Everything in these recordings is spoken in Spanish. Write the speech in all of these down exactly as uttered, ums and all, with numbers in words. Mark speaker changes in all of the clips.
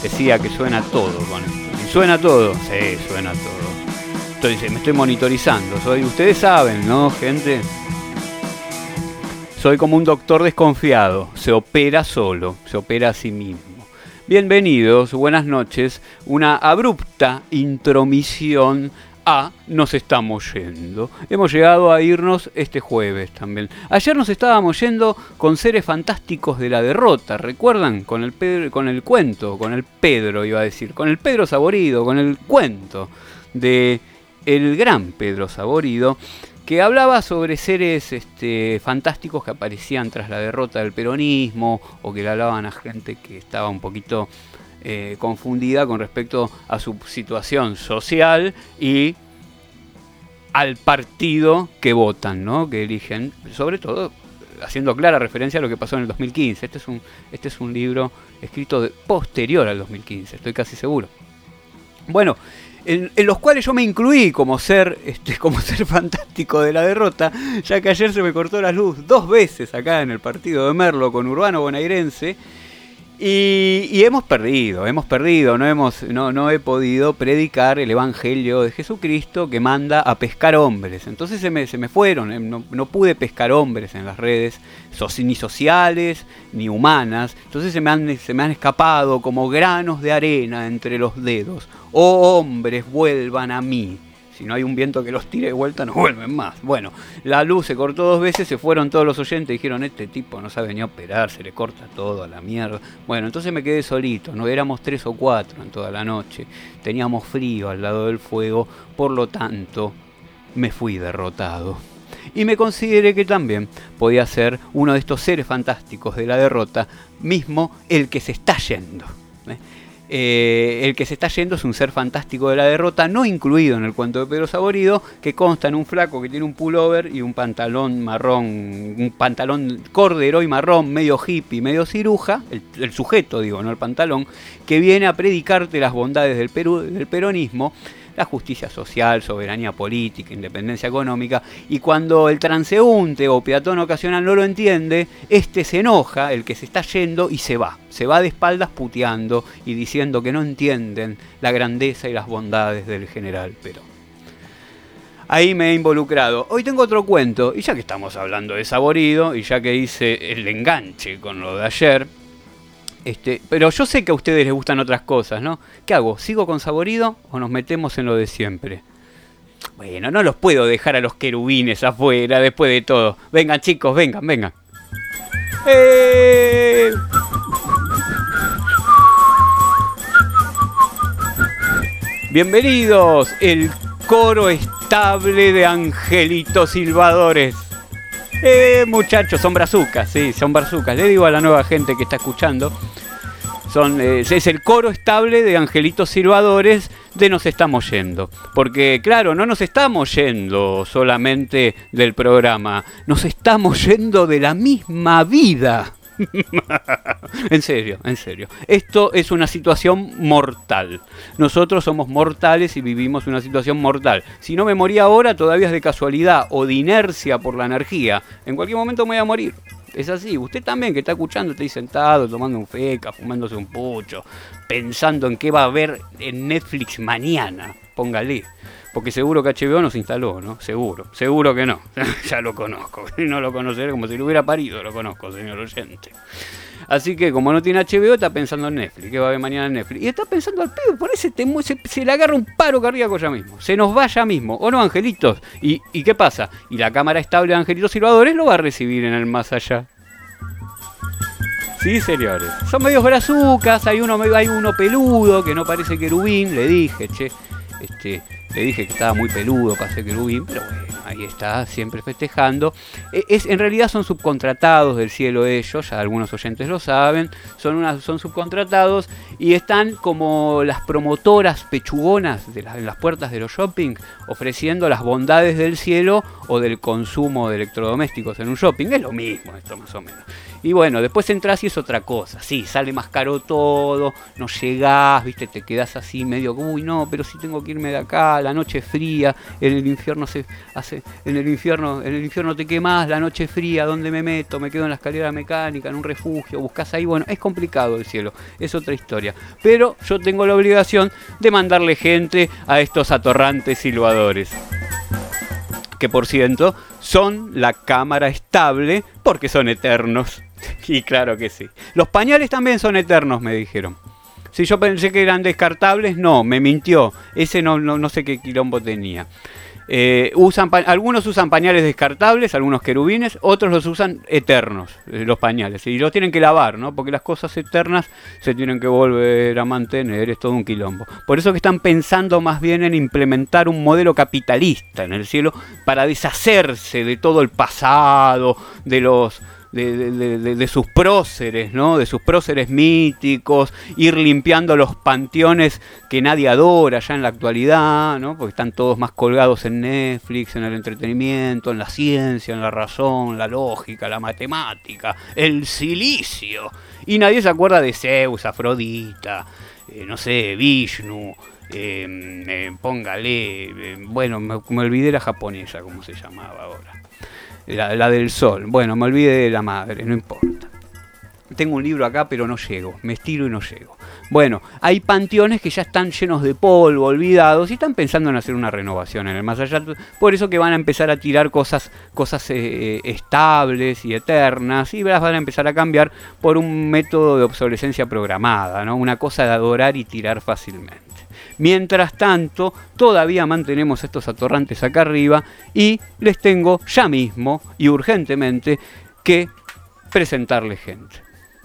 Speaker 1: decía que suena todo con esto. ¿Y suena todo? Sí, suena todo. Entonces, me estoy monitorizando. Soy, ustedes saben, ¿no, gente? Soy como un doctor desconfiado. Se opera solo, se opera a sí mismo. Bienvenidos, buenas noches. Una abrupta intromisión a Nos estamos yendo. Hemos llegado a irnos este jueves también. Ayer nos estábamos yendo con Seres Fantásticos de la Derrota, ¿recuerdan? Con el, Pedro, con el cuento, con el Pedro iba a decir, con el Pedro Saborido, con el cuento de el gran Pedro Saborido, que hablaba sobre seres este, fantásticos que aparecían tras la derrota del peronismo, o que le hablaban a gente que estaba un poquito eh, confundida con respecto a su situación social y al partido que votan, ¿no? Que eligen, sobre todo haciendo clara referencia a lo que pasó en el dos mil quince. Este es un, este es un libro escrito de, posterior al dos mil quince, estoy casi seguro. Bueno, En, en los cuales yo me incluí como ser, este, como ser fantástico de la derrota, ya que ayer se me cortó la luz dos veces acá en el partido de Merlo con Urbano Bonaerense, y, y hemos perdido, hemos perdido, no, hemos, no, no he podido predicar el Evangelio de Jesucristo que manda a pescar hombres. Entonces se me, se me fueron, no, no pude pescar hombres en las redes, ni sociales ni humanas. Entonces se me, han, se me han escapado como granos de arena entre los dedos. Oh hombres, vuelvan a mí. Si no hay un viento que los tire de vuelta, no vuelven más. Bueno, la luz se cortó dos veces, se fueron todos los oyentes, dijeron, este tipo no sabe ni operar, se le corta todo a la mierda. Bueno, entonces me quedé solito, no éramos tres o cuatro en toda la noche, teníamos frío al lado del fuego, por lo tanto, me fui derrotado. Y me consideré que también podía ser uno de estos seres fantásticos de la derrota, mismo el que se está yendo. ¿eh? Eh, el que se está yendo es un ser fantástico de la derrota, no incluido en el cuento de Pedro Saborido, que consta en un flaco que tiene un pullover y un pantalón marrón, un pantalón corduroy marrón, medio hippie, medio ciruja, el, el sujeto digo, no el pantalón, que viene a predicarte las bondades del, Perú, del peronismo, la justicia social, soberanía política, independencia económica, y cuando el transeúnte o peatón ocasional no lo entiende, este se enoja, el que se está yendo, y se va. Se va de espaldas puteando y diciendo que no entienden la grandeza y las bondades del general Perón. Ahí me he involucrado. Hoy tengo otro cuento, y ya que estamos hablando de Saborido, y ya que hice el enganche con lo de ayer, Este, pero yo sé que a ustedes les gustan otras cosas, ¿no? ¿Qué hago? ¿Sigo con Saborido o nos metemos en lo de siempre? Bueno, no los puedo dejar a los querubines afuera después de todo. Vengan chicos, vengan, vengan. ¡Eh! Bienvenidos, el coro estable de angelitos silbadores. Eh, muchachos, son brazucas, sí, son brazucas. Le digo a la nueva gente que está escuchando, son, eh, es el coro estable de angelitos silbadores de Nos Estamos Yendo. Porque, claro, no nos estamos yendo solamente del programa, nos estamos yendo de la misma vida. En serio, en serio. Esto es una situación mortal. Nosotros somos mortales y vivimos una situación mortal. Si no me moría ahora, todavía es de casualidad o de inercia por la energía. En cualquier momento me voy a morir. Es así. Usted también que está escuchando, está ahí sentado, tomando un feca, fumándose un pucho, pensando en qué va a ver en Netflix mañana. Póngale. Porque seguro que H B O nos instaló, ¿no? Seguro, seguro que no. Ya lo conozco. No lo conoceré como si lo hubiera parido, lo conozco, señor oyente. Así que como no tiene H B O, está pensando en Netflix. ¿Qué va a ver mañana en Netflix? Y está pensando al pibe, por ese temo, se, se le agarra un paro cardíaco ya mismo. Se nos va ya mismo. ¿O no, angelitos? ¿Y, ¿Y qué pasa? Y la cámara estable de Angelitos Silbadores lo va a recibir en el más allá. Sí, señores. Son medios brazucas, hay uno, hay uno peludo que no parece querubín, le dije, che, este, le dije que estaba muy peludo para ser querubín, pero bueno, ahí está, siempre festejando. Es, en realidad son subcontratados del cielo ellos, ya algunos oyentes lo saben, son, una, son subcontratados y están como las promotoras pechugonas de las, en las puertas de los shopping, ofreciendo las bondades del cielo o del consumo de electrodomésticos en un shopping. Es lo mismo esto más o menos. Y bueno, después entras y es otra cosa. Sí, sale más caro todo, no llegás, viste, te quedás así medio, uy, no, pero sí tengo que irme de acá, la noche fría, en el infierno se hace, en el infierno, en el infierno te quemás, la noche fría, ¿dónde me meto? Me quedo en la escalera mecánica, en un refugio, buscás ahí, bueno, es complicado el cielo, es otra historia. Pero yo tengo la obligación de mandarle gente a estos atorrantes silbadores, que por cierto son la cámara estable porque son eternos. Y claro que sí. Los pañales también son eternos, me dijeron. Si yo pensé que eran descartables, no, me mintió. Ese no, no, no sé qué quilombo tenía. Eh, usan algunos usan pañales descartables, algunos querubines, otros los usan eternos, eh, los pañales. Y los tienen que lavar, ¿no? Porque las cosas eternas se tienen que volver a mantener, es todo un quilombo. Por eso que están pensando más bien en implementar un modelo capitalista en el cielo para deshacerse de todo el pasado, de los... De, de, de, de sus próceres, ¿no? De sus próceres míticos, ir limpiando los panteones que nadie adora ya en la actualidad, ¿no? Porque están todos más colgados en Netflix, en el entretenimiento, en la ciencia, en la razón, la lógica, la matemática, el silicio. Y nadie se acuerda de Zeus, Afrodita, eh, no sé, Vishnu, eh, eh, póngale, eh, bueno, me, me olvidé la japonesa, ¿cómo se llamaba ahora? La, la del sol. Bueno, me olvidé de la madre, no importa. Tengo un libro acá, pero no llego. Me estiro y no llego. Bueno, hay panteones que ya están llenos de polvo, olvidados, y están pensando en hacer una renovación en el más allá. Por eso que van a empezar a tirar cosas, cosas eh, estables y eternas, y las van a empezar a cambiar por un método de obsolescencia programada, ¿no? Una cosa de adorar y tirar fácilmente. Mientras tanto, todavía mantenemos estos atorrantes acá arriba y les tengo ya mismo y urgentemente que presentarles gente.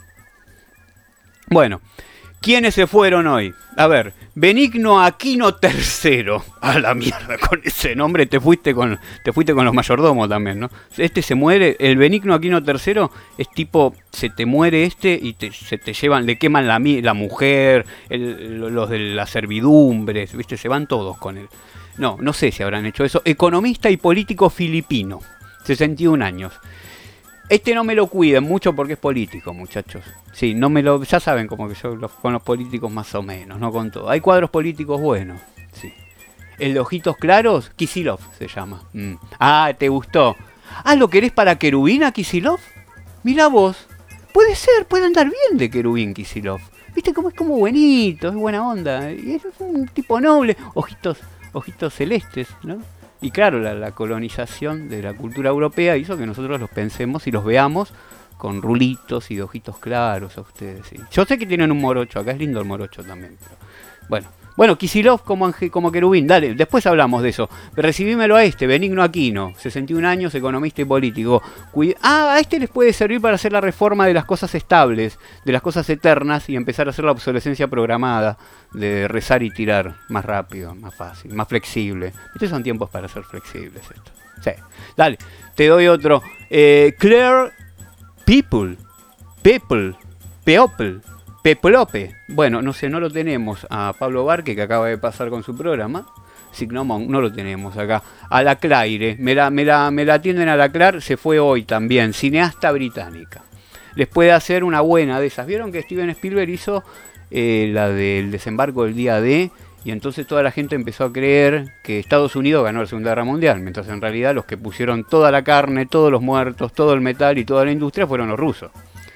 Speaker 1: Bueno, ¿quiénes se fueron hoy? A ver, Benigno Aquino tercero. A la mierda, con ese nombre te fuiste con, te fuiste con los mayordomos también, ¿no? Este se muere, el Benigno Aquino tercero es tipo, se te muere este y te, se te llevan, le queman la, la mujer, el, los de las servidumbres, ¿viste? Se van todos con él. No, no sé si habrán hecho eso. Economista y político filipino, sesenta y un años. Este no me lo cuiden mucho porque es político, muchachos. Sí, no me lo, ya saben como que yo los, con los políticos más o menos, no con todo. Hay cuadros políticos buenos, sí. El de ojitos claros, Kicillof se llama. Mm. Ah, ¿te gustó? Ah, ¿lo querés para querubín a Kicillof? Mirá vos. Puede ser, puede andar bien de querubín Kicillof. Viste cómo es como buenito, es buena onda. Y es un tipo noble, ojitos, ojitos celestes, ¿no? Y claro, la, la colonización de la cultura europea hizo que nosotros los pensemos y los veamos con rulitos y de ojitos claros a ustedes. ¿Sí? Yo sé que tienen un morocho, acá es lindo el morocho también. Pero bueno, bueno, Kicillof como, como querubín, dale, después hablamos de eso. Recibímelo a este, Benigno Aquino, sesenta y un años, economista y político. Cuid- ah, a este les puede servir para hacer la reforma de las cosas estables, de las cosas eternas y empezar a hacer la obsolescencia programada, de rezar y tirar más rápido, más fácil, más flexible. Estos son tiempos para ser flexibles esto. Sí, dale, te doy otro. Eh, Claire People, People, People. Peplope. Bueno, no sé, no lo tenemos a Pablo Barque, que acaba de pasar con su programa. Signomon, no lo tenemos acá. A la Claire, me la, me la, me la atienden a la Claire, se fue hoy también, cineasta británica. Les puede hacer una buena de esas. ¿Vieron que Steven Spielberg hizo eh, la del desembarco del día D? Y entonces toda la gente empezó a creer que Estados Unidos ganó la Segunda Guerra Mundial, mientras en realidad los que pusieron toda la carne, todos los muertos, todo el metal y toda la industria fueron los rusos.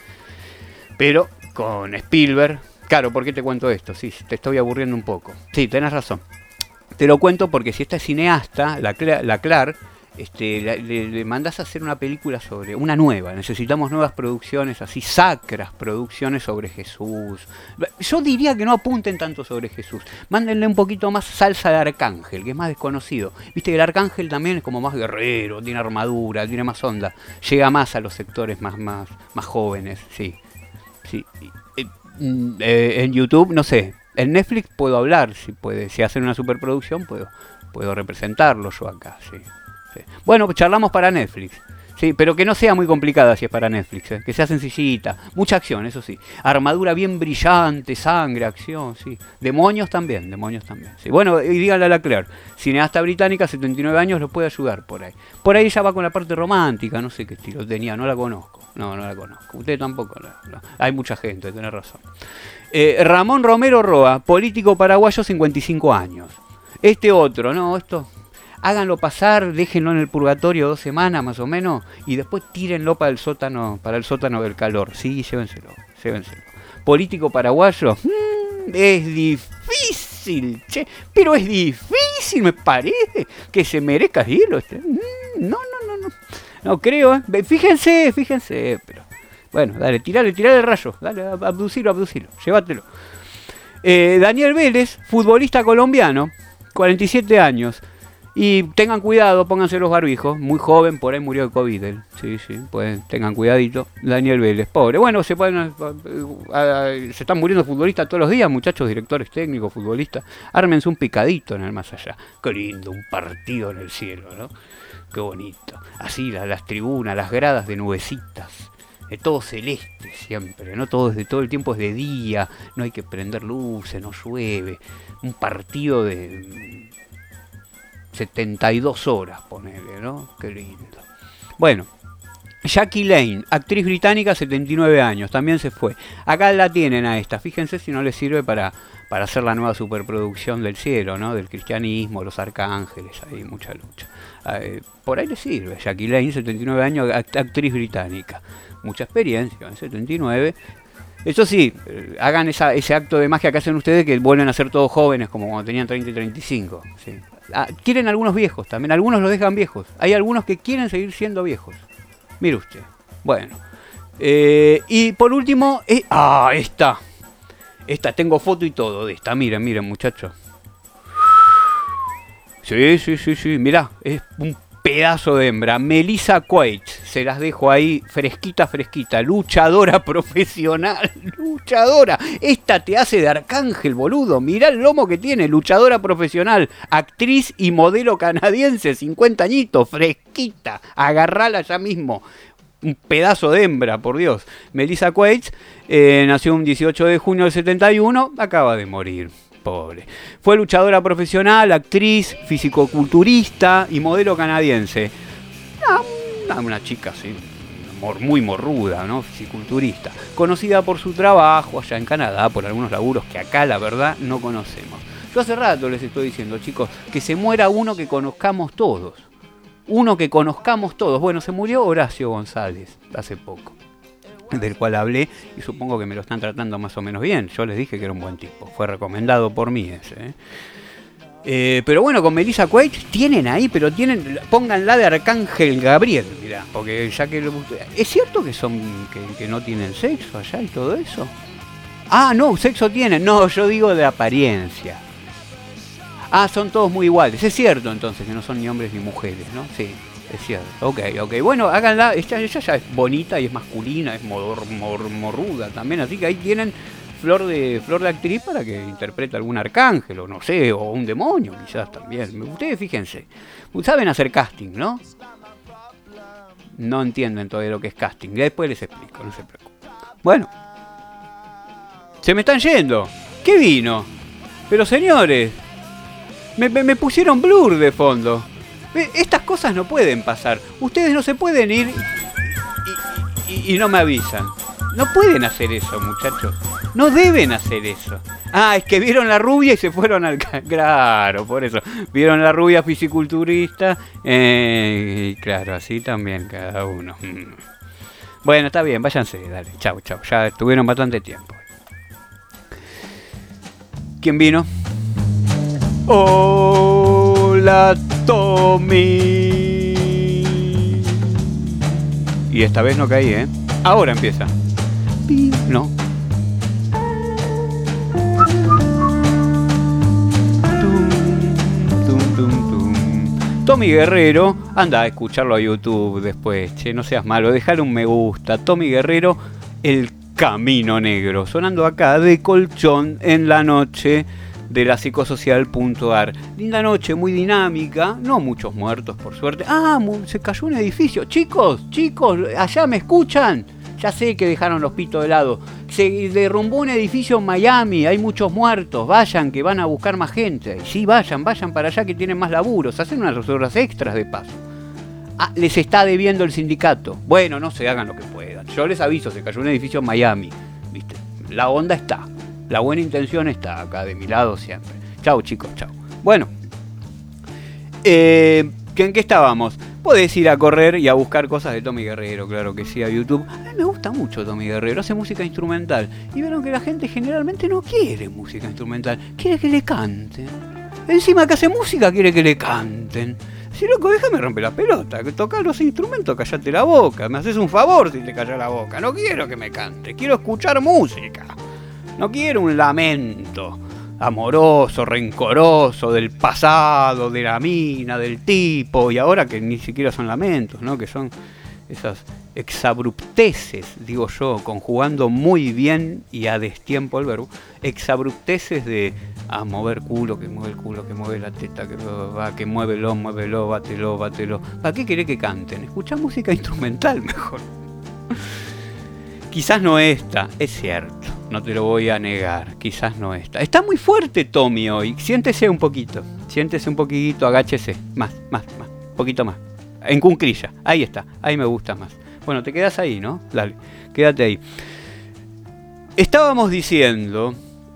Speaker 1: Pero con Spielberg, claro, ¿por qué te cuento esto? Sí, te estoy aburriendo un poco. Sí, tenés razón. Te lo cuento porque si esta cineasta, la, Cla- la Claire, este, la, le, le mandás a hacer una película sobre, una nueva, necesitamos nuevas producciones, así sacras producciones sobre Jesús. Yo diría que no apunten tanto sobre Jesús, mándenle un poquito más salsa de Arcángel, que es más desconocido. Viste que el Arcángel también es como más guerrero, tiene armadura, tiene más onda, llega más a los sectores más, más, más jóvenes, sí. Sí, eh, eh, en YouTube, no sé, en Netflix puedo hablar, si puede, si hacen una superproducción puedo, puedo representarlo yo acá, sí, sí. Bueno, charlamos para Netflix, sí, pero que no sea muy complicada si es para Netflix, eh, que sea sencillita, mucha acción, eso sí, armadura bien brillante, sangre, acción, sí, demonios también, demonios también, sí. Bueno, y díganle a la Claire, cineasta británica, setenta y nueve años, los puede ayudar por ahí. Por ahí ella va con la parte romántica, no sé qué estilo tenía, no la conozco. No, no la conozco. Usted tampoco. La, la, hay mucha gente, tenés razón. Eh, Ramón Romero Roa, político paraguayo, cincuenta y cinco años. Este otro, no, esto, háganlo pasar, déjenlo en el purgatorio dos semanas más o menos, y después tírenlo para el sótano, para el sótano del calor. Sí, llévenselo, llévenselo. Político paraguayo, mmm, es difícil, che, pero es difícil, me parece, que se merezca hielo. Este. Mm, no, no, no, no, no creo, ¿eh? Fíjense, fíjense, pero bueno, dale, tirale, tirale el rayo, dale, abducilo, abducilo, llévatelo. Eh, Daniel Vélez, futbolista colombiano, cuarenta y siete años. Y tengan cuidado, pónganse los barbijos. Muy joven, por ahí murió de COVID él. Sí, sí, pues tengan cuidadito. Daniel Vélez, pobre. Bueno, se pueden, uh, uh, uh, se están muriendo futbolistas todos los días, muchachos, directores técnicos, futbolistas. Ármense un picadito en el más allá. Qué lindo, un partido en el cielo, ¿no? Qué bonito. Así, la, las tribunas, las gradas de nubecitas. De todo celeste siempre, ¿no? Todo, desde todo el tiempo es de día, no hay que prender luces, no llueve. Un partido de setenta y dos horas, ponele, ¿no? Qué lindo. Bueno, Jackie Lane, actriz británica, setenta y nueve años, también se fue. Acá la tienen a esta, fíjense si no les sirve para, para hacer la nueva superproducción del cielo, ¿no? Del cristianismo, los arcángeles, hay mucha lucha. Eh, por ahí les sirve, Jackie Lane, setenta y nueve años, act- actriz británica. Mucha experiencia, en setenta y nueve. Eso sí, eh, hagan esa, ese acto de magia que hacen ustedes, que vuelven a ser todos jóvenes, como cuando tenían treinta y treinta y cinco. ¿Sí? Ah, quieren algunos viejos también, algunos los dejan viejos. Hay algunos que quieren seguir siendo viejos. Mire usted. Bueno. Eh, y por último, eh, ah, esta. Esta, tengo foto y todo de esta. Miren, miren, muchachos. Sí, sí, sí, sí. Mirá, es un pedazo de hembra. Melissa Coates, se las dejo ahí fresquita, fresquita. Luchadora profesional. Luchadora. Esta te hace de arcángel, boludo. Mirá el lomo que tiene. Luchadora profesional. Actriz y modelo canadiense. cincuenta añitos. Fresquita. Agarrala ya mismo. Un pedazo de hembra, por Dios. Melissa Coates eh, nació un dieciocho de junio del setenta y uno. Acaba de morir. Pobre. Fue luchadora profesional, actriz, fisicoculturista y modelo canadiense. Una, una chica así, muy morruda, ¿no? Fisiculturista. Conocida por su trabajo allá en Canadá, por algunos laburos que acá, la verdad, no conocemos. Yo hace rato les estoy diciendo, chicos, que se muera uno que conozcamos todos. Uno que conozcamos todos. Bueno, se murió Horacio González hace poco, del cual hablé, y supongo que me lo están tratando más o menos bien. Yo les dije que era un buen tipo, fue recomendado por mí ese. ¿eh? Eh, pero bueno, con Melissa Coates tienen ahí, pero tienen, pónganla de Arcángel Gabriel, mirá, porque ya que es cierto que son que, que no tienen sexo allá y todo eso. Ah, no, sexo tienen, no, yo digo de apariencia. Ah, son todos muy iguales, es cierto entonces que no son ni hombres ni mujeres, ¿no? Sí. Es cierto, ok, ok. Bueno, háganla, ella, ella ya es bonita y es masculina, es mor, mor, morruda también, así que ahí tienen flor de flor de actriz para que interprete algún arcángel, o no sé, o un demonio quizás también. Ustedes fíjense, saben hacer casting, ¿no? No entienden todavía lo que es casting, después les explico, no se preocupen. Bueno, se me están yendo. ¿Qué vino? Pero señores, me, me, me pusieron Blur de fondo. Estas cosas no pueden pasar. Ustedes no se pueden ir y, y, y no me avisan. No pueden hacer eso, muchachos. No deben hacer eso. Ah, es que vieron la rubia y se fueron al... Claro, por eso. Vieron la rubia fisiculturista. Eh, y claro, así también cada uno. Bueno, está bien, váyanse. Dale, chau, chau. Ya estuvieron bastante tiempo. ¿Quién vino? Hola, Tommy. Y esta vez no caí, ¿eh? Ahora empieza. No. Tum, tum, tum. Tommy Guerrero, anda a escucharlo a YouTube después, che, no seas malo, dejale un me gusta. Tommy Guerrero, El Camino Negro, sonando acá de colchón en la noche de la psicosocial punto ar. Linda noche, muy dinámica, no muchos muertos por suerte. Ah, se cayó un edificio. Chicos, chicos, allá me escuchan. Ya sé que dejaron los pitos de lado. Se derrumbó un edificio en Miami, hay muchos muertos. Vayan, que van a buscar más gente. Sí, vayan, vayan para allá que tienen más laburos. Hacen unas horas extras de paso. Ah, les está debiendo el sindicato. Bueno, no se hagan lo que puedan. Yo les aviso, se cayó un edificio en Miami. ¿Viste? La onda está. La buena intención está acá de mi lado siempre. Chau, chicos, chau. Bueno, Eh, ¿En qué estábamos? Podés ir a correr y a buscar cosas de Tommy Guerrero, claro que sí, a YouTube. A mí me gusta mucho Tommy Guerrero, hace música instrumental. Y vieron que la gente generalmente no quiere música instrumental, quiere que le canten. Encima que hace música quiere que le canten. Si loco, déjame romper la pelota, que tocar los instrumentos, callate la boca. Me haces un favor si te callas la boca. No quiero que me cante, quiero escuchar música. No quiero un lamento amoroso, rencoroso del pasado, de la mina, del tipo, y ahora que ni siquiera son lamentos, ¿no? Que son esas exabrupteces, digo yo, conjugando muy bien y a destiempo el verbo, exabrupteces de a mover culo, que mueve el culo, que mueve la teta, que va, que muévelo, muévelo, bátelo, bátelo. ¿Para qué querés que canten? Escuchá música instrumental mejor. Quizás no esta, es cierto, no te lo voy a negar, quizás no esta. Está muy fuerte Tommy hoy, siéntese un poquito, siéntese un poquito, agáchese, más, más, más, un poquito más. En cunclilla, ahí está, ahí me gusta más. Bueno, te quedas ahí, ¿no? Dale, quédate ahí. Estábamos diciendo,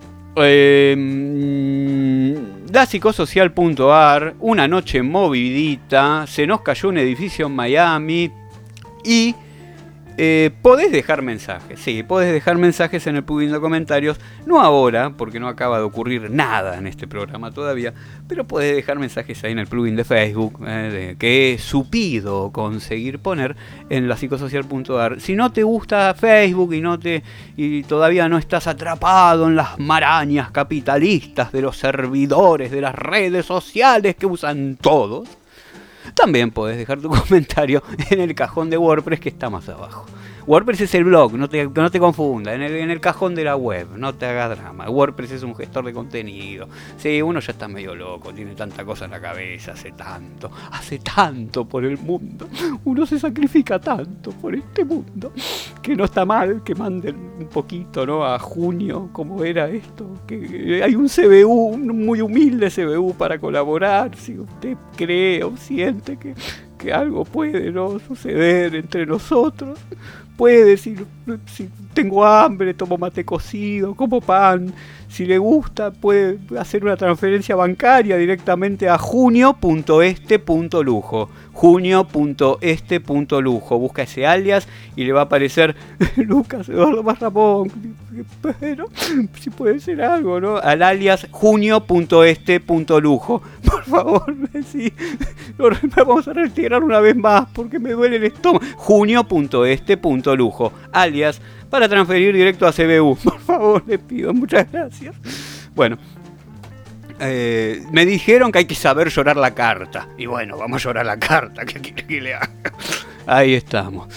Speaker 1: eh, la psicosocial punto a r, una noche movidita, se nos cayó un edificio en Miami y... Eh, podés dejar mensajes, sí, podés dejar mensajes en el plugin de comentarios, no ahora, porque no acaba de ocurrir nada en este programa todavía, pero podés dejar mensajes ahí en el plugin de Facebook, eh, de, que he supido conseguir poner en la psicosocial punto a r. Si no te gusta Facebook y, no te, y todavía no estás atrapado en las marañas capitalistas de los servidores de las redes sociales que usan todos, también podés dejar tu comentario en el cajón de WordPress que está más abajo. WordPress es el blog, no te, no te confunda, en el, en el cajón de la web, no te hagas drama. WordPress es un gestor de contenido. Sí, uno ya está medio loco, tiene tanta cosa en la cabeza, hace tanto, hace tanto por el mundo. Uno se sacrifica tanto por este mundo, que no está mal que manden un poquito, ¿no? A junio, como era esto, que hay un C B U, un muy humilde C B U para colaborar, si usted cree o siente que, que algo puede, ¿no?, suceder entre nosotros. Puede, si, si tengo hambre, tomo mate cocido, como pan. Si le gusta, puede hacer una transferencia bancaria directamente a junio punto este punto lujo. junio punto este punto lujo. Busca ese alias y le va a aparecer Lucas Eduardo Marramón. Pero si puede ser algo, ¿no? Al alias junio punto este punto lujo. Por favor, sí. Vamos a retirar una vez más porque me duele el estómago. junio punto este punto lujo. Alias para transferir directo a C B U. Por favor, les pido, muchas gracias. Bueno, eh, me dijeron que hay que saber llorar la carta. Y bueno, vamos a llorar la carta. ¿Qué quiere que le haga? Ahí estamos.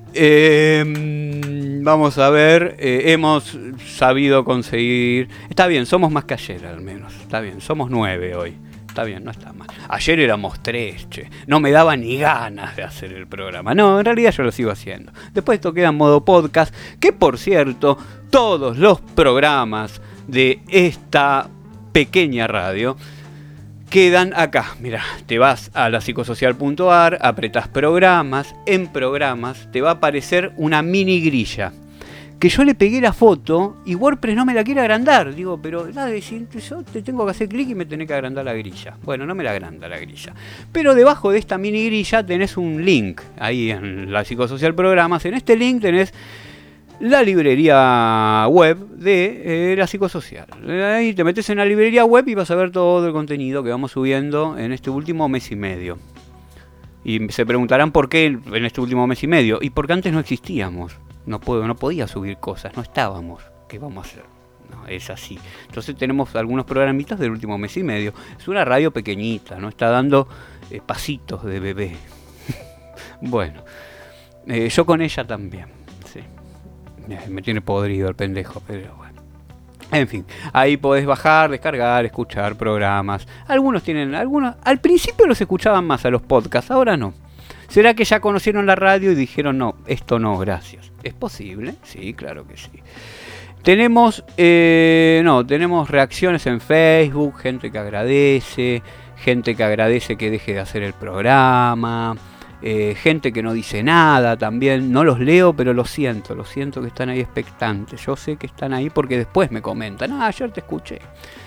Speaker 1: Eh, vamos a ver, eh, hemos sabido conseguir... Está bien, somos más que ayer al menos. Está bien, somos nueve hoy. Está bien, no está mal. Ayer éramos tres, che. No me daba ni ganas de hacer el programa. No, en realidad yo lo sigo haciendo. Después esto queda en modo podcast. Que por cierto, todos los programas de esta pequeña radio quedan acá. Mira, te vas a la psicosocial punto a r, apretás programas. En programas te va a aparecer una mini grilla. Que yo le pegué la foto y WordPress no me la quiere agrandar. Digo, pero nada, yo te tengo que hacer clic y me tenés que agrandar la grilla. Bueno, no me la agranda la grilla. Pero debajo de esta mini grilla tenés un link. Ahí en la psicosocial programas. En este link tenés la librería web de eh, la psicosocial. Ahí te metes en la librería web y vas a ver todo el contenido que vamos subiendo en este último mes y medio. Y se preguntarán por qué en este último mes y medio. Y porque antes no existíamos. No puedo, no podía subir cosas, no estábamos. ¿Qué vamos a hacer? No, es así. Entonces tenemos algunos programitas del último mes y medio. Es una radio pequeñita, no está dando eh, pasitos de bebé. Bueno, eh, yo con ella también. Sí. Me tiene podrido el pendejo, pero bueno. En fin, ahí podés bajar, descargar, escuchar programas. Algunos tienen, algunos. Al principio los escuchaban más a los podcasts, ahora no. ¿Será que ya conocieron la radio y dijeron no, esto no, gracias? ¿Es posible? Sí, claro que sí. Tenemos, eh, no, tenemos reacciones en Facebook, gente que agradece, gente que agradece que deje de hacer el programa, eh, gente que no dice nada también. No los leo, pero lo siento, lo siento que están ahí expectantes. Yo sé que están ahí porque después me comentan, ah, ayer te escuché.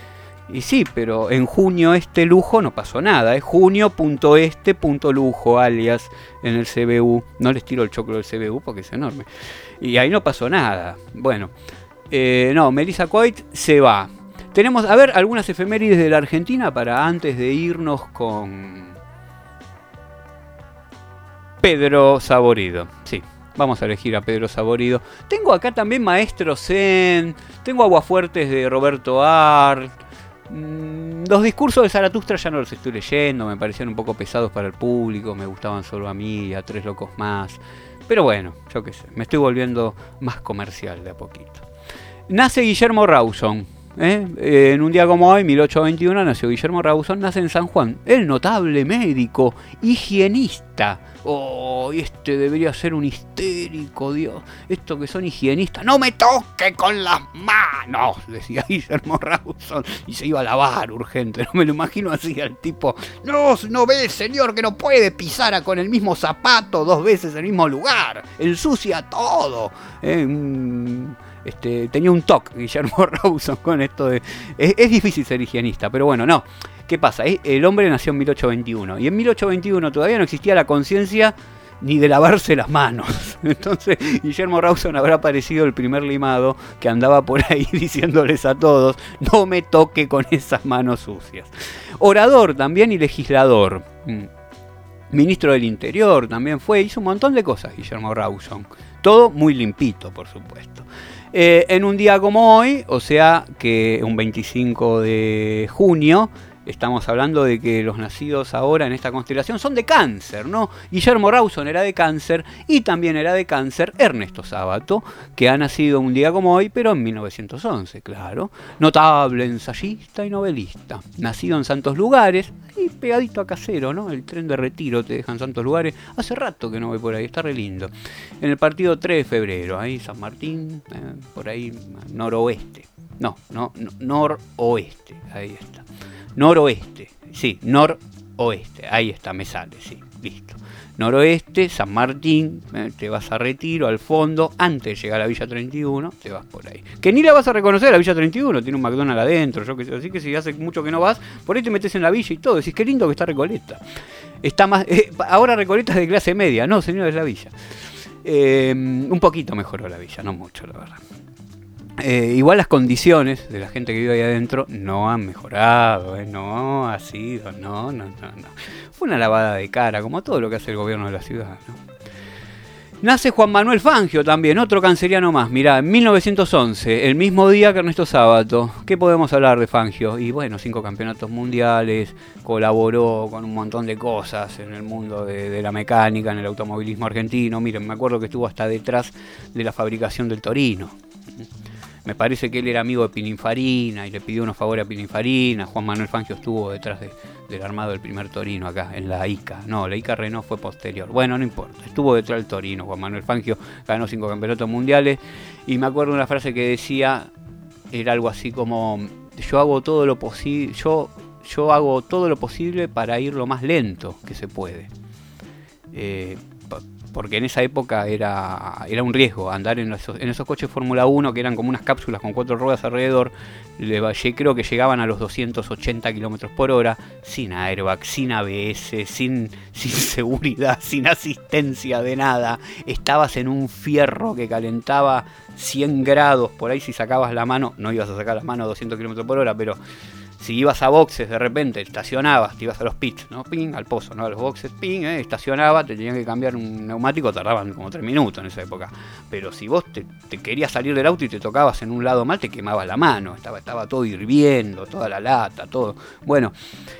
Speaker 1: Y sí, pero en junio este lujo no pasó nada. Es junio punto este punto lujo, alias, en el C B U. No les tiro el choclo del C B U porque es enorme. Y ahí no pasó nada. Bueno, eh, no, Melissa Coit se va. Tenemos, a ver, algunas efemérides de la Argentina para antes de irnos con Pedro Saborido. Sí, vamos a elegir a Pedro Saborido. Tengo acá también Maestro Zen. Tengo Aguafuertes de Roberto Art. Los discursos de Zaratustra ya no los estoy leyendo, me parecían un poco pesados para el público, me gustaban solo a mí y a tres locos más. Pero bueno, yo qué sé, me estoy volviendo más comercial de a poquito. Nace Guillermo Rawson. ¿eh? Eh, en un día como hoy, mil ochocientos veintiuno, nació Guillermo Rawson, nace en San Juan. El notable médico, higienista. Oh, este debería ser un histérico, Dios. Estos que son higienistas, ¡no me toque con las manos!, decía Guillermo Rawson, y se iba a lavar urgente. No me lo imagino así al tipo. No, no ve, señor, que no puede pisar con el mismo zapato dos veces en el mismo lugar. Ensucia todo. Eh, mm, este, tenía un toque Guillermo Rawson con esto de... Es, es difícil ser higienista, pero bueno, no. ¿Qué pasa? El hombre nació en mil ochocientos veintiuno y en mil ochocientos veintiuno todavía no existía la conciencia ni de lavarse las manos. Entonces Guillermo Rawson habrá parecido el primer limado que andaba por ahí diciéndoles a todos: no me toque con esas manos sucias. Orador también y legislador. Ministro del Interior también fue. Hizo un montón de cosas Guillermo Rawson. Todo muy limpito, por supuesto. Eh, en un día como hoy, o sea que un veinticinco de junio, estamos hablando de que los nacidos ahora en esta constelación son de Cáncer, ¿no? Guillermo Rawson era de Cáncer y también era de Cáncer Ernesto Sábato, que ha nacido un día como hoy, pero en mil novecientos once, claro. Notable ensayista y novelista. Nacido en Santos Lugares, y pegadito a Casero, ¿no? El tren de Retiro te deja en Santos Lugares. Hace rato que no voy por ahí, está re lindo. En el partido tres de febrero, ahí San Martín, eh, por ahí noroeste. No, no, no, noroeste, ahí está. Noroeste, sí, noroeste, ahí está, me sale, sí, listo. Noroeste, San Martín, eh, te vas a Retiro, al fondo, antes de llegar a la Villa treinta y uno, te vas por ahí. Que ni la vas a reconocer, la Villa treinta y uno, tiene un McDonald's adentro, yo que sé, así que si hace mucho que no vas, por ahí te metes en la villa y todo, decís, qué lindo que está Recoleta. Está más, eh, ahora Recoleta es de clase media, no, señor, es la villa. Eh, un poquito mejoró la villa, no mucho, la verdad. Eh, igual las condiciones de la gente que vive ahí adentro no han mejorado, ¿eh? No ha sido, no, no, no, no. Fue una lavada de cara, como todo lo que hace el gobierno de la ciudad, ¿no? Nace Juan Manuel Fangio también, otro canceriano más. Mirá, en mil novecientos once, el mismo día que Ernesto Sábato. ¿Qué podemos hablar de Fangio? Y bueno, cinco campeonatos mundiales, colaboró con un montón de cosas en el mundo de, de la mecánica, en el automovilismo argentino. Miren, me acuerdo que estuvo hasta detrás de la fabricación del Torino. Me parece que él era amigo de Pininfarina y le pidió unos favores a Pininfarina. Juan Manuel Fangio estuvo detrás de, del armado del primer Torino acá, en la ICA. No, la ICA Renault fue posterior. Bueno, no importa. Estuvo detrás del Torino. Juan Manuel Fangio ganó cinco campeonatos mundiales. Y me acuerdo de una frase que decía, era algo así como: yo hago todo lo posible, yo, yo hago todo lo posible para ir lo más lento que se puede. Eh, porque en esa época era, era un riesgo andar en esos, en esos coches Fórmula uno que eran como unas cápsulas con cuatro ruedas alrededor. Le, creo que llegaban a los doscientos ochenta kilómetros por hora, sin airbag, sin A B S, sin, sin seguridad, sin asistencia de nada. Estabas en un fierro que calentaba cien grados, por ahí si sacabas la mano, no ibas a sacar la mano a doscientos kilómetros por hora, pero si ibas a boxes de repente, estacionabas, te ibas a los pits, ¿no? Ping, al pozo, ¿no? A los boxes, ping, eh, estacionabas, te tenían que cambiar un neumático, tardaban como tres minutos en esa época. Pero si vos te, te querías salir del auto y te tocabas en un lado mal, te quemabas la mano, estaba, estaba todo hirviendo, toda la lata, todo. Bueno,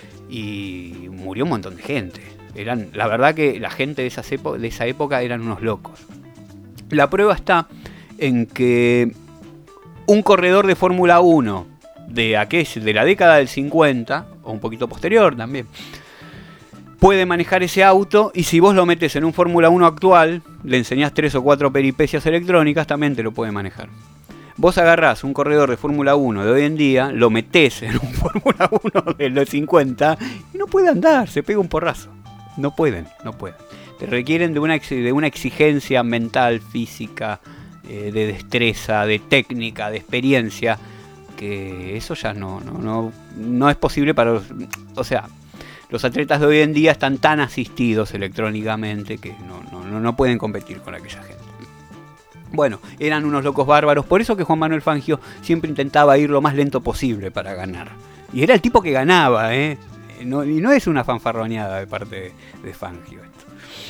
Speaker 1: y murió un montón de gente. Eran, la verdad que la gente de, esas epo- de esa época eran unos locos. La prueba está en que un corredor de Fórmula uno de aquel, de la década del cincuenta, o un poquito posterior también, puede manejar ese auto, y si vos lo metes en un Fórmula uno actual, le enseñás tres o cuatro peripecias electrónicas, también te lo puede manejar. Vos agarrás un corredor de Fórmula uno de hoy en día, lo metés en un Fórmula uno de los cincuenta, y no puede andar, se pega un porrazo. No pueden, no pueden. Te requieren de una, de una exigencia mental, física, eh, de destreza, de técnica, de experiencia, que eso ya no, no, no, no es posible para los... O sea, los atletas de hoy en día están tan asistidos electrónicamente que no, no, no pueden competir con aquella gente. Bueno, eran unos locos bárbaros, por eso que Juan Manuel Fangio siempre intentaba ir lo más lento posible para ganar. Y era el tipo que ganaba, ¿eh? No, y no es una fanfarroneada de parte de, de Fangio esto.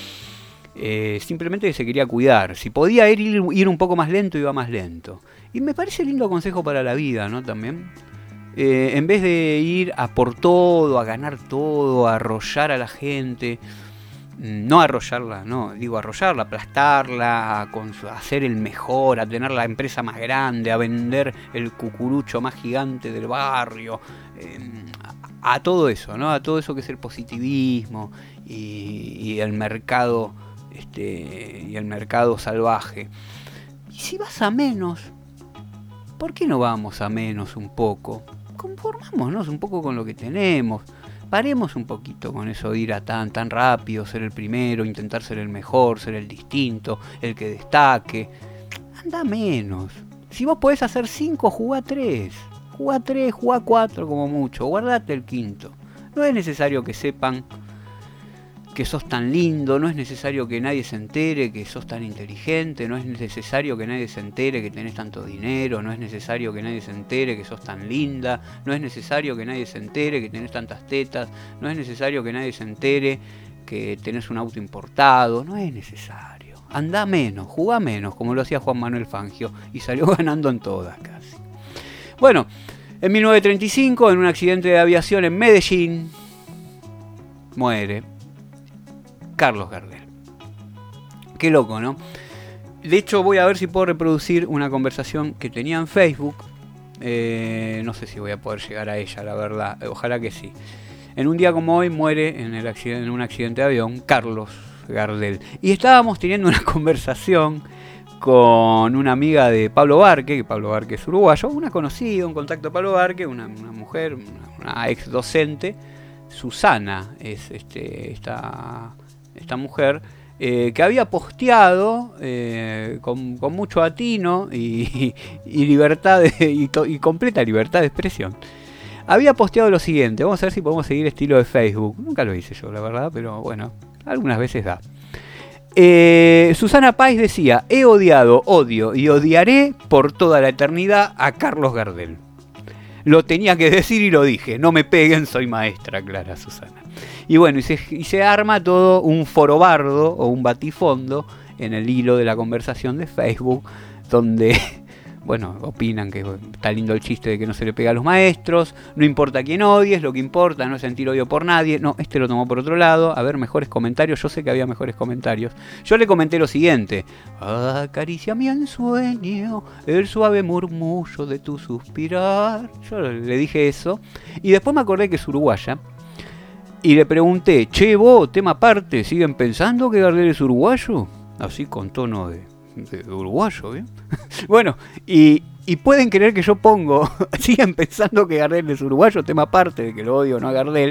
Speaker 1: Eh, simplemente se quería cuidar. Si podía ir, ir un poco más lento, iba más lento. Y me parece lindo consejo para la vida, ¿no? También. Eh, en vez de ir a por todo, a ganar todo, a arrollar a la gente, no arrollarla, no, digo arrollarla, aplastarla, a, a ser el mejor, a tener la empresa más grande, a vender el cucurucho más gigante del barrio, eh, a, a todo eso, ¿no? A todo eso que es el positivismo y, y el mercado, este, y el mercado salvaje. Y si vas a menos, ¿por qué no vamos a menos un poco? Conformámonos un poco con lo que tenemos. Paremos un poquito con eso de ir a tan, tan rápido, ser el primero, intentar ser el mejor, ser el distinto, el que destaque. Anda menos. Si vos podés hacer cinco, jugá tres. Jugá tres, jugá cuatro como mucho. Guardate el quinto. No es necesario que sepan que sos tan lindo, no es necesario que nadie se entere que sos tan inteligente, no es necesario que nadie se entere que tenés tanto dinero, no es necesario que nadie se entere que sos tan linda, no es necesario que nadie se entere que tenés tantas tetas, no es necesario que nadie se entere que tenés un auto importado, no es necesario. Andá menos, jugá menos, como lo hacía Juan Manuel Fangio, y salió ganando en todas casi. Bueno, en mil novecientos treinta y cinco, en un accidente de aviación en Medellín, muere Carlos Gardel. Qué loco, ¿no? De hecho, voy a ver si puedo reproducir una conversación que tenía en Facebook. Eh, no sé si voy a poder llegar a ella, la verdad. Ojalá que sí. En un día como hoy muere en, el accidente, en un accidente de avión Carlos Gardel. Y estábamos teniendo una conversación con una amiga de Pablo Barque, que Pablo Barque es uruguayo, una conocida, un contacto de Pablo Barque, una, una mujer, una, una ex docente, Susana, es este, esta... esta mujer, eh, que había posteado eh, con, con mucho atino y, y libertad de, y, to, y completa libertad de expresión. Había posteado lo siguiente, vamos a ver si podemos seguir estilo de Facebook. Nunca lo hice yo, la verdad, pero bueno, algunas veces da. Eh, Susana Páez decía: he odiado, odio y odiaré por toda la eternidad a Carlos Gardel. Lo tenía que decir y lo dije. No me peguen, soy maestra, aclara Susana. Y bueno, y se, y se arma todo un forobardo o un batifondo en el hilo de la conversación de Facebook, donde, bueno, opinan que está lindo el chiste de que no se le pega a los maestros, no importa quién odies, lo que importa no es sentir odio por nadie. No, este lo tomó por otro lado. A ver, mejores comentarios. Yo sé que había mejores comentarios. Yo le comenté lo siguiente: acaríciame en sueño el suave murmullo de tu suspirar. Yo le dije eso. Y después me acordé que es uruguaya. Y le pregunté: che, vos, tema aparte, ¿siguen pensando que Gardel es uruguayo? Así con tono de, de, de uruguayo, ¿bien? Bueno, y, y pueden creer que yo pongo, siguen pensando que Gardel es uruguayo, tema aparte de que lo odio, no a Gardel.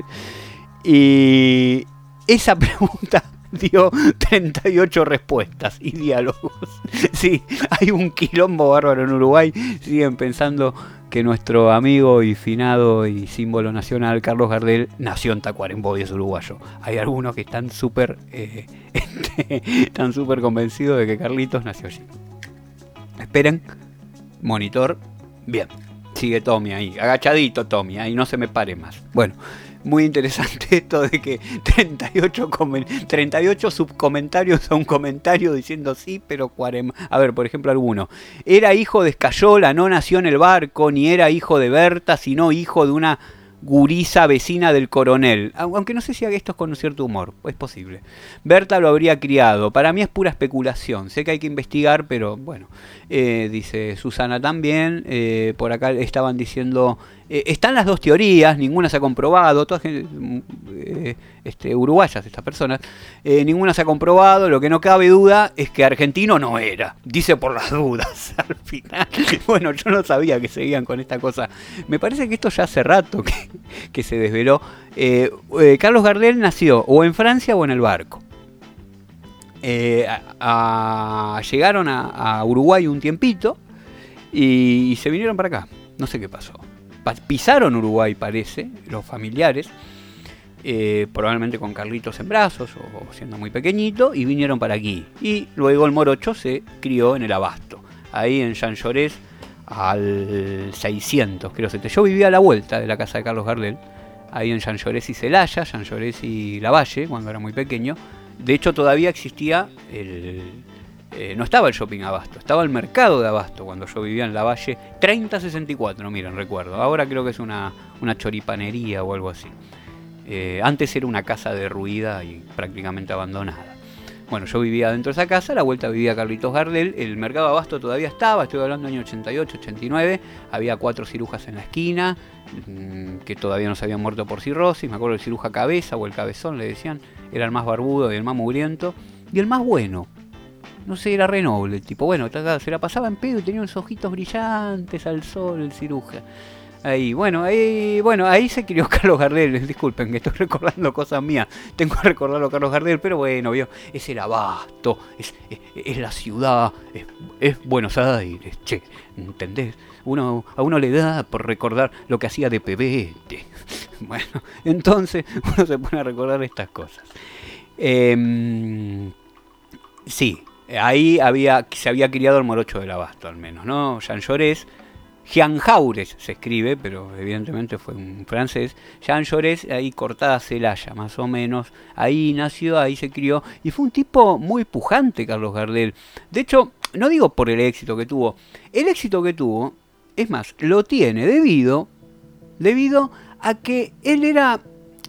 Speaker 1: Y esa pregunta dio treinta y ocho respuestas y diálogos. Sí, hay un quilombo bárbaro en Uruguay. Siguen pensando que nuestro amigo y finado y símbolo nacional Carlos Gardel nació en Tacuarembó y es uruguayo. Hay algunos que están súper eh, están súper convencidos de que Carlitos nació allí. Esperen, monitor, bien, sigue Tommy ahí, agachadito Tommy, ahí no se me pare más. Bueno, muy interesante esto de que treinta y ocho, treinta y ocho subcomentarios a un comentario diciendo sí, pero cuarema. A ver, por ejemplo, alguno. Era hijo de Escayola, no nació en el barco, ni era hijo de Berta, sino hijo de una gurisa vecina del coronel. Aunque no sé si haga esto con un cierto humor, es posible. Berta lo habría criado. Para mí es pura especulación. Sé que hay que investigar, pero bueno. Eh, dice Susana también. Eh, por acá estaban diciendo... Eh, están las dos teorías, ninguna se ha comprobado, todas eh, este, uruguayas estas personas, eh, ninguna se ha comprobado. Lo que no cabe duda es que argentino no era, dice por las dudas al final. Bueno, yo no sabía que seguían con esta cosa. Me parece que esto ya hace rato que, que se desveló. eh, eh, Carlos Gardel nació o en Francia o en el barco. eh, a, a, llegaron a, a Uruguay un tiempito y, y se vinieron para acá. No sé qué pasó. Pisaron Uruguay, parece, los familiares, eh, probablemente con Carlitos en brazos o siendo muy pequeñito, y vinieron para aquí. Y luego el morocho se crió en el Abasto, ahí en Jean Llorés, al seiscientos, creo. Yo vivía a la vuelta de la casa de Carlos Gardel, ahí en Jean Llorés y Celaya, Jean Llorés y Lavalle, cuando era muy pequeño. De hecho, todavía existía el... Eh, no estaba el shopping Abasto, estaba el mercado de Abasto cuando yo vivía en Lavalle, treinta sesenta y cuatro, miren, recuerdo. Ahora creo que es una, una choripanería o algo así. Eh, antes era una casa derruida y prácticamente abandonada. Bueno, yo vivía dentro de esa casa, a la vuelta vivía Carlitos Gardel, el mercado de Abasto todavía estaba, estoy hablando del año ochenta y ocho, ochenta y nueve, había cuatro cirujas en la esquina, mmm, que todavía no se habían muerto por cirrosis, me acuerdo del ciruja Cabeza o el Cabezón, le decían, era el más barbudo y el más mugriento, y el más bueno. No sé, era re noble el tipo. Bueno, se la pasaba en pedo y tenía unos ojitos brillantes al sol, el ciruja. Ahí, bueno, ahí, bueno, ahí se crió Carlos Gardel. Disculpen que estoy recordando cosas mías. Tengo que recordarlo a Carlos Gardel, pero bueno, vio, es el Abasto, es, es, es la ciudad, es, es Buenos Aires, che, ¿entendés? Uno, a uno le da por recordar lo que hacía de pebete. Bueno, entonces uno se pone a recordar estas cosas. Eh, sí. Ahí había, se había criado el morocho del Abasto, al menos, ¿no? Jean Llorés, Jean Jaurès se escribe, pero evidentemente fue un francés. Jean Llorés, ahí Cortada Celaya, más o menos. Ahí nació, ahí se crió. Y fue un tipo muy pujante, Carlos Gardel. De hecho, no digo por el éxito que tuvo. El éxito que tuvo, es más, lo tiene debido, debido a que él era...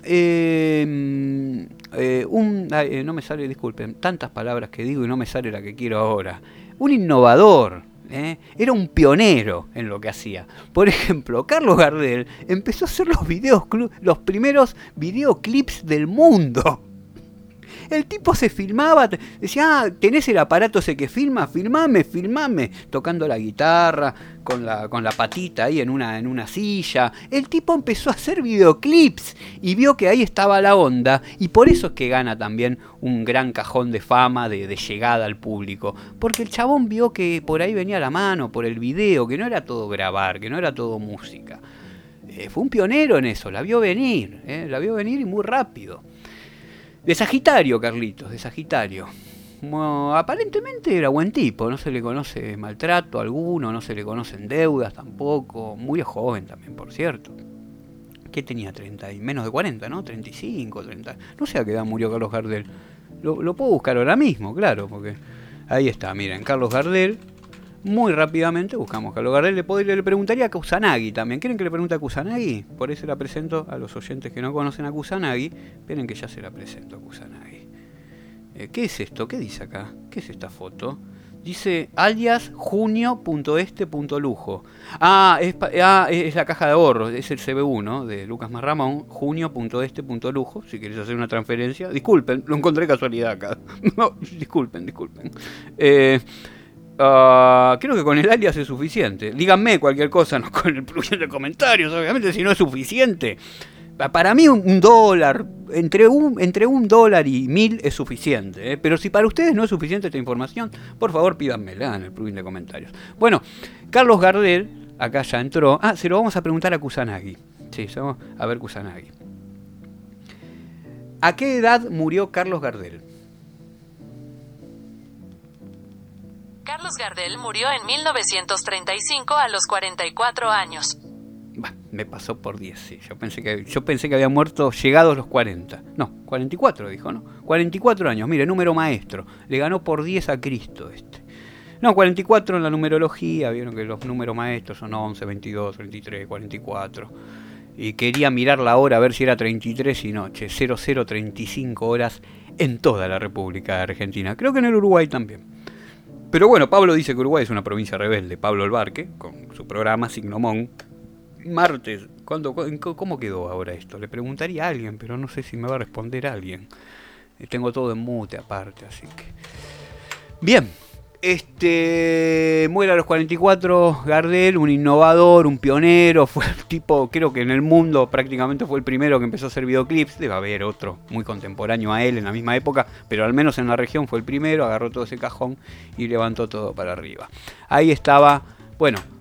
Speaker 1: Eh, Eh, un, eh, no me sale, disculpen, tantas palabras que digo y no me sale la que quiero ahora. Un innovador, ¿eh? Era un pionero en lo que hacía. Por ejemplo, Carlos Gardel empezó a hacer los videos, los primeros videoclips del mundo. El tipo se filmaba, decía, ah, ¿tenés el aparato ese que filma? Filmame, filmame, tocando la guitarra, con la, con la patita ahí en una, en una silla. El tipo empezó a hacer videoclips y vio que ahí estaba la onda, y por eso es que gana también un gran cajón de fama, de, de llegada al público. Porque el chabón vio que por ahí venía la mano, por el video, que no era todo grabar, que no era todo música. Eh, fue un pionero en eso, la vio venir, eh, la vio venir y muy rápido. De Sagitario, Carlitos, de Sagitario. Bueno, aparentemente era buen tipo, no se le conoce maltrato alguno, no se le conocen deudas tampoco. Muy joven también, por cierto. ¿Qué tenía? treinta y menos de cuarenta, ¿no? treinta y cinco, treinta. No sé a qué edad murió Carlos Gardel. Lo, lo puedo buscar ahora mismo, claro, porque ahí está, miren, Carlos Gardel. Muy rápidamente buscamos Carlos Gardel. Le, podría, le preguntaría a Kusanagi también. ¿Quieren que le pregunte a Kusanagi? Por eso la presento a los oyentes que no conocen a Kusanagi. Esperen que ya se la presento a Kusanagi. Eh, ¿Qué es esto? ¿Qué dice acá? ¿Qué es esta foto? Dice alias junio.este.lujo. Ah, es, ah, es la caja de ahorros. Es el C B U, ¿no? De Lucas Marramón. junio.este.lujo. Si querés hacer una transferencia. Disculpen, lo encontré casualidad acá. No, disculpen, disculpen. Eh... Uh, creo que con el alias es suficiente. Díganme cualquier cosa, no con el plugin de comentarios, obviamente, si no es suficiente. Para mí un, un dólar, entre un, entre un dólar y mil es suficiente, ¿eh? Pero si para ustedes no es suficiente esta información, por favor pídanmela en el plugin de comentarios. Bueno, Carlos Gardel, acá ya entró. Ah, se lo vamos a preguntar a Kusanagi. Sí, vamos a ver Kusanagi. ¿A qué edad murió Carlos Gardel?
Speaker 2: Carlos Gardel murió en mil novecientos treinta y cinco a los cuarenta y cuatro años.
Speaker 1: Bah, me pasó por diez, sí. Yo pensé que, yo pensé que había muerto llegados los cuarenta. No, cuarenta y cuatro dijo, ¿no? cuarenta y cuatro años, mire, número maestro. Le ganó por diez a Cristo este. No, cuarenta y cuatro en la numerología, vieron que los números maestros son once, veintidós, treinta y tres, cuarenta y cuatro. Y quería mirar la hora a ver si era treinta y tres y noche, cero cero treinta y cinco horas en toda la República de Argentina. Creo que en el Uruguay también. Pero bueno, Pablo dice que Uruguay es una provincia rebelde. Pablo Albarque, con su programa Signomón. Martes, ¿cuándo, ¿cómo quedó ahora esto? Le preguntaría a alguien, pero no sé si me va a responder alguien. Tengo todo en mute aparte, así que... Bien, este muere a los cuarenta y cuatro Gardel, un innovador, un pionero. Fue el tipo, creo que en el mundo prácticamente fue el primero que empezó a hacer videoclips. Debe haber otro muy contemporáneo a él en la misma época, pero al menos en la región fue el primero. Agarró todo ese cajón y levantó todo para arriba. Ahí estaba, bueno,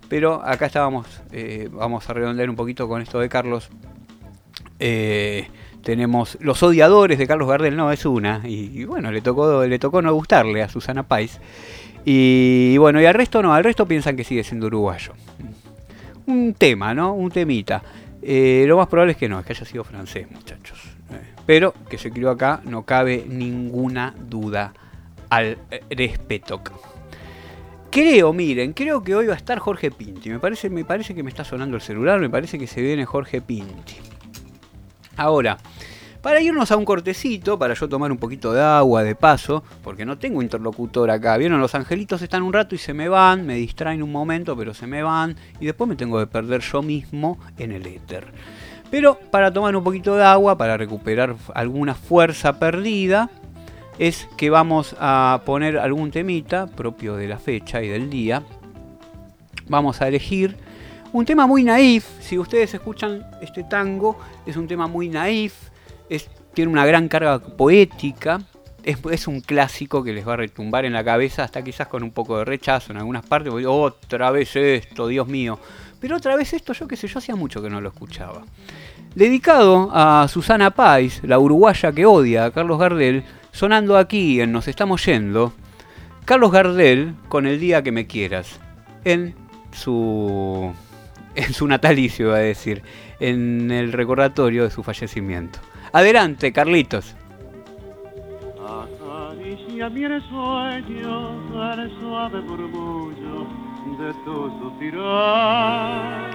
Speaker 1: pero acá estábamos, eh, vamos a redondear un poquito con esto de Carlos. Eh, tenemos los odiadores de Carlos Gardel, no, es una, y, y bueno, le tocó, le tocó no gustarle a Susana Pais. Y, y bueno, y al resto no, al resto piensan que sigue siendo uruguayo. Un tema, ¿no? Un temita. Eh, lo más probable es que no, es que haya sido francés, muchachos. Eh, pero que se crió acá, no cabe ninguna duda al respecto. Creo, miren, creo que hoy va a estar Jorge Pinti. Me parece, me parece que me está sonando el celular, me parece que se viene Jorge Pinti. Ahora, para irnos a un cortecito, para yo tomar un poquito de agua de paso, porque no tengo interlocutor acá. Vieron, los angelitos están un rato y se me van, me distraen un momento, pero se me van, y después me tengo que perder yo mismo en el éter. Pero para tomar un poquito de agua, para recuperar alguna fuerza perdida, es que vamos a poner algún temita propio de la fecha y del día. Vamos a elegir un tema muy naif. Si ustedes escuchan este tango, es un tema muy naif, es, tiene una gran carga poética, es, es un clásico que les va a retumbar en la cabeza, hasta quizás con un poco de rechazo en algunas partes, porque otra vez esto, Dios mío. Pero otra vez esto, yo qué sé, yo hacía mucho que no lo escuchaba. Dedicado a Susana Pais, la uruguaya que odia a Carlos Gardel, sonando aquí en Nos Estamos Yendo, Carlos Gardel con El Día que Me Quieras, en su, en su natalicio, va a decir, en el recordatorio de su fallecimiento. Adelante, Carlitos.
Speaker 3: Acaricia mi sueño al suave murmullo de tu suspirar.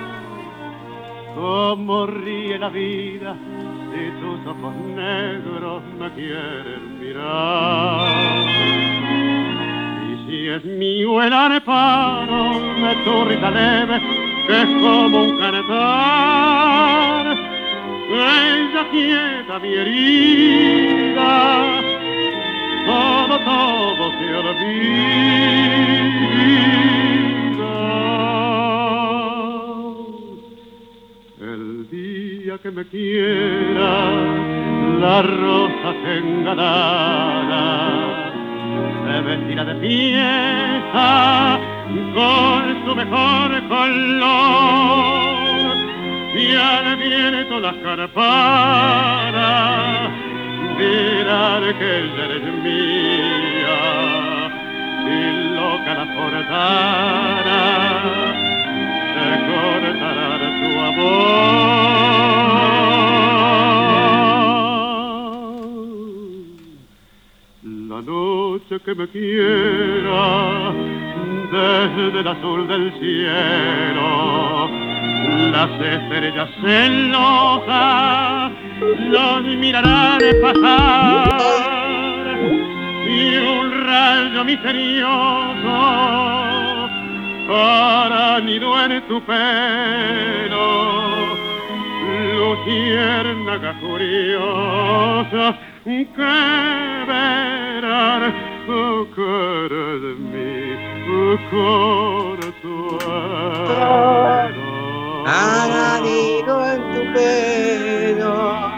Speaker 3: Como ríe la vida si tus ojos negros me quieren mirar. Y si es mío el areparo de tu risa leve, que es como un canetar, ella quieta mi herida, todo, todo se olvida. El día que me quiera, la rosa engalana se vestirá de fiesta con su mejor color, y al viento las campanas dirán que ella eres mía, y loca la forzana se cortará de su amor. La noche que me quiera, desde el azul del cielo, las estrellas celosas los mirarán pasar, y un rayo misterioso para nido en tu pelo, luciérnaga curiosa que verán que eres mi consuelo.
Speaker 4: Ananido en tu pelo,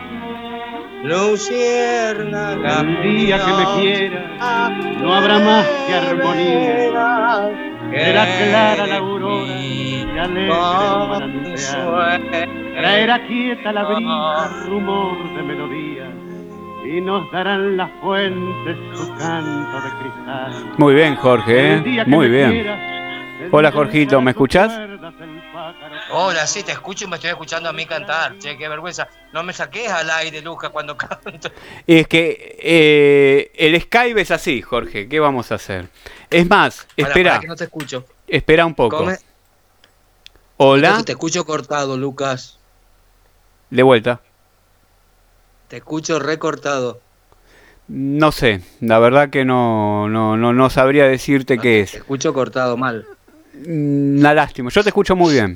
Speaker 4: luciérnaga.
Speaker 3: El día que me quieras, no habrá más que armonía. Será clara la aurora y alegre el manantial. Traerá quieta la brisa, rumor de melodía, y nos darán las fuentes su canto de cristal.
Speaker 1: Muy bien, Jorge, ¿eh? Muy bien. Hola, Jorgito, ¿me escuchás?
Speaker 4: Hola, sí, te escucho y me estoy escuchando a mí cantar. Che, qué vergüenza. No me saques al aire, Lucas, cuando canto.
Speaker 1: Es que eh, el Skype es así, Jorge. ¿Qué vamos a hacer? Es más,
Speaker 4: Para,
Speaker 1: espera.
Speaker 4: para que no te escucho.
Speaker 1: Espera un poco.
Speaker 4: Come.
Speaker 1: Hola.
Speaker 4: Entonces te escucho cortado, Lucas.
Speaker 1: De vuelta.
Speaker 4: Te escucho recortado.
Speaker 1: No sé, la verdad que no, no, no, no sabría decirte
Speaker 4: No,
Speaker 1: qué es.
Speaker 4: Te escucho cortado mal.
Speaker 1: Una lástima, yo te escucho muy bien.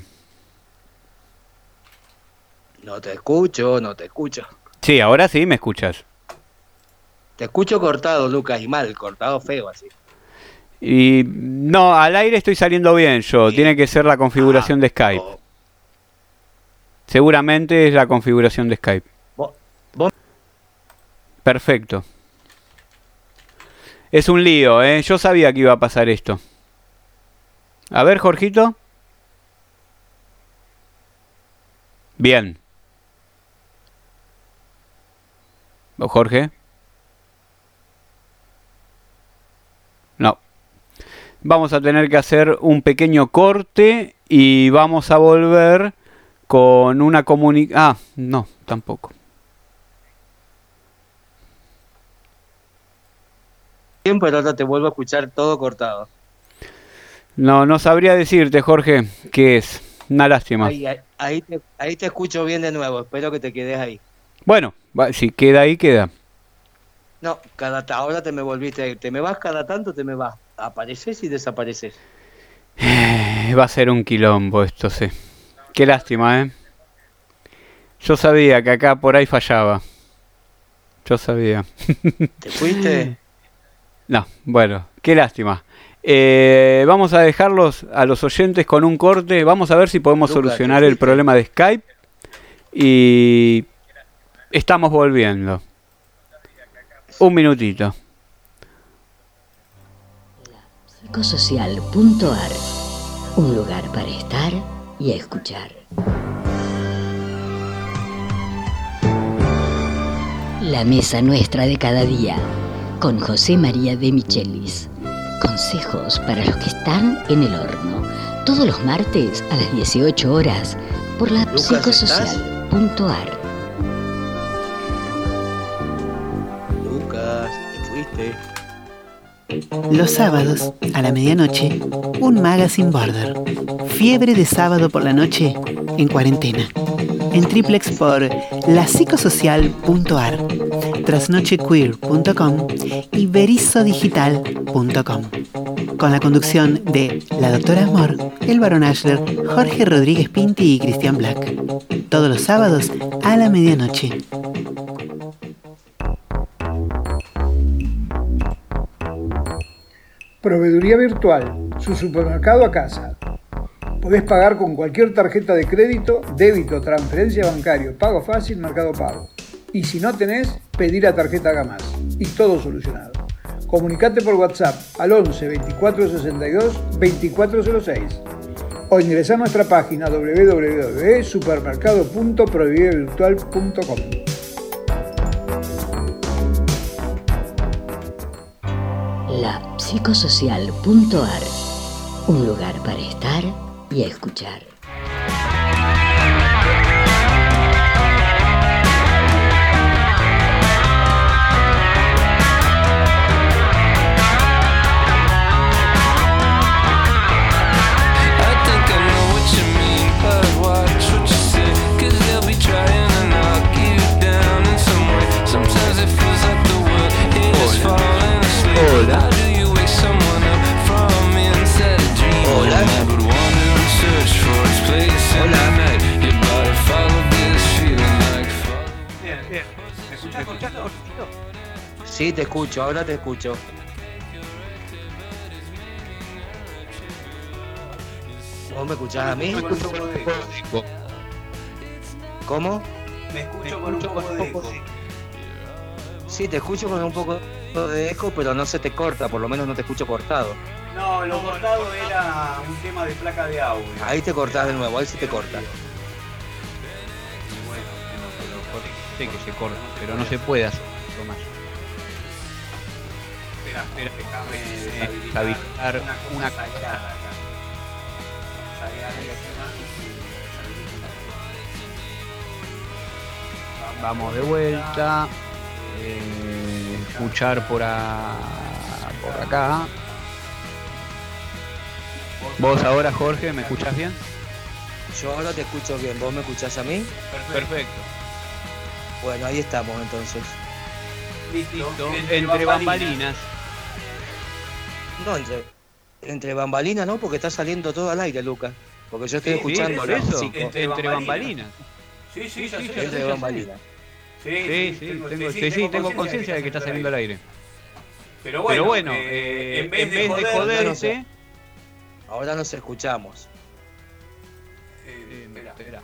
Speaker 4: No te escucho, no te escucho.
Speaker 1: Sí, ahora sí me escuchas.
Speaker 4: Te escucho cortado, Lucas, y mal, cortado feo así.
Speaker 1: Y no, al aire estoy saliendo bien yo,
Speaker 4: Sí.
Speaker 1: tiene que ser la configuración
Speaker 4: Ah,
Speaker 1: de Skype.
Speaker 4: oh.
Speaker 1: Seguramente es la configuración de Skype.
Speaker 4: Vos, vos
Speaker 1: Perfecto. Es un lío, ¿eh? Yo sabía que iba a pasar esto. A ver, Jorgito. Bien. ¿O Jorge? No. Vamos a tener que hacer un pequeño corte y vamos a volver con una comunicación. Ah, no, tampoco.
Speaker 4: Pero ahora te vuelvo a escuchar todo cortado.
Speaker 1: No, no sabría decirte, Jorge, qué es. Una lástima.
Speaker 4: Ahí, ahí, ahí, te, ahí te escucho bien de nuevo. Espero que te quedes ahí.
Speaker 1: Bueno, va, si queda ahí, queda.
Speaker 4: No, cada ahora te me volviste. Te me vas cada tanto, te me vas. Apareces y desapareces.
Speaker 1: Eh, va a ser un quilombo esto, sí. Qué lástima, ¿eh? Yo sabía que acá por ahí fallaba. Yo sabía.
Speaker 4: ¿Te fuiste?
Speaker 1: No, bueno, qué lástima. Eh, vamos a dejarlos a los oyentes con un corte. Vamos a ver si podemos
Speaker 4: Lucas,
Speaker 1: solucionar el problema de Skype. Y estamos volviendo. Un minutito.
Speaker 5: Psicosocial punto ar, un lugar para estar y escuchar. La mesa nuestra de cada día, con José María de Michelis. Consejos para los que están en el horno. Todos los martes a las dieciocho horas por la psicosocial punto ar.
Speaker 4: Lucas, te fuiste.
Speaker 6: Los sábados, a la medianoche, un Magazine Border. Fiebre de sábado por la noche en cuarentena. En triplex por la psicosocial punto ar, trasnochequeer punto com y berizodigital punto com. Con la conducción de la doctora Amor, el barón Ashler, Jorge Rodríguez Pinti y Cristian Black. Todos los sábados a la medianoche.
Speaker 7: Proveeduría Virtual, su supermercado a casa. Podés pagar con cualquier tarjeta de crédito, débito, transferencia bancario, pago fácil, Mercado Pago. Y si no tenés, pedir a tarjeta Gamás. Y todo solucionado. Comunicate por WhatsApp al once veinticuatro sesenta y dos veinticuatro cero seis o ingresá a nuestra página doble u doble u doble u punto supermercado punto proveeduría virtual punto com.
Speaker 5: La psicosocial punto ar, un lugar para estar y escuchar.
Speaker 1: Hola.
Speaker 4: Hola. Sí, te escucho, ahora te escucho. ¿Vos me escuchás a mí? ¿Cómo?
Speaker 1: Me escucho con un poco de eco.
Speaker 4: Sí, te escucho con un poco de eco, pero no se te corta, por lo menos no te escucho cortado.
Speaker 1: No, lo cortado era un tema de placa de audio.
Speaker 4: Ahí te cortás de nuevo, ahí se te corta.
Speaker 1: Bueno, sé que se corta, pero no se puede hacer más. Espera, espera, déjame deshabilitar una calidad. Vamos de vuelta. Eh, escuchar por, a, por acá. ¿Vos ahora, Jorge, me escuchás bien?
Speaker 4: Yo ahora te escucho bien, ¿vos me escuchás a mí?
Speaker 1: Perfecto.
Speaker 4: Bueno, ahí estamos entonces.
Speaker 1: Listo. Entre, entre bambalinas.
Speaker 4: No, entre, entre bambalinas no, porque está saliendo todo al aire, Lucas. Porque yo estoy
Speaker 1: Sí,
Speaker 4: escuchando.
Speaker 1: sí, por eso,
Speaker 4: cinco.
Speaker 1: entre, entre bambalinas.
Speaker 8: Sí, sí, ya sé,
Speaker 4: Entre
Speaker 8: ya sé, ya
Speaker 4: bambalinas.
Speaker 8: sé.
Speaker 1: Sí, sí, tengo, sí, sí, tengo, tengo conciencia de que está saliendo al aire.
Speaker 8: Pero bueno,
Speaker 1: Pero bueno,
Speaker 8: eh,
Speaker 1: eh,
Speaker 8: en vez,
Speaker 1: en vez de,
Speaker 8: joder,
Speaker 1: joderse...
Speaker 4: Ahora nos escuchamos.
Speaker 8: Eh, espera.
Speaker 1: espera.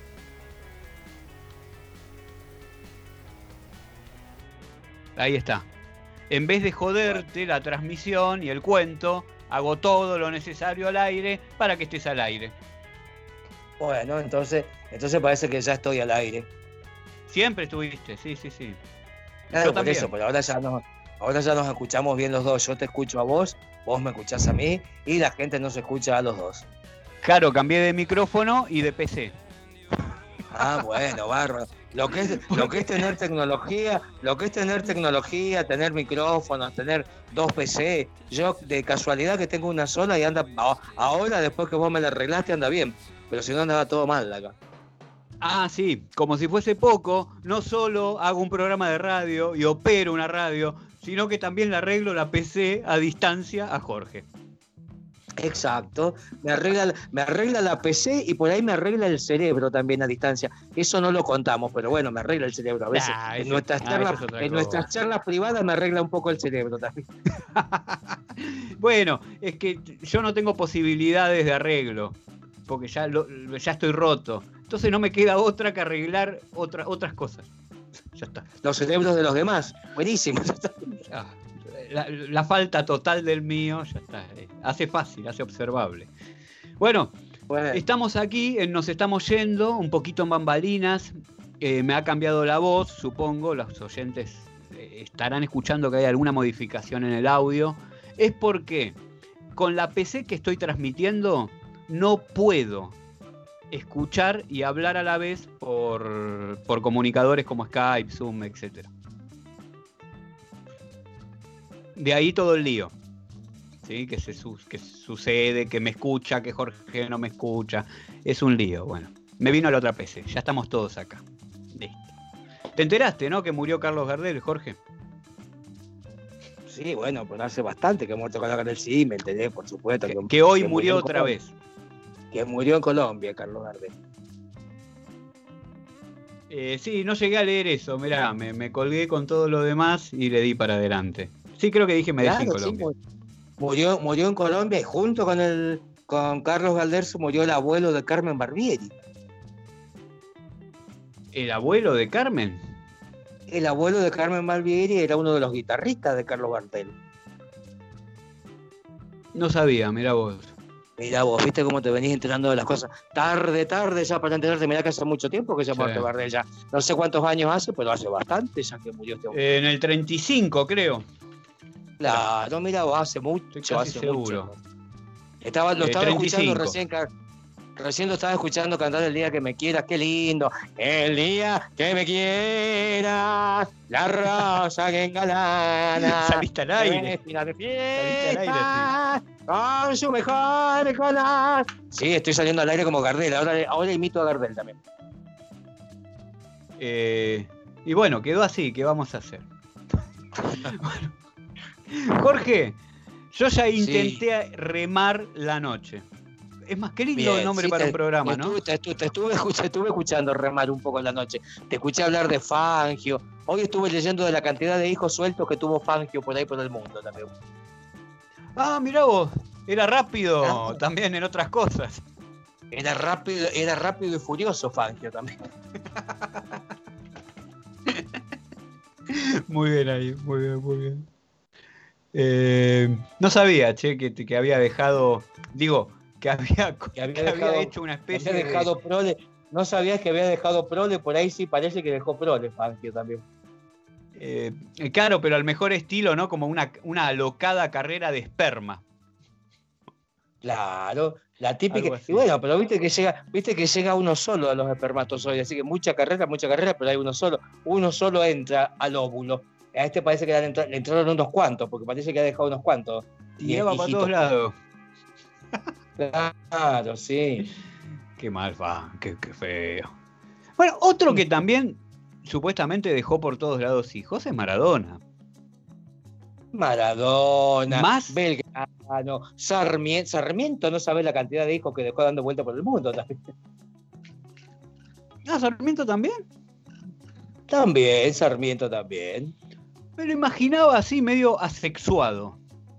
Speaker 1: Ahí está. En vez de joderte la transmisión y el cuento, hago todo lo necesario al aire para que estés al aire.
Speaker 4: Bueno, entonces, Entonces parece que ya estoy al aire.
Speaker 1: Siempre estuviste, sí, sí, sí.
Speaker 4: Claro,
Speaker 1: Yo
Speaker 4: por
Speaker 1: también.
Speaker 4: eso, pero ahora ya, no, ahora ya nos escuchamos bien los dos. Yo te escucho a vos, vos me escuchás a mí y la gente nos escucha a los dos.
Speaker 1: Claro, cambié de micrófono y de P C.
Speaker 4: Ah, bueno, bárbaro. Lo que es, lo que es tener tecnología, lo que es tener tecnología, tener micrófonos, tener dos P C. Yo de casualidad que tengo una sola y anda, ahora después que vos me la arreglaste anda bien, pero si no andaba todo mal acá.
Speaker 1: Ah, sí, como si fuese poco, no solo hago un programa de radio y opero una radio, sino que también le arreglo la P C a distancia a Jorge.
Speaker 4: Exacto, me arregla, me arregla la P C y por ahí me arregla el cerebro también a distancia. Eso no lo contamos, pero bueno, me arregla el cerebro a veces.
Speaker 1: Ah,
Speaker 4: en
Speaker 1: eso-
Speaker 4: nuestras,
Speaker 1: ah,
Speaker 4: charlas,
Speaker 1: eso es otra
Speaker 4: en
Speaker 1: cosa.
Speaker 4: nuestras charlas privadas me arregla un poco el cerebro también.
Speaker 1: Bueno, es que yo no tengo posibilidades de arreglo, porque ya, lo- ya estoy roto. Entonces no me queda otra que arreglar otra, otras cosas. Ya está.
Speaker 4: Los cerebros de los demás, buenísimo. ya está.
Speaker 1: Ah, La, la falta total del mío, ya está. eh, Hace fácil, hace observable. Bueno,
Speaker 4: Bueno,
Speaker 1: estamos aquí, eh, nos estamos yendo, un poquito en bambalinas. eh, me ha cambiado la voz, supongo. Los oyentes eh, estarán escuchando que hay alguna modificación en el audio. Es porque con la P C que estoy transmitiendo no puedo escuchar y hablar a la vez por, por comunicadores como Skype, Zoom, etcétera. De ahí todo el lío. ¿Sí? Que, se su- que sucede, que me escucha, que Jorge no me escucha. Es un lío, bueno. Me vino la otra P C, ya estamos todos acá. Listo. ¿Te enteraste, no? Que murió Carlos Gardel, Jorge.
Speaker 4: sí, bueno, pues hace bastante que ha muerto Carlos Gardel, sí, me enteré, por supuesto.
Speaker 1: Que, que hoy
Speaker 4: que
Speaker 1: murió
Speaker 4: en
Speaker 1: otra
Speaker 4: Colombia.
Speaker 1: vez.
Speaker 4: Que murió en Colombia, Carlos Gardel.
Speaker 1: Eh, sí, no llegué a leer eso, mirá, me, me colgué con todo lo demás y le di para adelante. Sí, creo que dije Medellín,
Speaker 4: Claro, sí,
Speaker 1: Colombia.
Speaker 4: mu- murió, murió en Colombia y junto con el con Carlos Gardel se murió el abuelo de Carmen Barbieri.
Speaker 1: ¿El abuelo de Carmen?
Speaker 4: El abuelo de Carmen Barbieri era uno de los guitarristas de Carlos Gardel.
Speaker 1: No sabía, mirá vos.
Speaker 4: Mirá vos, viste cómo te venís enterando de las cosas. Tarde, tarde ya para enterarte. Mirá que hace mucho tiempo que se ha
Speaker 1: Sí.
Speaker 4: muerto Gardel ya. No sé cuántos años hace, pero hace bastante ya que murió este hombre.
Speaker 1: Eh, en el treinta y cinco, creo.
Speaker 4: Claro, mira vos, hace mucho,
Speaker 1: Estoy casi
Speaker 4: hace
Speaker 1: seguro.
Speaker 4: mucho. Estaba, lo
Speaker 1: Eh,
Speaker 4: estaba
Speaker 1: treinta y cinco.
Speaker 4: escuchando recién, Car- recién lo estaba escuchando cantar El día que me quieras, qué lindo. El día que me quieras, la rosa que engalana.
Speaker 1: Saliste al aire.
Speaker 4: Vestida de
Speaker 1: Saliste al aire,
Speaker 4: fiesta, con su mejor color. Sí, estoy saliendo al aire como Gardel. Ahora, ahora imito a Gardel también.
Speaker 1: Eh, y bueno, quedó así, ¿qué vamos a hacer? Bueno. Jorge, yo ya intenté remar la noche. Es más, qué lindo
Speaker 4: Bien,
Speaker 1: el nombre
Speaker 4: sí,
Speaker 1: para
Speaker 4: te-
Speaker 1: un programa,
Speaker 4: te
Speaker 1: ¿no?
Speaker 4: estuve- Te, estuve, te estuve escuch- te estuve escuchando remar un poco en la noche. Te escuché hablar de Fangio. Hoy estuve leyendo de la cantidad de hijos sueltos que tuvo Fangio por ahí por el mundo también.
Speaker 1: Ah, mirá vos, era rápido
Speaker 4: Ah.
Speaker 1: también en otras cosas.
Speaker 4: Era rápido, era rápido y furioso Fangio también.
Speaker 1: Muy bien ahí, muy bien, muy bien. Eh, no sabía, che, que, que había dejado, digo, que había,
Speaker 4: Que había,
Speaker 1: que había
Speaker 4: dejado,
Speaker 1: hecho una
Speaker 4: que
Speaker 1: especie
Speaker 4: había
Speaker 1: de...
Speaker 4: dejado prole. No sabías que había dejado prole, por ahí sí parece que dejó prole Fangio también.
Speaker 1: Eh, claro, pero al mejor estilo, ¿no? Como una, una alocada carrera de esperma.
Speaker 4: Claro, la
Speaker 1: Algo
Speaker 4: típica.
Speaker 1: así.
Speaker 4: Y bueno, pero viste que llega, viste que llega uno solo a los espermatozoides, así que mucha carrera, mucha carrera, pero hay uno solo. Uno solo entra al óvulo. A este parece que le, han entra- le entraron unos cuantos, porque parece que ha dejado unos cuantos.
Speaker 1: Y va para
Speaker 4: hijitos.
Speaker 1: todos lados.
Speaker 4: Claro, sí.
Speaker 1: Qué mal va, qué, qué feo. Bueno, otro que también supuestamente dejó por todos lados hijos es Maradona.
Speaker 4: Maradona,
Speaker 1: Más-
Speaker 4: Belgrano, Sarmiento, Sarmiento, no sabes la cantidad de hijos que dejó dando vuelta por el mundo también.
Speaker 1: Ah, Sarmiento también.
Speaker 4: También, Sarmiento también.
Speaker 1: Me lo imaginaba así, medio asexuado.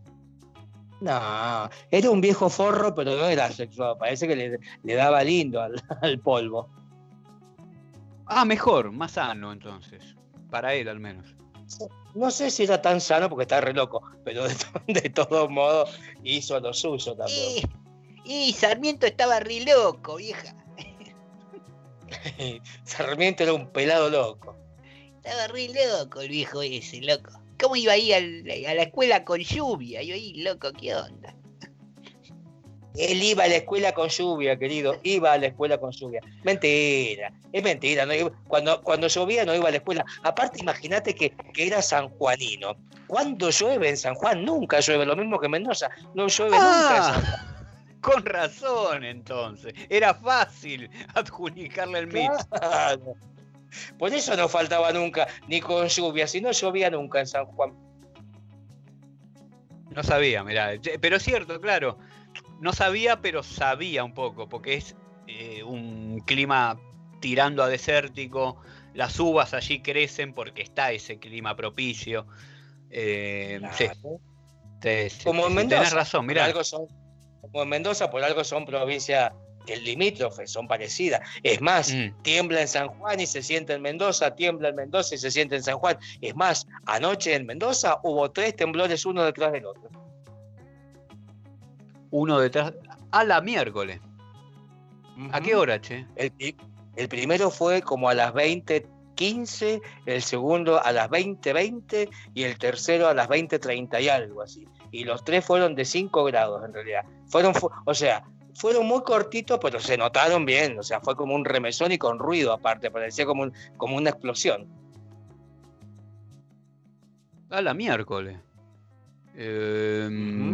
Speaker 4: No, era un viejo forro, pero no era sexual. Parece que le, le daba lindo al, al polvo.
Speaker 1: Ah, mejor, más sano entonces. Para él al menos.
Speaker 4: No sé si era tan sano porque está re loco, pero de, to- de todos modos hizo lo suyo también.
Speaker 9: Y Sarmiento estaba re loco, vieja.
Speaker 4: Sarmiento era un pelado loco.
Speaker 9: Estaba re loco el viejo ese, loco. ¿Cómo iba ahí al, a la escuela con lluvia? Yo ahí, loco, ¿qué onda?
Speaker 4: Él iba a la escuela con lluvia, querido. Iba a la escuela con lluvia. Mentira, es mentira. No iba, cuando, cuando llovía no iba a la escuela. Aparte, imagínate que, que era sanjuanino. ¿Cuándo llueve en San Juan? Nunca llueve. Lo mismo que en Mendoza. No llueve
Speaker 1: Ah,
Speaker 4: nunca en San Juan.
Speaker 1: Con razón, entonces. Era fácil adjudicarle el mito.
Speaker 4: Claro. Por eso no faltaba nunca, ni con lluvia. Si no llovía nunca en San Juan.
Speaker 1: No sabía, mirá. Pero es cierto, claro. No sabía, pero sabía un poco, porque es eh, un clima tirando a desértico. Las uvas allí crecen porque está ese clima propicio. Eh,
Speaker 4: Claro.
Speaker 1: sí, sí, sí,
Speaker 4: Como en
Speaker 1: sí,
Speaker 4: Mendoza.
Speaker 1: tenés razón,
Speaker 4: por
Speaker 1: mirá.
Speaker 4: algo son, como en Mendoza, por algo son provincias limítrofes, son parecidas. Es más,
Speaker 1: Mm.
Speaker 4: tiembla en San Juan y se siente en Mendoza, tiembla en Mendoza y se siente en San Juan. Es más, anoche en Mendoza hubo tres temblores uno detrás del otro.
Speaker 1: Uno detrás. A la miércoles. ¿A qué hora, che?
Speaker 4: El, pri- el primero fue como a las veinte quince, el segundo a las veinte veinte y el tercero a las veinte treinta y algo así. Y los tres fueron de cinco grados en realidad. Fueron, fu- o sea, fueron muy cortitos, pero se notaron bien. O sea, fue como un remesón y con ruido aparte, parecía como, un- como una explosión.
Speaker 1: A la miércoles. Eh,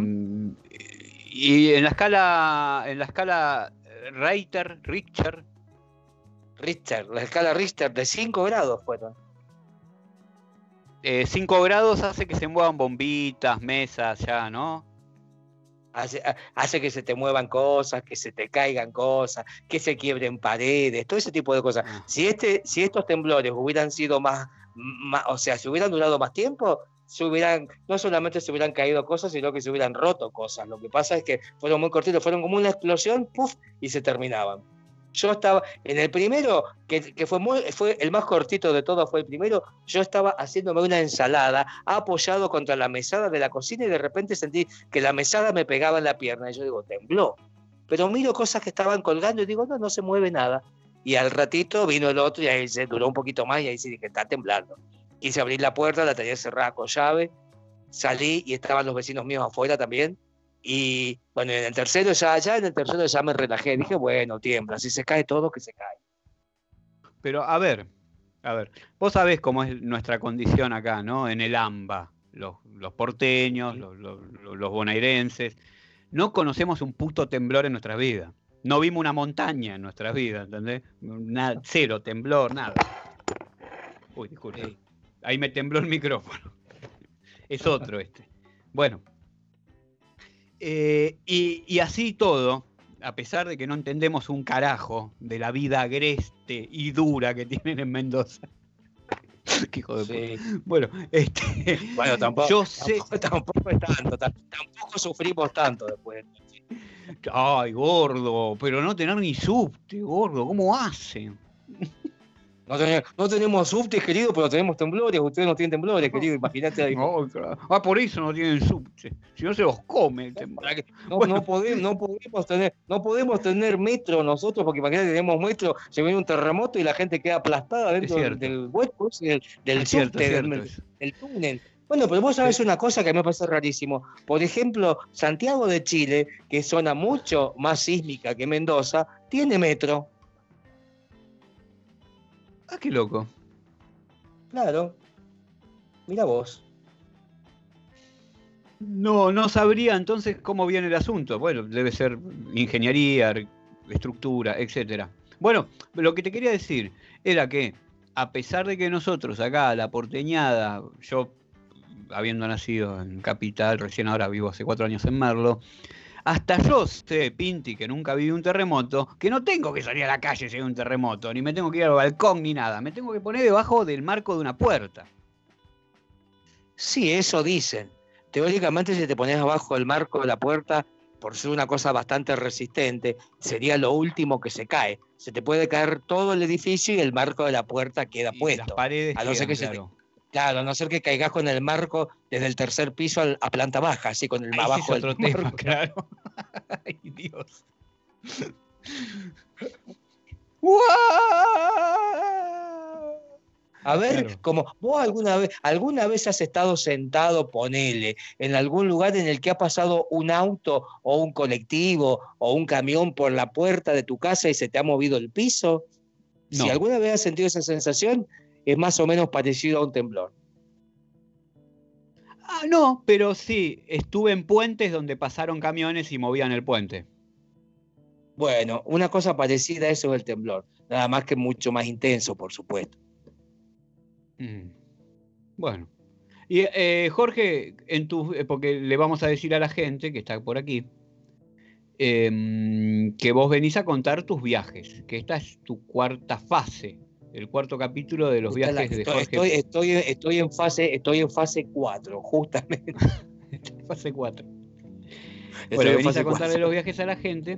Speaker 1: Y en la escala. En la escala Richter, Richter.
Speaker 4: Richter, la escala Richter de cinco grados fueron.
Speaker 1: cinco grados hace que se muevan bombitas, mesas, ya, ¿no?
Speaker 4: Hace, hace que se te muevan cosas, que se te caigan cosas, que se quiebren paredes, todo ese tipo de cosas.
Speaker 1: Ah.
Speaker 4: Si este, si estos temblores hubieran sido más, más, o sea, si hubieran durado más tiempo, se hubieran, no solamente se hubieran caído cosas, sino que se hubieran roto cosas. Lo que pasa es que fueron muy cortitos, fueron como una explosión, puff, y se terminaban. Yo estaba, en el primero, que, que fue, muy, fue el más cortito de todos, fue el primero, yo estaba haciéndome una ensalada, apoyado contra la mesada de la cocina y de repente sentí que la mesada me pegaba en la pierna y yo digo, tembló. Pero miro cosas que estaban colgando y digo, no, no se mueve nada. Y al ratito vino el otro y ahí se duró un poquito más y ahí sí dije, está temblando. Quise abrir la puerta, la tenía cerrada con llave, salí y estaban los vecinos míos afuera también. Y bueno, en el tercero ya, ya en el tercero ya me relajé, dije, bueno, tiembla, si se cae todo, que se cae.
Speaker 1: Pero a ver, a ver, vos sabés cómo es nuestra condición acá, ¿no? En el AMBA, los, los porteños, los, los, los bonaerenses, no conocemos un puto temblor en nuestra vida. No vimos una montaña en nuestra vida, ¿entendés? Nada, cero, temblor, nada. Uy, disculpe.
Speaker 4: Sí.
Speaker 1: Ahí me tembló el micrófono. Es otro este. Bueno. Eh, y, y así todo, a pesar de que no entendemos un carajo de la vida agreste y dura que tienen en Mendoza. Qué hijo de
Speaker 4: Sí.
Speaker 1: puta. Bueno, este,
Speaker 4: Bueno, tampoco,
Speaker 1: yo sé.
Speaker 4: tampoco, tampoco es tanto, tam- tampoco sufrimos tanto después.
Speaker 1: Ay, gordo, pero no tener ni subte, gordo, ¿cómo hacen?
Speaker 4: No, tenemos, no tenemos subtes, querido, pero tenemos temblores. Ustedes no tienen temblores, querido, imagínate. ahí.
Speaker 1: No, claro. Ah, por eso no tienen subte. Si no se los come el temblor.
Speaker 4: Para que- No,
Speaker 1: Bueno.
Speaker 4: no, podemos, no, podemos tener, no podemos tener metro nosotros, porque imagínate, tenemos metro, se viene un terremoto y la gente queda aplastada dentro
Speaker 1: Es
Speaker 4: del,
Speaker 1: cierto.
Speaker 4: del hueco, ese, del, del
Speaker 1: Es cierto,
Speaker 4: subte,
Speaker 1: es cierto
Speaker 4: del,
Speaker 1: eso.
Speaker 4: del túnel. Bueno, pero vos sabés una cosa que a mí me parece rarísimo. Por ejemplo, Santiago de Chile, que es zona mucho más sísmica que Mendoza, tiene metro.
Speaker 1: Ah, qué loco.
Speaker 4: Claro. Mira vos.
Speaker 1: No, no sabría entonces cómo viene el asunto. Bueno, debe ser ingeniería, ar- estructura, etcétera. Bueno, lo que te quería decir era que, a pesar de que nosotros acá, la porteñada, yo habiendo nacido en Capital, recién ahora vivo hace cuatro años en Merlo, hasta yo sé, Pinti, que nunca viví un terremoto, que no tengo que salir a la calle si hay un terremoto, ni me tengo que ir al balcón ni nada, me tengo que poner debajo del marco de una puerta.
Speaker 4: Sí, eso dicen. Teóricamente, si te pones abajo del marco de la puerta, por ser una cosa bastante resistente, sería lo último que se cae. Se te puede caer todo el edificio y el marco de la puerta queda
Speaker 1: Y
Speaker 4: puesto.
Speaker 1: las paredes
Speaker 4: A no ser
Speaker 1: quedan,
Speaker 4: que se te-
Speaker 1: claro.
Speaker 4: Claro, a no ser que caigas con el marco desde el tercer piso al- a planta baja, así con el
Speaker 1: Ahí sí
Speaker 4: abajo
Speaker 1: es
Speaker 4: del
Speaker 1: otro tema,
Speaker 4: marco.
Speaker 1: claro. Ay, Dios.
Speaker 4: A ver,
Speaker 1: Claro.
Speaker 4: como vos alguna vez, alguna vez has estado sentado, ponele, en algún lugar en el que ha pasado un auto o un colectivo o un camión por la puerta de tu casa y se te ha movido el piso. Si
Speaker 1: No.
Speaker 4: alguna vez has sentido esa sensación, es más o menos parecido a un temblor.
Speaker 1: Ah, no, pero sí, estuve en puentes donde pasaron camiones y movían el puente.
Speaker 4: Bueno, una cosa parecida a eso es el temblor, nada más que mucho más intenso, por supuesto.
Speaker 1: Mm. Bueno. Y eh, Jorge, en tu, eh, porque le vamos a decir a la gente que está por aquí, eh, que vos venís a contar tus viajes, que esta es tu cuarta fase, el cuarto capítulo de los
Speaker 4: Está la-
Speaker 1: viajes de
Speaker 4: estoy,
Speaker 1: Jorge.
Speaker 4: estoy, estoy, estoy en fase, estoy en fase cuatro, justamente.
Speaker 1: Fase cuatro.
Speaker 4: Estoy
Speaker 1: Bueno,
Speaker 4: en
Speaker 1: venís
Speaker 4: fase
Speaker 1: a contarle
Speaker 4: cuatro.
Speaker 1: los viajes a la gente.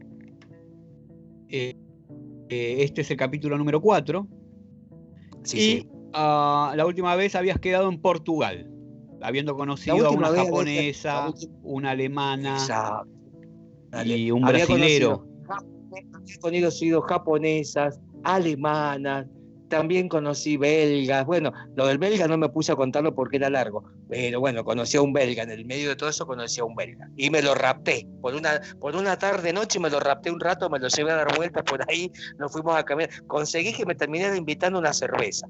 Speaker 1: Eh, eh, este es el capítulo número cuatro.
Speaker 4: Sí,
Speaker 1: y
Speaker 4: sí.
Speaker 1: ah, la última vez habías quedado en Portugal, habiendo
Speaker 4: La
Speaker 1: conocido a
Speaker 4: última
Speaker 1: una
Speaker 4: vez había-
Speaker 1: japonesa,
Speaker 4: la última-
Speaker 1: una alemana
Speaker 4: Esa-
Speaker 1: y un
Speaker 4: había
Speaker 1: brasilero.
Speaker 4: conocido, había conocido japonesas, alemanas, también conocí belgas. Bueno, lo del belga no me puse a contarlo porque era largo, pero bueno, conocí a un belga. En el medio de todo eso conocí a un belga. Y me lo rapté. Por una, por una tarde, noche, me lo rapté un rato, me lo llevé a dar vueltas por ahí, nos fuimos a caminar. Conseguí que me terminara invitando una cerveza.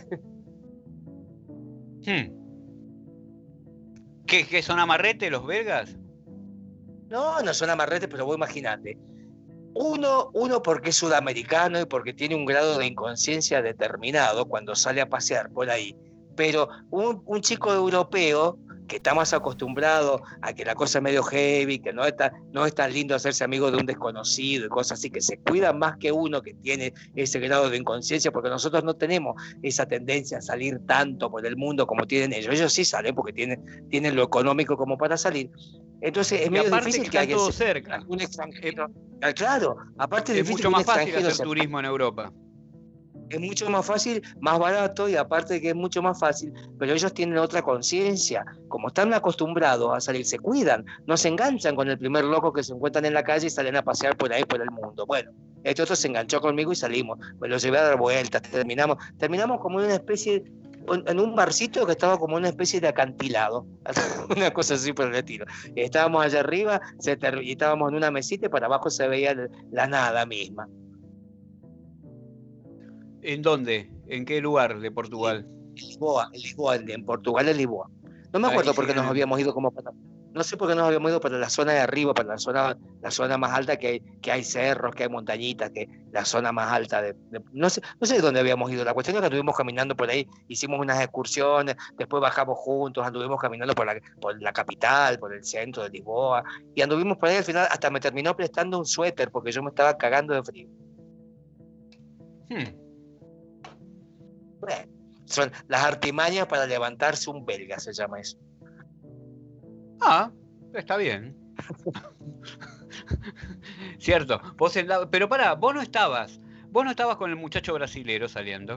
Speaker 1: Hmm. ¿Qué, qué son amarrete los belgas?
Speaker 4: No, no son amarretes, pero vos imaginate. Uno, uno porque es sudamericano y porque tiene un grado de inconsciencia determinado cuando sale a pasear por ahí. Pero un, un chico europeo que está más acostumbrado a que la cosa es medio heavy, que no es, tan, no es tan lindo hacerse amigo de un desconocido y cosas así, que se cuida más que uno que tiene ese grado de inconsciencia, porque nosotros no tenemos esa tendencia a salir tanto por el mundo como tienen ellos. Ellos sí salen porque tienen, tienen lo económico como para salir. Entonces es
Speaker 1: Y
Speaker 4: medio
Speaker 1: aparte
Speaker 4: difícil
Speaker 1: que
Speaker 4: que
Speaker 1: están
Speaker 4: alguien
Speaker 1: todos
Speaker 4: se-
Speaker 1: cerca.
Speaker 4: algún extranjero. Ah, claro, aparte es
Speaker 1: Es
Speaker 4: difícil
Speaker 1: mucho
Speaker 4: que un
Speaker 1: más fácil
Speaker 4: extranjero
Speaker 1: hacer
Speaker 4: se-
Speaker 1: turismo en Europa.
Speaker 4: es mucho más fácil, más barato y aparte que es mucho más fácil, pero ellos tienen otra conciencia, como están acostumbrados a salir, se cuidan, no se enganchan con el primer loco que se encuentran en la calle y salen a pasear por ahí por el mundo. Bueno, este otro se enganchó conmigo y salimos, me lo llevé a dar vueltas, terminamos, terminamos como en una especie, en un barcito que estaba como una especie de acantilado, una cosa así por el estilo. Estábamos allá arriba, se ter- y estábamos en una mesita y para abajo se veía la nada misma.
Speaker 1: ¿En dónde? ¿En qué lugar de Portugal?
Speaker 4: Lisboa, en Lisboa, en Portugal, en Lisboa. No me
Speaker 1: Ahí
Speaker 4: acuerdo
Speaker 1: sí,
Speaker 4: por qué
Speaker 1: en
Speaker 4: nos
Speaker 1: el-
Speaker 4: habíamos ido como para, no sé por qué nos habíamos ido para la zona de arriba, para la zona, la zona más alta que hay, que hay cerros, que hay montañitas, que la zona más alta de, de- no sé, no sé de dónde habíamos ido. La cuestión es que estuvimos caminando por ahí, hicimos unas excursiones, después bajamos juntos, anduvimos caminando por la, por la capital, por el centro de Lisboa, y anduvimos por ahí al final, hasta me terminó prestando un suéter porque yo me estaba cagando de frío.
Speaker 1: Hmm.
Speaker 4: Bueno, son las artimañas para levantarse un belga, se llama eso.
Speaker 1: Ah, está bien. Cierto. Vos en la- Pero pará, vos no estabas. Vos no estabas con el muchacho brasilero saliendo.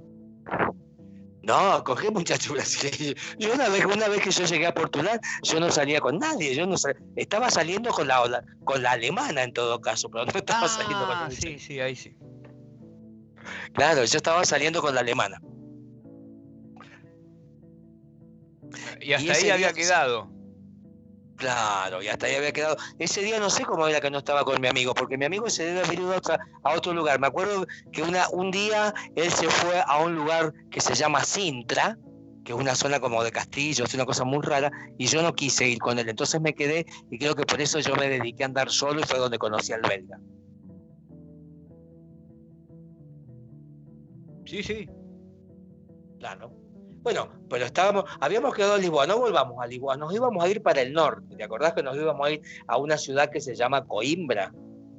Speaker 4: No, con qué muchacho brasileño. Yo una vez, una vez que yo llegué a Portugal, yo no salía con nadie, yo no sal- estaba saliendo con la, la- con la alemana en todo caso, pero no estaba saliendo con
Speaker 1: Ah,
Speaker 4: un
Speaker 1: sí, sí, ahí sí.
Speaker 4: Claro, yo estaba saliendo con la alemana.
Speaker 1: Y hasta
Speaker 4: Y ese
Speaker 1: ahí había
Speaker 4: día-
Speaker 1: quedado.
Speaker 4: Claro, y hasta ahí había quedado. Ese día no sé cómo era que no estaba con mi amigo, porque mi amigo se debe haber ido a, otra- a otro lugar. Me acuerdo que una, un día él se fue a un lugar que se llama Sintra, que es una zona como de castillos, una cosa muy rara, y yo no quise ir con él. Entonces me quedé y creo que por eso yo me dediqué a andar solo y fue donde conocí al belga.
Speaker 1: Sí, sí.
Speaker 4: Claro. Bueno, pero estábamos, habíamos quedado en Lisboa, no volvamos a Lisboa, nos íbamos a ir para el norte. ¿Te acordás que nos íbamos a ir a una ciudad que se llama Coimbra?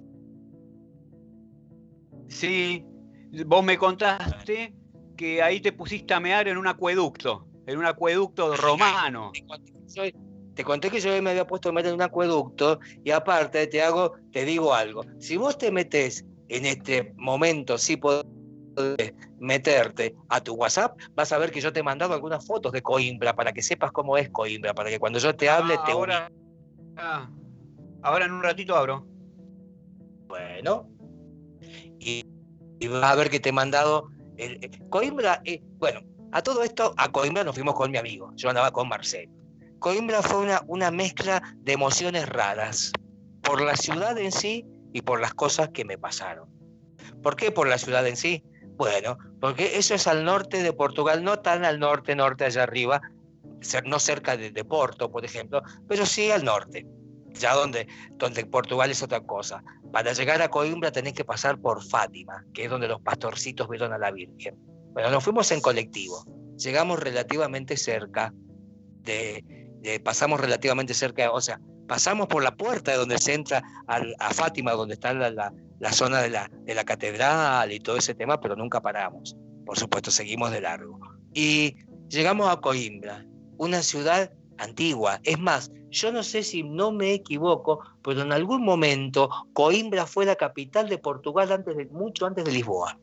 Speaker 1: Sí. Vos me contaste que ahí te pusiste a mear en un acueducto. En un acueducto romano.
Speaker 4: Te conté que yo, te conté que yo me había puesto a meter en un acueducto y aparte te hago, te digo algo. Si vos te metés en este momento, sí podés meterte a tu WhatsApp, vas a ver que yo te he mandado algunas fotos de Coimbra para que sepas cómo es Coimbra, para que cuando yo te hable
Speaker 1: Ah,
Speaker 4: te
Speaker 1: ahora, ah, ahora en un ratito abro.
Speaker 4: Bueno, y y vas a ver que te he mandado... El, el- Coimbra, eh, bueno, a todo esto, a Coimbra nos fuimos con mi amigo, yo andaba con Marcelo. Coimbra fue una, una mezcla de emociones raras, por la ciudad en sí y por las cosas que me pasaron. ¿Por qué por la ciudad en sí? Bueno, porque eso es al norte de Portugal, no tan al norte, norte allá arriba, cer- no cerca de, de Porto, por ejemplo, pero sí al norte, ya donde, donde Portugal es otra cosa. Para llegar a Coimbra tenés que pasar por Fátima, que es donde los pastorcitos vieron a la Virgen. Bueno, nos fuimos en colectivo, llegamos relativamente cerca, de, de- pasamos relativamente cerca, o sea, pasamos por la puerta de donde se entra al- a Fátima, donde está la, la- la zona de la, de la catedral y todo ese tema, pero nunca paramos. Por supuesto, seguimos de largo. Y llegamos a Coimbra, una ciudad antigua. Es más, yo no sé si no me equivoco, pero en algún momento Coimbra fue la capital de Portugal antes de, mucho antes de Lisboa.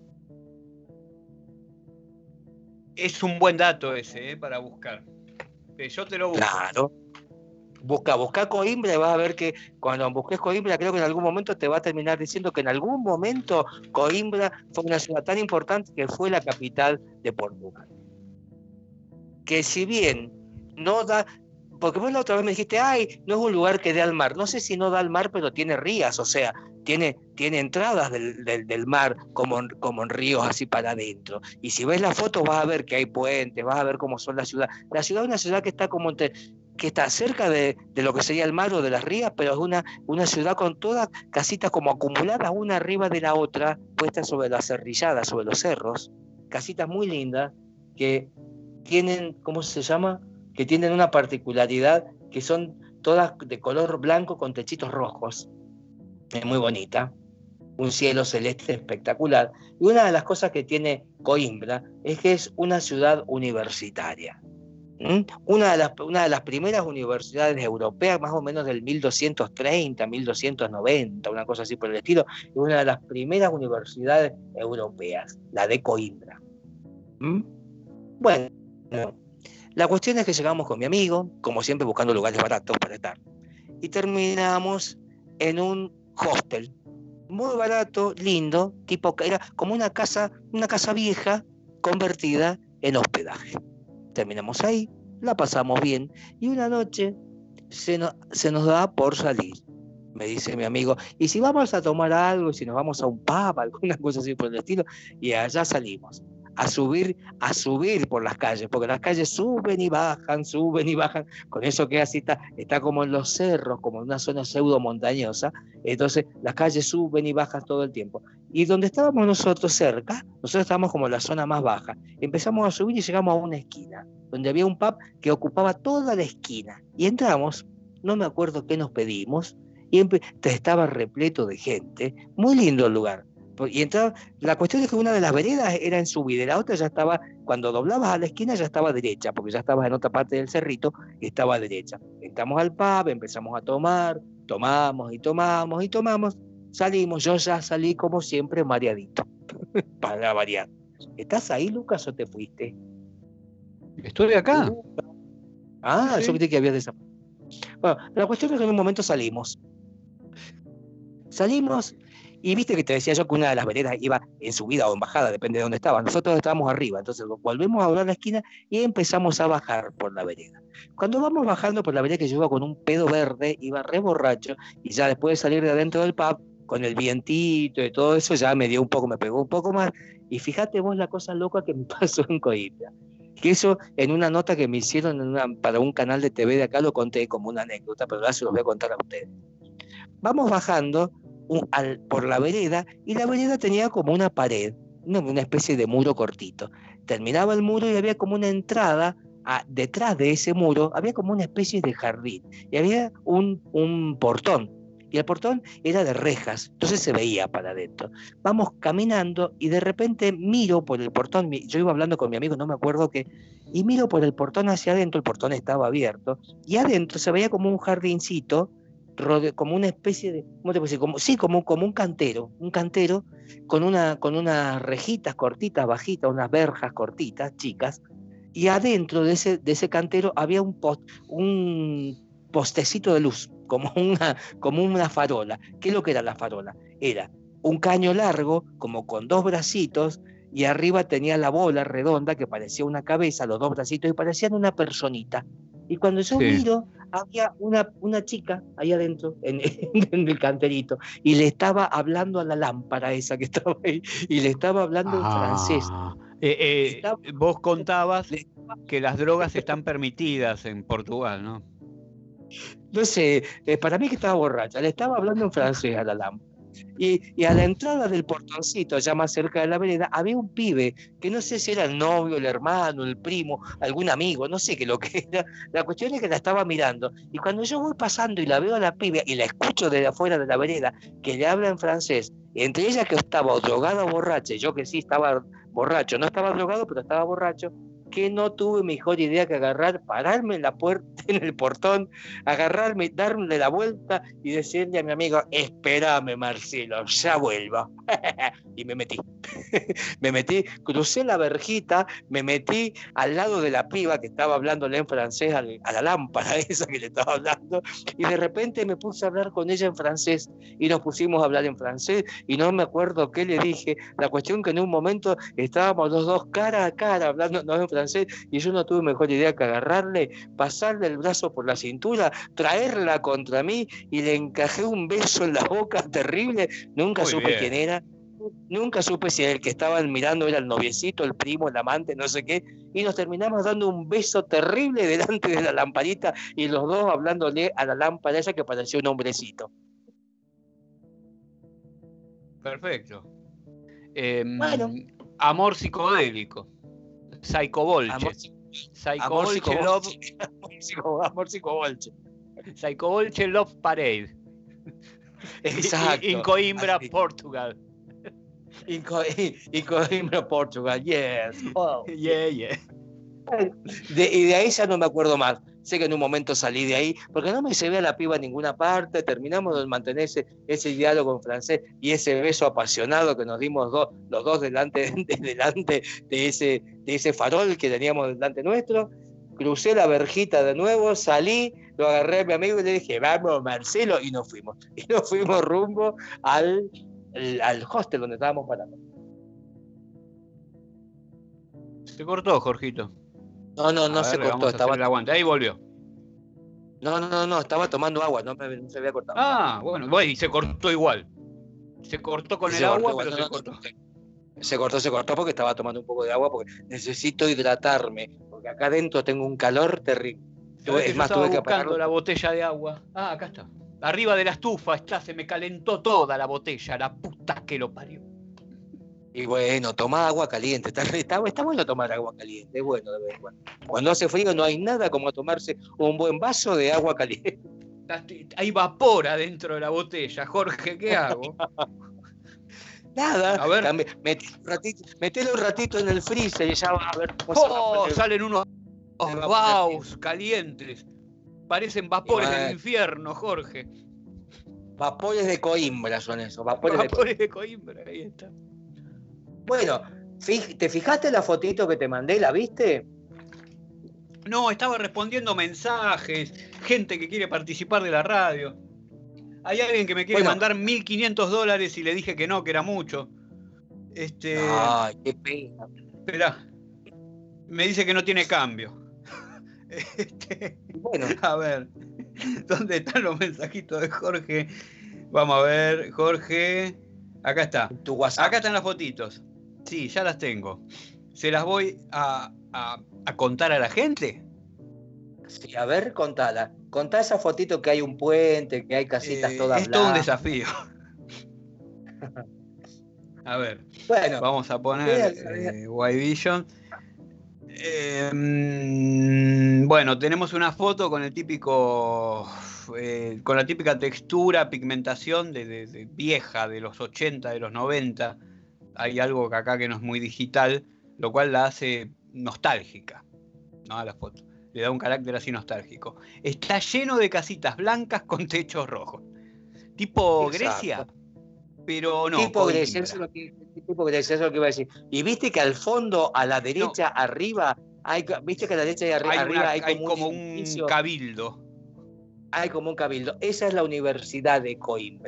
Speaker 1: Es un buen dato ese, ¿eh? Para buscar. Eh, Yo te lo busco.
Speaker 4: Claro. Busca, busca Coimbra y vas a ver que cuando busques Coimbra, creo que en algún momento te va a terminar diciendo que en algún momento Coimbra fue una ciudad tan importante que fue la capital de Portugal. Que si bien no da, porque vos la otra vez me dijiste, ay, no es un lugar que dé al mar. No sé si no da al mar, pero tiene rías, o sea, tiene, tiene entradas del, del, del mar como en, como en ríos así para adentro. Y si ves la foto vas a ver que hay puentes, vas a ver cómo son las ciudades. La ciudad es una ciudad que está como entre, que está cerca de, de lo que sería el mar o de las rías, pero es una, una ciudad con todas casitas como acumuladas una arriba de la otra, puestas sobre las serrilladas, sobre los cerros, casitas muy lindas que tienen, ¿cómo se llama? Que tienen una particularidad que son todas de color blanco con techitos rojos. Es muy bonita, un cielo celeste espectacular. Y una de las cosas que tiene Coimbra es que es una ciudad universitaria. ¿Mm? Una de, las, una de las primeras universidades europeas, más o menos del mil doscientos treinta, mil doscientos noventa, una cosa así por el estilo, es una de las primeras universidades europeas, la de Coimbra. ¿Mm? Bueno, la cuestión es que llegamos con mi amigo, como siempre buscando lugares baratos para estar, y terminamos en un hostel, muy barato, lindo, tipo era como una casa, una casa vieja convertida en hospedaje. Terminamos ahí, la pasamos bien, y una noche se, no, se nos da por salir. Me dice mi amigo, ¿y si vamos a tomar algo? ¿Y si nos vamos a un pub? Alguna cosa así por el estilo. Y allá salimos, a subir, a subir por las calles, porque las calles suben y bajan, suben y bajan, con eso que así está, está como en los cerros, como en una zona pseudo montañosa, entonces las calles suben y bajan todo el tiempo. Y donde estábamos nosotros cerca, nosotros estábamos como en la zona más baja, empezamos a subir y llegamos a una esquina, donde había un pub que ocupaba toda la esquina, y entramos, no me acuerdo qué nos pedimos, y estaba repleto de gente, muy lindo el lugar. Y entraba, la cuestión es que una de las veredas era en subida y la otra ya estaba, cuando doblabas a la esquina ya estaba derecha, porque ya estabas en otra parte del cerrito y estaba derecha. Entramos al pub, empezamos a tomar, tomamos y tomamos y tomamos, salimos, yo ya salí como siempre mareadito, para variar. ¿Estás ahí, Lucas, o te fuiste?
Speaker 1: Estoy acá.
Speaker 4: Uh, ah, sí. Yo creí que había desaparecido. Bueno, la cuestión es que en un momento salimos. Salimos y viste que te decía yo que una de las veredas iba en subida o en bajada, depende de dónde estaba. Nosotros estábamos arriba, entonces volvemos a doblar la esquina y empezamos a bajar por la vereda. Cuando vamos bajando por la vereda, que yo iba con un pedo verde, iba re borracho, y ya después de salir de adentro del pub, con el vientito y todo eso, ya me dio un poco, me pegó un poco más. Y fíjate vos la cosa loca que me pasó en Coimbra. Que eso en una nota que me hicieron en una, para un canal de T V de acá lo conté como una anécdota, pero ahora se los voy a contar a ustedes. Vamos bajando un, al, por la vereda y la vereda tenía como una pared, una, una especie de muro cortito. Terminaba el muro y había como una entrada, a, detrás de ese muro había como una especie de jardín y había un, un portón. Y el portón era de rejas, entonces se veía para adentro. Vamos caminando y de repente miro por el portón, yo iba hablando con mi amigo, no me acuerdo qué, y miro por el portón hacia adentro, el portón estaba abierto, y adentro se veía como un jardincito, como una especie de, ¿cómo te puedo decir? Como, sí, como, como un cantero, un cantero con, una, con unas rejitas cortitas, bajitas, unas verjas cortitas, chicas, y adentro de ese, de ese cantero había un, post, un postecito de luz, como una, como una farola. ¿Qué es lo que era la farola? Era un caño largo, como con dos bracitos, y arriba tenía la bola redonda que parecía una cabeza, los dos bracitos, y parecían una personita. Y cuando yo
Speaker 1: Sí.
Speaker 4: miro, había una, una chica ahí adentro, en, en el canterito, y le estaba hablando a la lámpara esa que estaba ahí, y le estaba hablando en francés.
Speaker 1: Ah, eh, eh,
Speaker 4: Estaba-
Speaker 1: vos contabas
Speaker 4: le-
Speaker 1: que las drogas están permitidas en Portugal, ¿no?
Speaker 4: No sé, eh, para mí que estaba borracha, le estaba hablando en francés a la lámpara. Y, y a la entrada del portoncito, allá más cerca de la vereda, había un pibe, que no sé si era el novio, el hermano, el primo, algún amigo, no sé qué lo que era. La cuestión es que la estaba mirando. Y cuando yo voy pasando y la veo a la pibe y la escucho desde afuera de la vereda, que le habla en francés, entre ella que estaba drogada o borracha, y yo que sí estaba borracho, no estaba drogado, pero estaba borracho, que no tuve mejor idea que agarrar, pararme en la puerta, en el portón, agarrarme, darle la vuelta y decirle a mi amigo, espérame Marcelo, ya vuelvo. Y me metí. Me metí, crucé la verjita, me metí al lado de la piba que estaba hablándole en francés a la lámpara esa que le estaba hablando, y de repente me puse a hablar con ella en francés, y nos pusimos a hablar en francés, y no me acuerdo qué le dije. La cuestión que en un momento estábamos los dos cara a cara hablando en francés, y yo no tuve mejor idea que agarrarle, pasarle el brazo por la cintura, traerla contra mí, y le encajé un beso en la boca terrible. Nunca
Speaker 1: Muy
Speaker 4: supe
Speaker 1: bien.
Speaker 4: quién era, nunca supe si el que estaban mirando era el noviecito, el primo, el amante, no sé qué, y nos terminamos dando un beso terrible delante de la lamparita, y los dos hablándole a la lámpara esa que parecía un hombrecito.
Speaker 1: Perfecto. Eh,
Speaker 4: Bueno.
Speaker 1: Amor psicodélico. Psychobolche.
Speaker 4: Amor, amor
Speaker 1: Psychobolche Love,
Speaker 4: psicobolche. Amor psico- amor psicobolche.
Speaker 1: Psychobolche Love Parade.
Speaker 4: Exacto.
Speaker 1: In Coimbra,
Speaker 4: Así.
Speaker 1: Portugal.
Speaker 4: In Co- in Coimbra, Portugal, yes. Oh.
Speaker 1: Yeah, yeah.
Speaker 4: De, y de ahí ya no me acuerdo más. Sé que en un momento salí de ahí, porque no me llevé a la piba a ninguna parte. Terminamos de mantener ese, ese diálogo en francés y ese beso apasionado que nos dimos dos, los dos delante, de, delante de, ese, de ese farol que teníamos delante nuestro. Crucé la verjita de nuevo, salí, lo agarré a mi amigo y le dije, vamos Marcelo, y nos fuimos. Y nos fuimos rumbo al, al, al hostel donde estábamos parando.
Speaker 1: Se cortó, Jorgito.
Speaker 4: No, no, no
Speaker 1: A
Speaker 4: se
Speaker 1: ver,
Speaker 4: cortó,
Speaker 1: vamos a
Speaker 4: estaba...
Speaker 1: hacer el aguante. Ahí volvió.
Speaker 4: No, no, no, no, estaba tomando agua, no, me, no se había cortado.
Speaker 1: Ah, bueno, bueno, y se cortó igual. Se cortó con
Speaker 4: Y
Speaker 1: el
Speaker 4: se
Speaker 1: agua,
Speaker 4: cortó,
Speaker 1: pero
Speaker 4: no,
Speaker 1: se
Speaker 4: no,
Speaker 1: cortó.
Speaker 4: Se cortó, se cortó porque estaba tomando un poco de agua, porque necesito hidratarme, porque acá adentro tengo un calor terrible.
Speaker 1: Sabés que
Speaker 4: Es
Speaker 1: yo
Speaker 4: más,
Speaker 1: estaba
Speaker 4: tuve que
Speaker 1: buscando
Speaker 4: apagarlo.
Speaker 1: la botella de agua. Ah, acá está. Arriba de la estufa está, se me calentó toda la botella, la puta que lo parió.
Speaker 4: Y bueno, toma agua caliente, está, está, está bueno tomar agua caliente, es bueno de vez en cuando. Cuando hace frío no hay nada como tomarse un buen vaso de agua caliente.
Speaker 1: Hay vapor adentro de la botella, Jorge, ¿qué hago?
Speaker 4: Nada,
Speaker 1: A ver.
Speaker 4: cambie- met- un ratito, metele un ratito en el freezer y ya va a ver cómo se va a
Speaker 1: ¡Oh!
Speaker 4: poner.
Speaker 1: Salen unos
Speaker 4: Se va a
Speaker 1: vaos calientes. Parecen vapores
Speaker 4: Y bueno.
Speaker 1: del infierno, Jorge.
Speaker 4: Vapores de Coimbra son esos, vapores de
Speaker 1: Vapores de Coimbra, ahí está.
Speaker 4: Bueno, fij- ¿te fijaste la fotito que te mandé? ¿La viste?
Speaker 1: No, estaba respondiendo mensajes, gente que quiere participar de la radio. Hay alguien que me quiere
Speaker 4: Bueno.
Speaker 1: mandar mil quinientos dólares y le dije que no, que era mucho. Este,
Speaker 4: Ay, qué pena.
Speaker 1: esperá. Me dice que no tiene cambio. Este,
Speaker 4: Bueno,
Speaker 1: a ver, ¿dónde están los mensajitos de Jorge? Vamos a ver, Jorge. Acá está.
Speaker 4: tu WhatsApp.
Speaker 1: Acá están las fotitos. Sí, ya las tengo. ¿Se las voy a, a, a contar a la gente?
Speaker 4: Sí, a ver, contala. Contá esa fotito que hay un puente, que hay casitas
Speaker 1: Eh,
Speaker 4: todas
Speaker 1: es todo un
Speaker 4: blancas.
Speaker 1: desafío. A ver,
Speaker 4: Bueno,
Speaker 1: vamos a poner
Speaker 4: Vea,
Speaker 1: eh, Y-Vision. Eh, mm, bueno, tenemos una foto con el típico, eh, con la típica textura, pigmentación de, de- de vieja, de los ochenta, de los noventa. Hay algo que acá que no es muy digital, lo cual la hace nostálgica, ¿no? A la foto. Le da un carácter así nostálgico. Está lleno de casitas blancas con techos rojos. Tipo
Speaker 4: Exacto.
Speaker 1: Grecia, pero no.
Speaker 4: tipo
Speaker 1: Coimbra.
Speaker 4: Grecia, eso es lo que, tipo Grecia, eso es lo que iba a decir. Y viste que al fondo, a la derecha, arriba, hay, viste que a la derecha y arri-
Speaker 1: Hay,
Speaker 4: arriba
Speaker 1: una-
Speaker 4: hay
Speaker 1: hay
Speaker 4: como,
Speaker 1: como
Speaker 4: un,
Speaker 1: un
Speaker 4: edificio,
Speaker 1: cabildo.
Speaker 4: hay como un cabildo. Esa es la Universidad de Coimbra.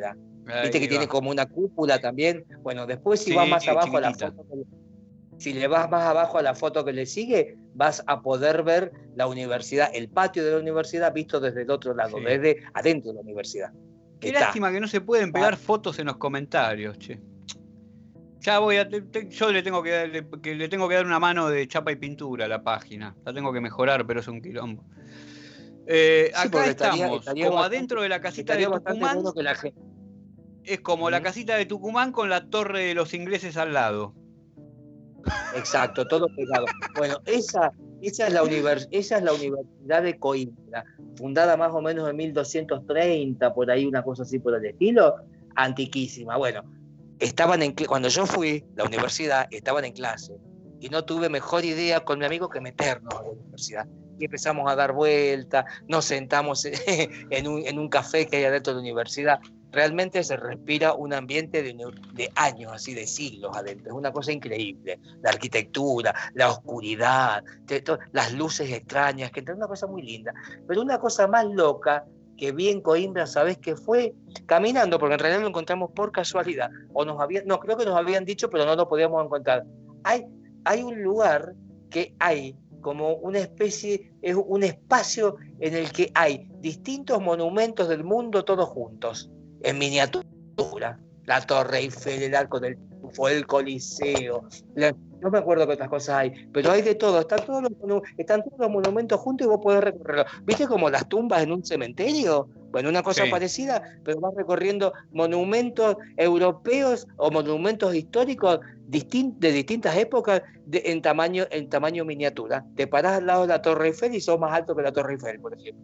Speaker 4: Viste que tiene como una cúpula también. Bueno, después si
Speaker 1: Sí,
Speaker 4: vas más abajo a la
Speaker 1: chiquitita.
Speaker 4: foto, que- si le vas más abajo a la foto que le sigue, vas a poder ver la universidad, el patio de la universidad visto desde el otro lado,
Speaker 1: Sí.
Speaker 4: desde adentro de la universidad.
Speaker 1: Qué
Speaker 4: Está.
Speaker 1: lástima que no se pueden pegar fotos en los comentarios, che. Ya voy a, te- te- yo le tengo que, dar- le, que le tengo que dar una mano de chapa y pintura a la página. La tengo que mejorar, pero es un quilombo. Eh,
Speaker 4: Sí,
Speaker 1: acá
Speaker 4: porque estaría-
Speaker 1: estamos,
Speaker 4: estaría
Speaker 1: como
Speaker 4: bastante-
Speaker 1: adentro de la casita
Speaker 4: estaría
Speaker 1: de
Speaker 4: bastante
Speaker 1: Tucumán.
Speaker 4: bueno que la gente.
Speaker 1: Es como la
Speaker 4: Ujú.
Speaker 1: casita de Tucumán con la torre de los ingleses al lado.
Speaker 4: Exacto, todo pegado. Bueno, esa, esa, es la univers- esa es la Universidad de Coimbra, fundada más o menos en mil doscientos treinta, por ahí, una cosa así por el estilo, antiquísima. Bueno, estaban en, cl- cuando yo fui a la universidad, estaban en clase, y no tuve mejor idea con mi amigo que meternos a la universidad. Y empezamos a dar vueltas, nos sentamos en un, en un café que hay adentro de la universidad. Realmente se respira un ambiente de, de años, así de siglos adentro. Es una cosa increíble. La arquitectura, la oscuridad, de to- las luces extrañas, que es una cosa muy linda. Pero una cosa más loca que vi en Coimbra, ¿sabés qué fue? Caminando, porque en realidad lo encontramos por casualidad. O nos habían, no, creo que nos habían dicho, pero no lo podíamos encontrar. Hay, hay un lugar que hay como una especie, es un espacio en el que hay distintos monumentos del mundo todos juntos, en miniatura. La Torre Eiffel, el Arco del Triunfo, el Coliseo, la, no me acuerdo qué otras cosas hay, pero hay de todo, están todos los, monu- están todos los monumentos juntos y vos podés recorrerlos. ¿Viste como las tumbas en un cementerio? Bueno, una cosa
Speaker 1: Sí.
Speaker 4: parecida, pero vas recorriendo monumentos europeos o monumentos históricos distin- de distintas épocas de- en, tamaño, en tamaño miniatura. Te parás al lado de la Torre Eiffel y sos más alto que la Torre Eiffel, por ejemplo.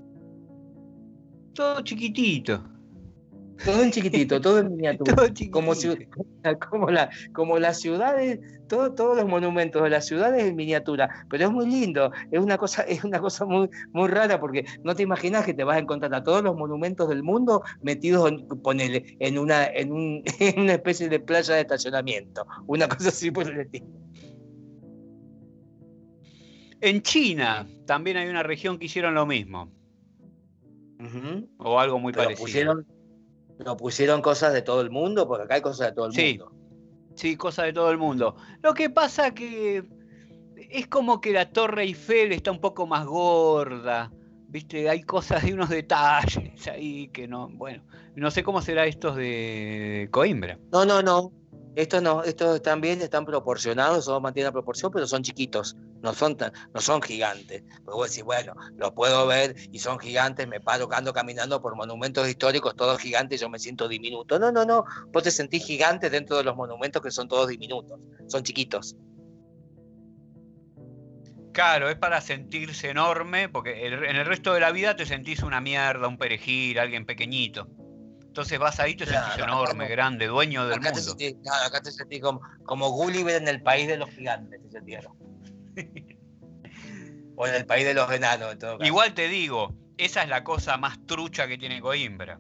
Speaker 1: Todo chiquitito.
Speaker 4: Todo en chiquitito, todo en miniatura.
Speaker 1: Todo chiquitito.
Speaker 4: Como, ciu- como, la, como las ciudades, todo, todos los monumentos de las ciudades en miniatura. Pero es muy lindo, es una cosa, es una cosa muy, muy rara porque no te imaginas que te vas a encontrar a todos los monumentos del mundo metidos en, ponele, en, una, en, un, en una especie de playa de estacionamiento. Una cosa así por el estilo.
Speaker 1: En China también hay una región que hicieron lo mismo.
Speaker 4: Ujú.
Speaker 1: O algo muy
Speaker 4: Pero
Speaker 1: parecido.
Speaker 4: pusieron, no pusieron cosas de todo el mundo, porque acá hay cosas de todo el
Speaker 1: Sí.
Speaker 4: mundo.
Speaker 1: Sí, cosa de todo el mundo. Lo que pasa que es como que la Torre Eiffel está un poco más gorda. Viste, hay cosas, hay unos detalles ahí que no, bueno, no sé cómo será estos de Coimbra.
Speaker 4: No, no, no. Estos no, estos están bien, están proporcionados, todos mantienen la proporción, pero son chiquitos, no son tan, no son gigantes. Porque vos decís, bueno, los puedo ver y son gigantes, me paro, ando caminando por monumentos históricos, todos gigantes, yo me siento diminuto. No, no, no, vos te sentís gigante dentro de los monumentos que son todos diminutos, son chiquitos.
Speaker 1: Claro, es para sentirse enorme, porque el- en el resto de la vida te sentís una mierda, un perejil, alguien pequeñito. Entonces vas ahí y te sentís
Speaker 4: Claro,
Speaker 1: enorme,
Speaker 4: acá no.
Speaker 1: grande, dueño del
Speaker 4: Acá te
Speaker 1: mundo.
Speaker 4: sentís, claro, acá te sentís como, como Gulliver en el país de los gigantes, te sentieron. O en el país de los enanos, en todo caso.
Speaker 1: Igual te digo, esa es la cosa más trucha que tiene Coimbra.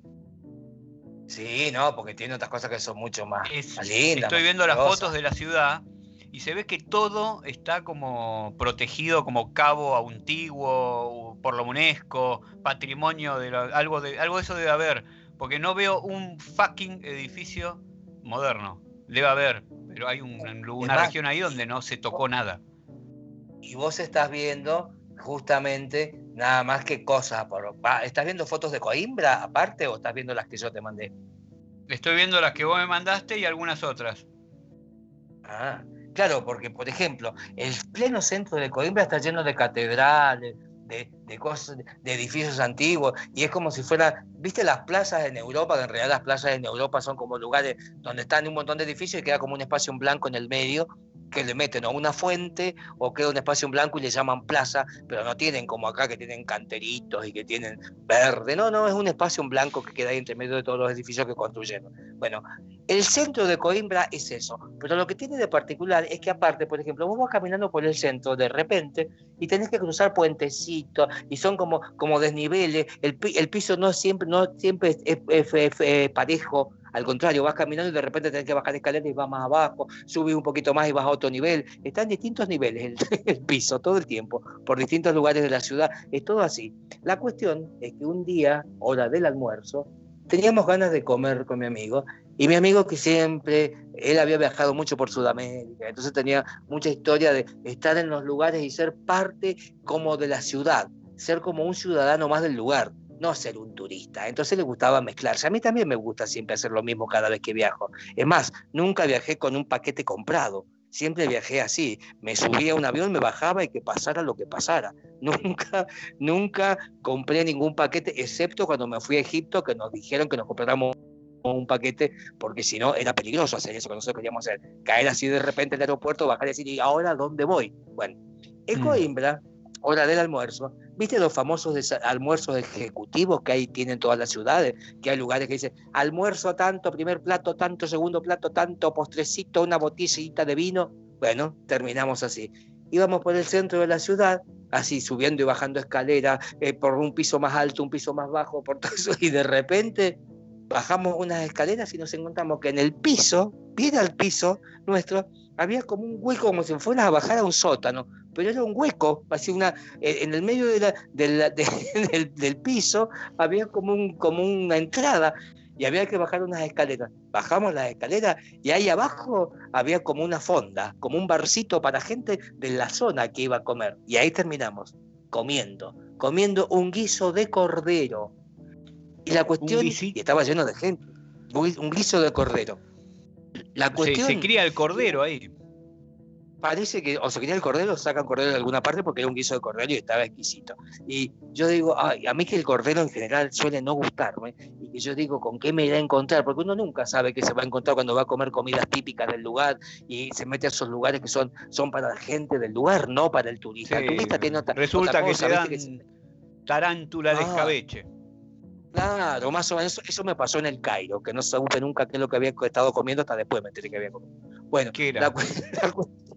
Speaker 4: Sí, no, porque tiene otras cosas que son mucho más,
Speaker 1: Es-
Speaker 4: más lindas.
Speaker 1: Estoy
Speaker 4: más
Speaker 1: viendo las
Speaker 4: curiosas.
Speaker 1: fotos de la ciudad y se ve que todo está como protegido como cabo antiguo por la UNESCO, patrimonio de la- algo de algo de eso debe haber, porque no veo un fucking edificio moderno. Debe haber, pero hay un- una
Speaker 4: Es más,
Speaker 1: región ahí donde no se tocó nada.
Speaker 4: Y vos estás viendo justamente nada más que cosas. Por, va, ¿estás viendo fotos de Coimbra aparte o estás viendo las que yo te mandé?
Speaker 1: Estoy viendo las que vos me mandaste y algunas otras.
Speaker 4: Ah, claro, porque por ejemplo, el pleno centro de Coimbra está lleno de catedrales, de, de cosas, de edificios antiguos, y es como si fuera, ¿viste las plazas en Europa? Que en realidad las plazas en Europa son como lugares donde están un montón de edificios y queda como un espacio en blanco en el medio, que le meten a una fuente o queda un espacio en blanco y le llaman plaza, pero no tienen como acá que tienen canteritos y que tienen verde, no, no, es un espacio en blanco que queda ahí entre medio de todos los edificios que construyeron. Bueno, el centro de Coimbra es eso, pero lo que tiene de particular es que aparte, por ejemplo, vos vas caminando por el centro de repente y tenés que cruzar puentecitos y son como, como desniveles, el, pi- el piso no siempre, no siempre es, es- es- es- es parejo, al contrario, vas caminando y de repente tenés que bajar escaleras y vas más abajo, subís un poquito más y vas a otro nivel, está en distintos niveles el, el piso todo el tiempo, por distintos lugares de la ciudad, es todo así. La cuestión es que un día, hora del almuerzo, teníamos ganas de comer con mi amigo. Y mi amigo que siempre, él había viajado mucho por Sudamérica, entonces tenía mucha historia de estar en los lugares y ser parte como de la ciudad, ser como un ciudadano más del lugar, no ser un turista. Entonces le gustaba mezclarse. A mí también me gusta siempre hacer lo mismo cada vez que viajo. Es más, nunca viajé con un paquete comprado. Siempre viajé así, me subía a un avión, me bajaba y que pasara lo que pasara. Nunca, nunca compré ningún paquete, excepto cuando me fui a Egipto, que nos dijeron que nos compráramos un paquete, porque si no era peligroso hacer eso que nosotros queríamos hacer, caer así de repente en el aeropuerto, bajar y decir, ¿y ahora dónde voy? Bueno, en Coimbra, hora del almuerzo, ¿viste los famosos desa- almuerzos ejecutivos que ahí tienen todas las ciudades? Que hay lugares que dicen, almuerzo tanto, primer plato tanto, segundo plato tanto, postrecito, una botellita de vino. Bueno, terminamos así. Íbamos por el centro de la ciudad, así subiendo y bajando escaleras, eh, por un piso más alto, un piso más bajo, por todo eso, y de repente bajamos unas escaleras y nos encontramos que en el piso, bien al piso nuestro, había como un hueco, como si fueras a bajar a un sótano, pero era un hueco, así una, eh, en el medio de la, de la, de, del, del piso había como, un, como una entrada y había que bajar unas escaleras. Bajamos las escaleras y ahí abajo había como una fonda, como un barcito para gente de la zona que iba a comer. Y ahí terminamos, comiendo, comiendo un guiso de cordero. Y la cuestión, y estaba lleno de gente, un guiso de cordero. La cuestión,
Speaker 1: se, se cría el cordero ahí.
Speaker 4: Parece que o se cría el cordero o sacan cordero de alguna parte porque era un guiso de cordero y estaba exquisito. Y yo digo, ay, a mí que el cordero en general suele no gustarme, y que yo digo, ¿con qué me iré a encontrar? Porque uno nunca sabe qué se va a encontrar cuando va a comer comidas típicas del lugar y se mete a esos lugares que son, son para la gente del lugar, no para el turista.
Speaker 1: Sí,
Speaker 4: el turista tiene otra,
Speaker 1: resulta
Speaker 4: otra cosa,
Speaker 1: que se dan
Speaker 4: que se...
Speaker 1: tarántula de
Speaker 4: Ah.
Speaker 1: escabeche.
Speaker 4: Claro, más o menos eso, eso me pasó en el Cairo, que no supe nunca qué es lo que había estado comiendo, hasta después me enteré que había comido. Bueno,
Speaker 1: ¿Qué era?
Speaker 4: La, la,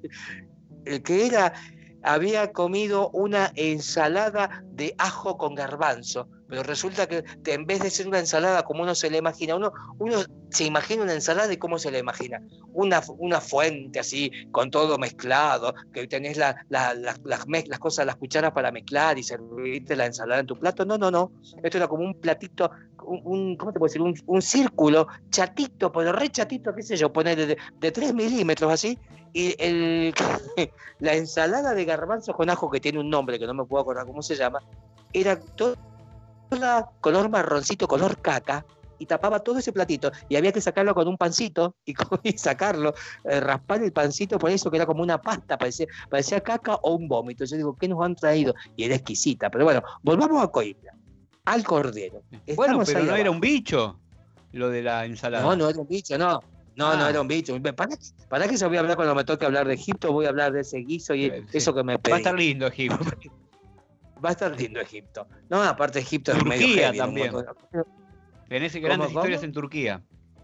Speaker 4: el que era, había comido una ensalada de ajo con garbanzo, pero resulta que en vez de ser una ensalada como uno se le imagina, uno, uno se imagina una ensalada y cómo se le imagina, una, una fuente así, con todo mezclado, que tenés la, la, la, las, las cosas, las cucharas para mezclar y servirte la ensalada en tu plato. No, no, no, esto era como un platito, un, un ¿cómo te puedo decir? Un, un círculo chatito, pero re chatito, qué sé yo, poner de, de tres milímetros así, y el, la ensalada de garbanzos con ajo, que tiene un nombre que no me puedo acordar cómo se llama, era todo color marroncito, color caca, y tapaba todo ese platito, y había que sacarlo con un pancito, y, y sacarlo, eh, raspar el pancito por eso, que era como una pasta, parecía, parecía caca o un vómito. Yo digo, ¿qué nos han traído? Y era exquisita. Pero bueno, volvamos a Coimbra, al cordero.
Speaker 1: Bueno,
Speaker 4: Estamos
Speaker 1: pero
Speaker 4: ahí
Speaker 1: no
Speaker 4: abajo.
Speaker 1: era un bicho lo de la ensalada.
Speaker 4: No, no era un bicho, no. No,
Speaker 1: Ah.
Speaker 4: no era un bicho. ¿Para, ¿Para qué yo voy a hablar cuando me toque hablar de Egipto? Voy a hablar de ese guiso y
Speaker 1: Sí.
Speaker 4: eso que me pedí.
Speaker 1: Va a estar lindo Egipto.
Speaker 4: Va a estar lindo Egipto. No, aparte Egipto es medio
Speaker 1: Turquía
Speaker 4: heavy,
Speaker 1: también.
Speaker 4: un montón-
Speaker 1: Tenés grandes
Speaker 4: ¿Cómo,
Speaker 1: historias
Speaker 4: cómo?
Speaker 1: en Turquía.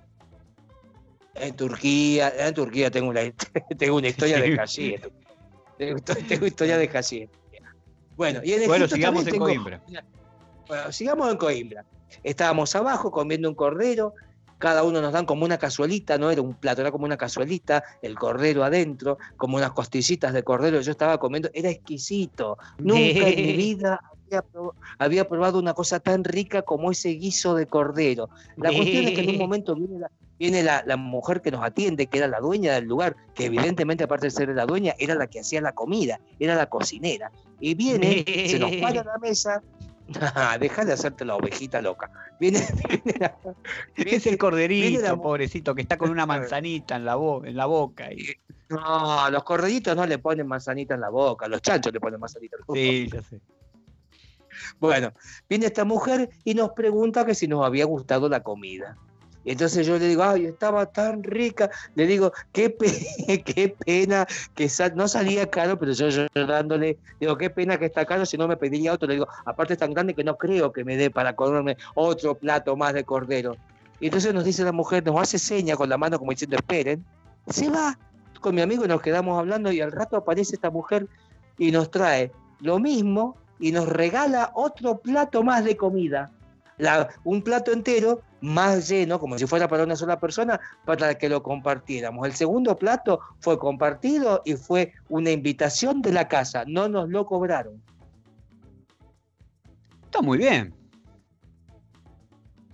Speaker 4: En Turquía, en Turquía tengo una, tengo una historia
Speaker 1: Sí.
Speaker 4: de Hashi. Tengo, tengo historia de Hashi. Bueno, y en Egipto
Speaker 1: Bueno, sigamos
Speaker 4: también
Speaker 1: en
Speaker 4: tengo-
Speaker 1: Coimbra.
Speaker 4: Bueno, sigamos en Coimbra. Estábamos abajo comiendo un cordero, cada uno nos dan como una cazuelita, no era un plato, era como una cazuelita, el cordero adentro, como unas costillitas de cordero. Yo estaba comiendo, era exquisito. Nunca en mi vida había probado, había probado una cosa tan rica como ese guiso de cordero. La cuestión es que en un momento viene la, viene la, la mujer que nos atiende, que era la dueña del lugar, que evidentemente aparte de ser la dueña, era la que hacía la comida, era la cocinera. Y viene, se nos para a la mesa. Deja de hacerte la ovejita loca. Viene, viene, la, viene
Speaker 1: Es el corderito,
Speaker 4: viene la-
Speaker 1: pobrecito, que está con una manzanita en la, bo- en la boca. Y...
Speaker 4: No, los corderitos no le ponen manzanita en la boca, los chanchos le ponen manzanita en la boca.
Speaker 1: Sí, ya sé.
Speaker 4: Bueno, viene esta mujer y nos pregunta que si nos había gustado la comida. Y entonces yo le digo, ay, estaba tan rica. Le digo, qué, pe qué pena que sal no salía caro, pero yo llorándole, digo, qué pena que está caro, si no me pediría otro. Le digo, aparte es tan grande que no creo que me dé para comerme otro plato más de cordero. Y entonces nos dice la mujer, nos hace seña con la mano como diciendo, esperen. Se va con mi amigo y nos quedamos hablando y al rato aparece esta mujer y nos trae lo mismo y nos regala otro plato más de comida. La, un plato entero más lleno, como si fuera para una sola persona, para que lo compartiéramos. El segundo plato fue compartido y fue una invitación de la casa, no nos lo cobraron.
Speaker 1: Está muy bien.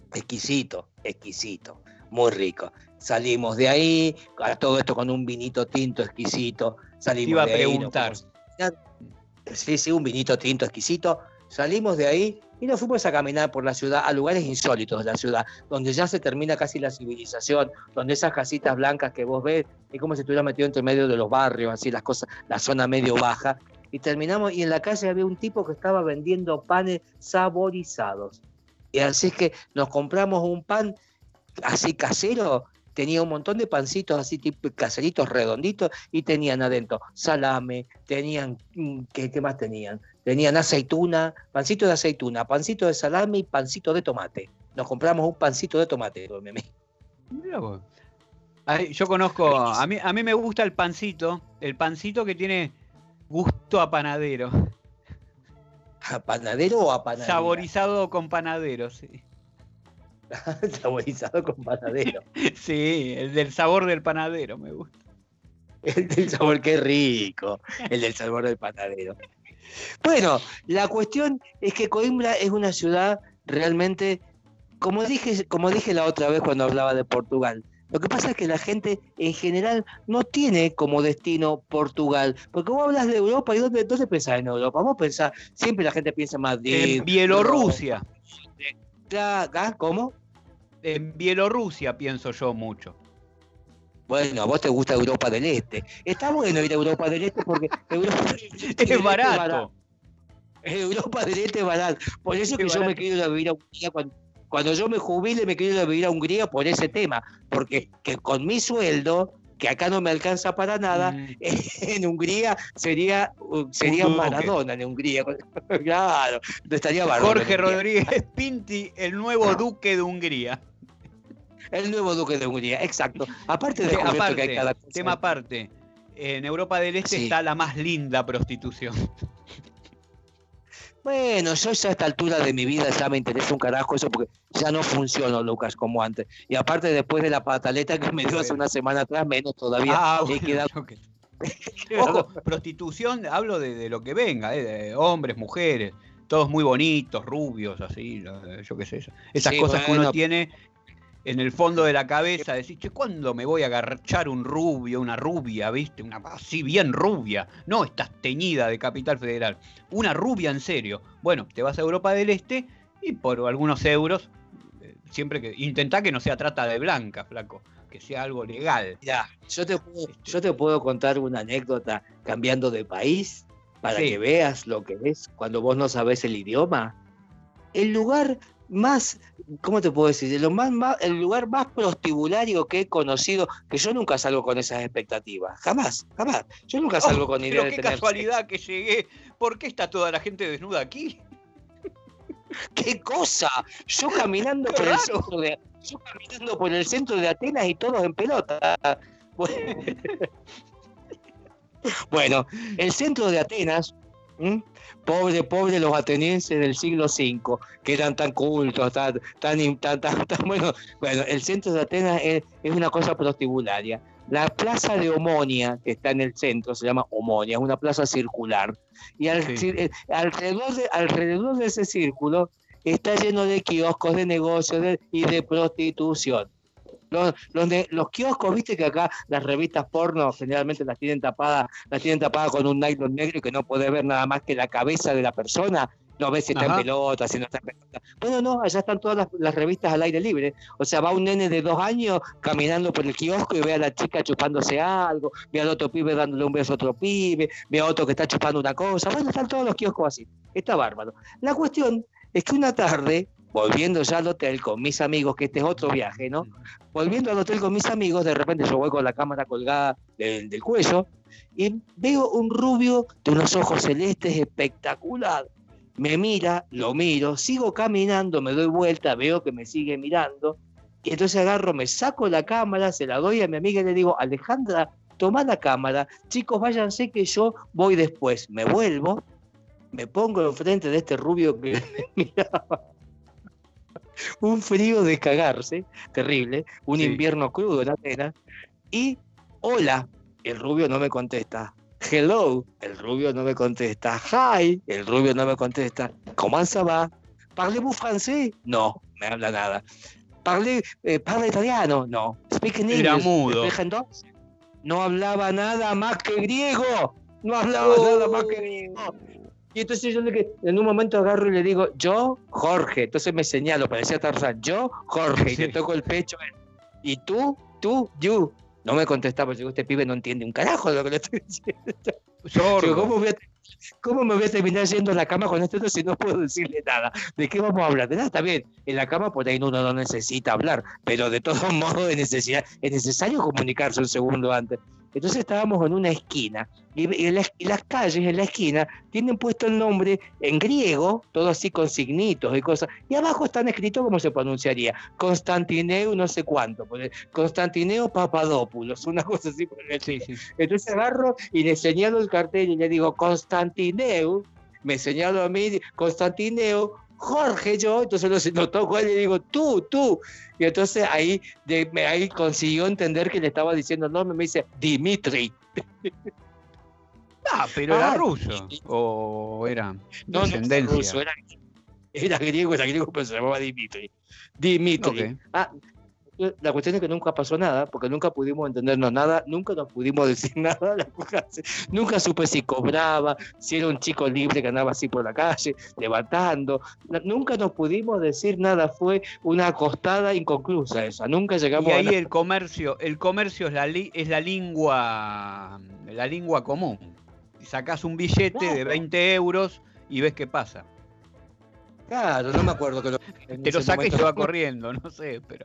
Speaker 4: exquisito, exquisito, muy rico. Salimos de ahí, a todo esto con un vinito tinto exquisito. Salimos
Speaker 1: Te iba a
Speaker 4: de ahí,
Speaker 1: preguntar.
Speaker 4: nos fuimos- sí, sí, un vinito tinto exquisito. Salimos de ahí y nos fuimos a caminar por la ciudad, a lugares insólitos de la ciudad, donde ya se termina casi la civilización, donde esas casitas blancas que vos ves, es como si estuviera metido entre medio de los barrios, así las cosas, la zona medio baja. Y terminamos, y en la calle había un tipo que estaba vendiendo panes saborizados. Y así que nos compramos un pan así casero, tenía un montón de pancitos así tipo caseritos redonditos y tenían adentro salame, tenían, ¿qué, qué más tenían? Tenían aceituna, pancito de aceituna, pancito de salame y pancito de tomate. Nos compramos un pancito de tomate, mi amigo.
Speaker 1: Mirá vos. Ay, yo conozco, a mí, a mí me gusta el pancito, el pancito que tiene gusto a panadero.
Speaker 4: ¿A panadero o a panadería?
Speaker 1: Saborizado con panadero, sí.
Speaker 4: Saborizado con panadero.
Speaker 1: Sí, el del sabor del panadero me gusta.
Speaker 4: El del sabor, qué rico. El del sabor del panadero. Bueno, la cuestión es que Coimbra es una ciudad realmente, como dije, como dije la otra vez cuando hablaba de Portugal, lo que pasa es que la gente en general no tiene como destino Portugal, porque vos hablas de Europa y ¿dónde, dónde pensás en Europa? Vos pensás, siempre la gente piensa en Madrid.
Speaker 1: En Bielorrusia.
Speaker 4: Roma. ¿Cómo?
Speaker 1: En Bielorrusia pienso yo mucho.
Speaker 4: Bueno, a vos te gusta Europa del Este. Está bueno ir a Europa del Este porque Europa del Este
Speaker 1: Es barato.
Speaker 4: Europa del Este es barato. Por eso
Speaker 1: Es
Speaker 4: que yo
Speaker 1: barato.
Speaker 4: me quiero ir a vivir a Hungría cuando, cuando yo me jubile, me quiero ir a vivir a Hungría por ese tema. Porque que con mi sueldo, que acá no me alcanza para nada,
Speaker 1: Mm.
Speaker 4: en Hungría sería, sería
Speaker 1: Un duque.
Speaker 4: Maradona en Hungría. Claro, estaría bárbaro.
Speaker 1: Jorge
Speaker 4: en Hungría.
Speaker 1: Rodríguez Pinti, el nuevo duque de Hungría.
Speaker 4: El nuevo duque de Hungría, exacto. Aparte de
Speaker 1: Que,
Speaker 4: que
Speaker 1: aparte,
Speaker 4: hay cada cosa.
Speaker 1: tema aparte, en Europa del Este
Speaker 4: Sí.
Speaker 1: está la más linda prostitución.
Speaker 4: Bueno, yo ya a esta altura de mi vida ya me interesa un carajo eso porque ya no funciono, Lucas, como antes. Y aparte después de la pataleta que me dio hace una semana atrás, menos todavía.
Speaker 1: Ah,
Speaker 4: he
Speaker 1: bueno,
Speaker 4: quedado...
Speaker 1: yo que- Ojo, prostitución, hablo de, de lo que venga, eh, de hombres, mujeres, todos muy bonitos, rubios, así, eh, yo qué sé. eso. Esas
Speaker 4: Sí,
Speaker 1: cosas que
Speaker 4: bueno.
Speaker 1: uno tiene en el fondo de la cabeza, decir, che, ¿cuándo me voy a agarchar un rubio, una rubia, viste? Una así bien rubia, no estás teñida de Capital Federal, una rubia en serio. Bueno, te vas a Europa del Este y por algunos euros, eh, siempre que intentá que no sea trata de blanca, flaco, que sea algo legal.
Speaker 4: Mirá, yo te, puedo, yo te puedo contar una anécdota cambiando de país para
Speaker 1: Sí.
Speaker 4: que veas lo que es cuando vos no sabés el idioma. El lugar más, ¿cómo te puedo decir? Lo más, más- el lugar más prostibulario que he conocido, que yo nunca salgo con esas expectativas. Jamás, jamás. Yo nunca salgo
Speaker 1: Oh,
Speaker 4: con idea
Speaker 1: pero
Speaker 4: de
Speaker 1: qué
Speaker 4: tener
Speaker 1: casualidad que llegué. ¿Por qué está toda la gente desnuda aquí?
Speaker 4: ¡Qué cosa! Yo caminando
Speaker 1: Qué
Speaker 4: por el
Speaker 1: raro.
Speaker 4: centro de yo caminando por el centro de Atenas y todos en pelota. Bueno, Bueno, el centro de Atenas, ¿m? pobre, pobre los atenienses del siglo cinco, que eran tan cultos, tan, tan, tan, tan, tan bueno. Bueno, el centro de Atenas es, es una cosa prostibularia. La plaza de Omonia, que está en el centro, se llama Omonia, es una plaza circular. Y al-
Speaker 1: Sí.
Speaker 4: eh, alrededor, de, alrededor de ese círculo está lleno de kioscos, de negocios de- y de prostitución. Los, los, de- los kioscos, viste que acá las revistas porno generalmente las tienen tapadas, las tienen tapadas con un nylon negro y que no podés ver nada más que la cabeza de la persona. No ves si está
Speaker 1: Ajá.
Speaker 4: en pelota, si no está en pelota. Bueno, no, allá están todas las, las revistas al aire libre. O sea, va un nene de dos años caminando por el kiosco y ve a la chica chupándose algo, ve al otro pibe dándole un beso a otro pibe, ve a otro que está chupando una cosa. Bueno, están todos los kioscos así. Está bárbaro. La cuestión es que una tarde, volviendo ya al hotel con mis amigos, que este es otro viaje, ¿no? Volviendo al hotel con mis amigos, de repente yo voy con la cámara colgada del, del cuello y veo un rubio de unos ojos celestes espectacular. Me mira, lo miro, sigo caminando, me doy vuelta, veo que me sigue mirando y entonces agarro, me saco la cámara, se la doy a mi amiga y le digo, Alejandra, toma la cámara, chicos, váyanse que yo voy después. Me vuelvo, me pongo enfrente de este rubio que me miraba. Un frío de cagarse, terrible, un
Speaker 1: Sí.
Speaker 4: invierno crudo en Atenas, y hola, el rubio no me contesta. Hello, el rubio no me contesta. Hi, el rubio no me contesta. ¿Cómo ça va? ¿Parlez-vous français? No, me habla nada. Parle, eh, parla italiano, no. Speak in
Speaker 1: Era
Speaker 4: English.
Speaker 1: mudo.
Speaker 4: Sprechen Deutsch. No hablaba nada más que griego. No hablaba
Speaker 1: Oh.
Speaker 4: nada más que griego. Y entonces yo le, en un momento agarro y le digo, yo, Jorge. Entonces me señalo, parecía Tarzán. Yo, Jorge. Y
Speaker 1: Sí.
Speaker 4: le toco el pecho. Y tú, tú, you. No me contestaba, digo, este pibe no entiende un carajo de lo que le estoy diciendo.
Speaker 1: Sordo.
Speaker 4: Digo, ¿cómo, voy a, ¿Cómo me voy a terminar yendo a la cama con esto si no puedo decirle nada? ¿De qué vamos a hablar? De nada, está bien. En la cama por ahí uno no necesita hablar, pero de todos modos es, necesidad, es necesario comunicarse un segundo antes. Entonces estábamos en una esquina y, y, la, y las calles en la esquina tienen puesto el nombre en griego, todo así con signitos y cosas, y abajo están escritos cómo se pronunciaría, Constantineu no sé cuánto, Constantineu Papadopoulos, una cosa así por el
Speaker 1: Sí, sí.
Speaker 4: Entonces agarro y le señalo el cartel y le digo Constantineu, me señalo a mí, Constantineu, Jorge yo, entonces lo, lo toco a él y le digo tú, tú, y entonces ahí, de, me, ahí consiguió entender que le estaba diciendo el nombre, me dice Dimitri.
Speaker 1: Ah, pero era
Speaker 4: Ah,
Speaker 1: ruso. O era
Speaker 4: No, no era
Speaker 1: descendencia.
Speaker 4: ruso, era, era griego, era griego, pero se llamaba Dimitri. Dimitri.
Speaker 1: Ok.
Speaker 4: Ah, la cuestión es que nunca pasó nada, porque nunca pudimos entendernos nada, nunca nos pudimos decir nada, nunca supe si cobraba, si era un chico libre que andaba así por la calle, levantando, nunca nos pudimos decir nada, fue una acostada inconclusa esa, nunca llegamos
Speaker 1: Y
Speaker 4: a
Speaker 1: ahí
Speaker 4: nada.
Speaker 1: el comercio, el comercio es la li- es la lengua, la lengua común. Sacás un billete
Speaker 4: Claro.
Speaker 1: de veinte euros y ves qué pasa.
Speaker 4: Claro, no me acuerdo que lo... en
Speaker 1: Te lo
Speaker 4: ese
Speaker 1: saca y
Speaker 4: momento-
Speaker 1: se va corriendo, no sé, pero.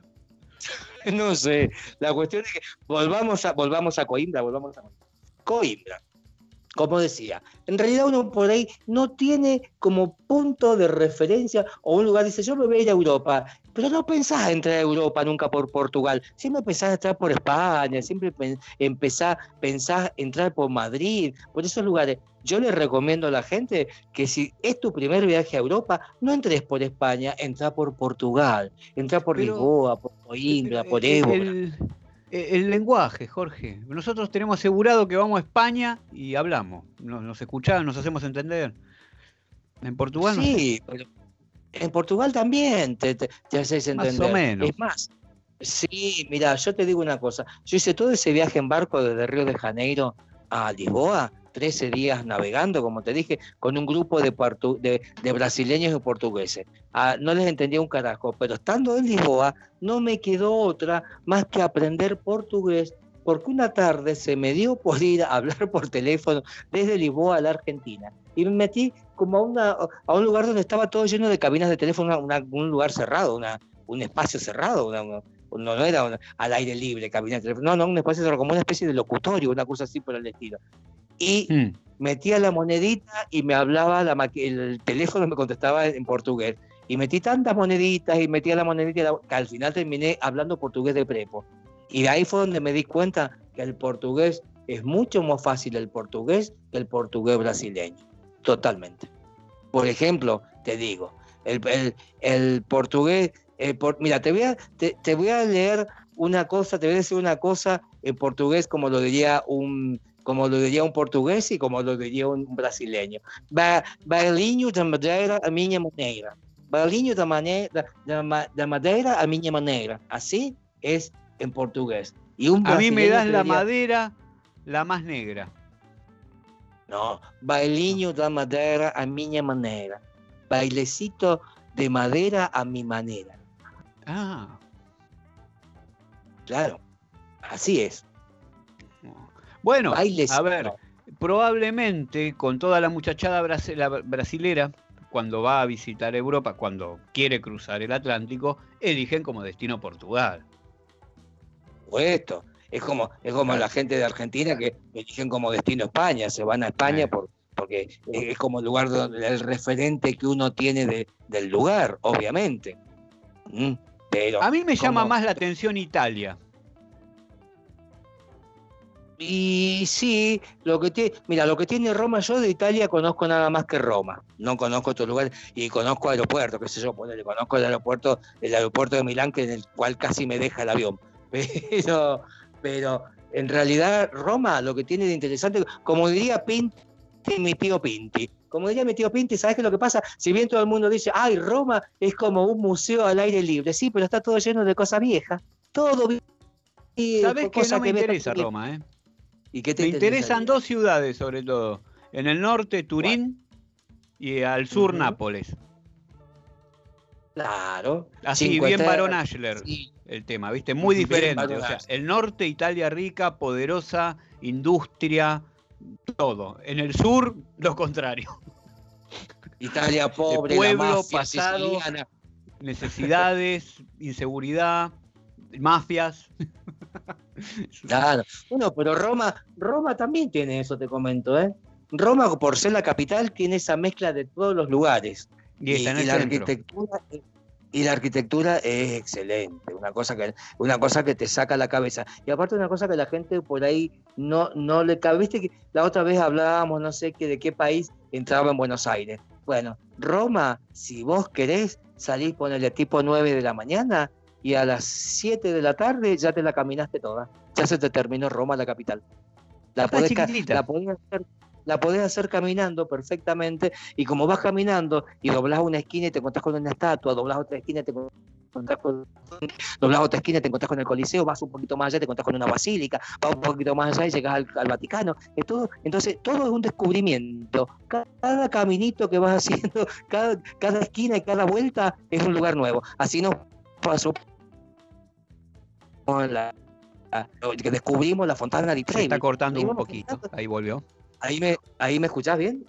Speaker 4: No sé, la cuestión es que volvamos a, volvamos a Coimbra, volvamos a Coimbra. Como decía, en realidad uno por ahí no tiene como punto de referencia o un lugar, dice, yo me voy a ir a Europa, pero no pensás entrar a Europa nunca por Portugal, siempre pensás entrar por España, siempre pen- empezás, pensás entrar por Madrid, por esos lugares. Yo le recomiendo a la gente que si es tu primer viaje a Europa, no entres por España, entra por Portugal, entra por
Speaker 1: Pero-
Speaker 4: Lisboa, por Coimbra,
Speaker 1: Pero,
Speaker 4: por
Speaker 1: eh,
Speaker 4: Évora.
Speaker 1: el, el lenguaje, Jorge. Nosotros tenemos asegurado que vamos a España y hablamos. Nos, nos escuchamos, nos hacemos entender. En Portugal no sé.
Speaker 4: Sí, pero en Portugal también te, te, te haces
Speaker 1: Más
Speaker 4: entender.
Speaker 1: o menos.
Speaker 4: Es más, sí, mira, yo te digo una cosa. Yo hice todo ese viaje en barco desde Río de Janeiro a Lisboa, trece días navegando, como te dije, con un grupo de, portu- de, de brasileños y portugueses. Ah, no les entendía un carajo, pero estando en Lisboa no me quedó otra más que aprender portugués, porque una tarde se me dio por ir a hablar por teléfono desde Lisboa a la Argentina. Y me metí como a, una, a un lugar donde estaba todo lleno de cabinas de teléfono, una, una, un lugar cerrado, una, un espacio cerrado, una, una, no, no era una, al aire libre, cabina de teléfono, no, no, un espacio cerrado, como una especie de locutorio, una cosa así por el estilo. Y
Speaker 1: Mm.
Speaker 4: metía la monedita y me hablaba, la maqui- el teléfono me contestaba en portugués. Y metí tantas moneditas y metía la monedita y la- que al final terminé hablando portugués de prepo. Y de ahí fue donde me di cuenta que el portugués es mucho más fácil el portugués que el portugués brasileño. Totalmente. Por ejemplo, te digo, el, el, el portugués, el por- mira, te voy, a, te, te voy a leer una cosa, te voy a decir una cosa en portugués como lo diría un, como lo diría un portugués y como lo diría un brasileño. Ba, bailinho da madeira a minha maneira. Bailinho da, mane, da, da, ma- da madeira a minha maneira. Así es en portugués. Y un
Speaker 1: A mí me
Speaker 4: brasileño
Speaker 1: das
Speaker 4: te
Speaker 1: la
Speaker 4: diría,
Speaker 1: madera, la más negra.
Speaker 4: no, bailinho da madeira a minha maneira. Bailecito de madera a mi manera.
Speaker 1: Ah,
Speaker 4: Claro, así es.
Speaker 1: bueno,
Speaker 4: Bailecito.
Speaker 1: a ver, probablemente con toda la muchachada brasi- la brasilera, cuando va a visitar Europa, cuando quiere cruzar el Atlántico, eligen como destino Portugal.
Speaker 4: Puesto. Es como, es como
Speaker 1: Claro.
Speaker 4: la gente de Argentina que eligen como destino España, se van a España
Speaker 1: Eh.
Speaker 4: por, porque es, es como el lugar donde el referente que uno tiene de, del lugar, obviamente. Mm, pero
Speaker 1: A mí me llama
Speaker 4: como-
Speaker 1: más la atención Italia.
Speaker 4: Y sí, lo que tiene, mira, lo que tiene Roma, yo de Italia conozco nada más que Roma, no conozco otros lugares y conozco aeropuertos, qué sé yo, ponele, conozco el aeropuerto, el aeropuerto de Milán, que en el cual casi me deja el avión, pero, pero en realidad Roma lo que tiene de interesante, como diría Pinti, mi tío Pinti, como diría mi tío Pinti, ¿sabes qué es lo que pasa? Si bien todo el mundo dice, ay, Roma es como un museo al aire libre, sí, pero está todo lleno de cosas viejas, todo viejo.
Speaker 1: ¿Sabés que no me interesa Roma, eh?
Speaker 4: ¿Y qué te
Speaker 1: me
Speaker 4: interesa?
Speaker 1: interesan dos ciudades, sobre todo. En el norte, Turín, y al sur,
Speaker 4: Ujú.
Speaker 1: Nápoles.
Speaker 4: Claro.
Speaker 1: Así,
Speaker 4: Cinque
Speaker 1: bien
Speaker 4: Terre,
Speaker 1: Barón Ashler,
Speaker 4: sí.
Speaker 1: el tema, ¿viste? Muy
Speaker 4: Bien
Speaker 1: diferente.
Speaker 4: Barón
Speaker 1: O sea,
Speaker 4: Ashler.
Speaker 1: el norte, Italia rica, poderosa, industria, todo. En el sur, lo contrario.
Speaker 4: Italia pobre,
Speaker 1: El pueblo,
Speaker 4: la mafia
Speaker 1: pasado,
Speaker 4: siciliana.
Speaker 1: necesidades, inseguridad, mafias.
Speaker 4: Claro. Bueno, pero Roma, Roma también tiene eso, te comento, ¿eh? Roma, por ser la capital, tiene esa mezcla de todos los lugares.
Speaker 1: Y está en el
Speaker 4: la
Speaker 1: centro.
Speaker 4: arquitectura y la arquitectura es excelente, una cosa que una cosa que te saca la cabeza. Y aparte una cosa que la gente por ahí no no le cabe. Viste que la otra vez hablábamos, no sé qué de qué país entraba en Buenos Aires. Bueno, Roma, si vos querés salís, ponele tipo nueve de la mañana y a las siete de la tarde ya te la caminaste toda. Ya se te terminó Roma, la capital. La podés, ca- la podés hacer la podés hacer caminando perfectamente, y como vas caminando y doblás una esquina y te encontrás con una estatua, doblás otra esquina y te encontrás con, doblás otra esquina y te encontrás con el Coliseo, vas un poquito más allá y te encontrás con una basílica, vas un poquito más allá y llegás al, al Vaticano, es todo, entonces todo es un descubrimiento, cada caminito que vas haciendo, cada, cada esquina y cada vuelta es un lugar nuevo, así nos pasó con la, la- que descubrimos la Fontana di
Speaker 1: Se
Speaker 4: Trevi.
Speaker 1: está cortando
Speaker 4: Ahí
Speaker 1: un
Speaker 4: vamos
Speaker 1: poquito.
Speaker 4: caminando.
Speaker 1: Ahí volvió.
Speaker 4: Ahí me, ahí me escuchás bien.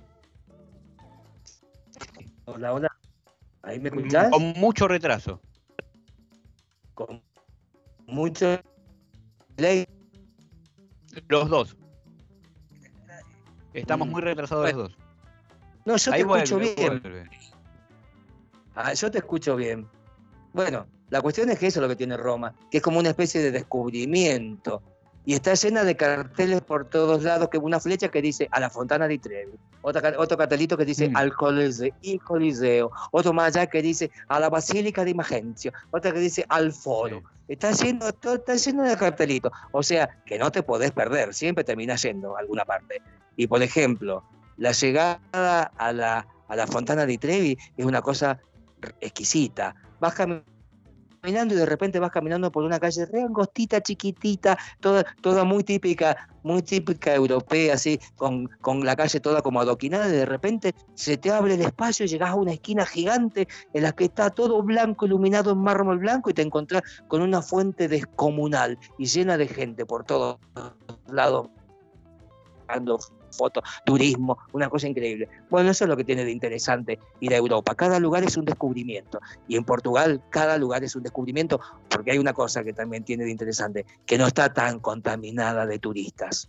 Speaker 4: Hola, hola. Ahí me escuchás.
Speaker 1: Con mucho retraso.
Speaker 4: Con mucho delay.
Speaker 1: Los dos. Estamos
Speaker 4: Mm.
Speaker 1: muy retrasados
Speaker 4: Bueno,
Speaker 1: los dos.
Speaker 4: No, yo
Speaker 1: Ahí
Speaker 4: te escucho
Speaker 1: vuelve,
Speaker 4: bien.
Speaker 1: vuelve.
Speaker 4: Ah, yo te escucho bien. Bueno, la cuestión es que eso es lo que tiene Roma, que es como una especie de descubrimiento. Y está llena de carteles por todos lados, que una flecha que dice a la Fontana di Trevi, otra, ca- otro cartelito que dice
Speaker 1: Mm.
Speaker 4: al Coliseo, il Coliseo, otro más allá que dice a la Basílica di Magencio, otra que dice al Foro.
Speaker 1: Sí.
Speaker 4: Está lleno, todo está lleno de cartelitos. O sea, que no te podés perder, siempre terminás yendo a alguna parte. Y por ejemplo, la llegada a la, a la Fontana di Trevi es una cosa exquisita. Vas caminando y de repente vas caminando por una calle re angostita, chiquitita, toda, toda muy típica, muy típica europea, así, con, con la calle toda como adoquinada, y de repente se te abre el espacio y llegás a una esquina gigante en la que está todo blanco, iluminado en mármol blanco, y te encontrás con una fuente descomunal y llena de gente por todos lados, dando fotos, turismo, una cosa increíble. Bueno, eso es lo que tiene de interesante ir a Europa. Cada lugar es un descubrimiento. Y en Portugal, cada lugar es un descubrimiento, porque hay una cosa que también tiene de interesante, que no está tan contaminada de turistas.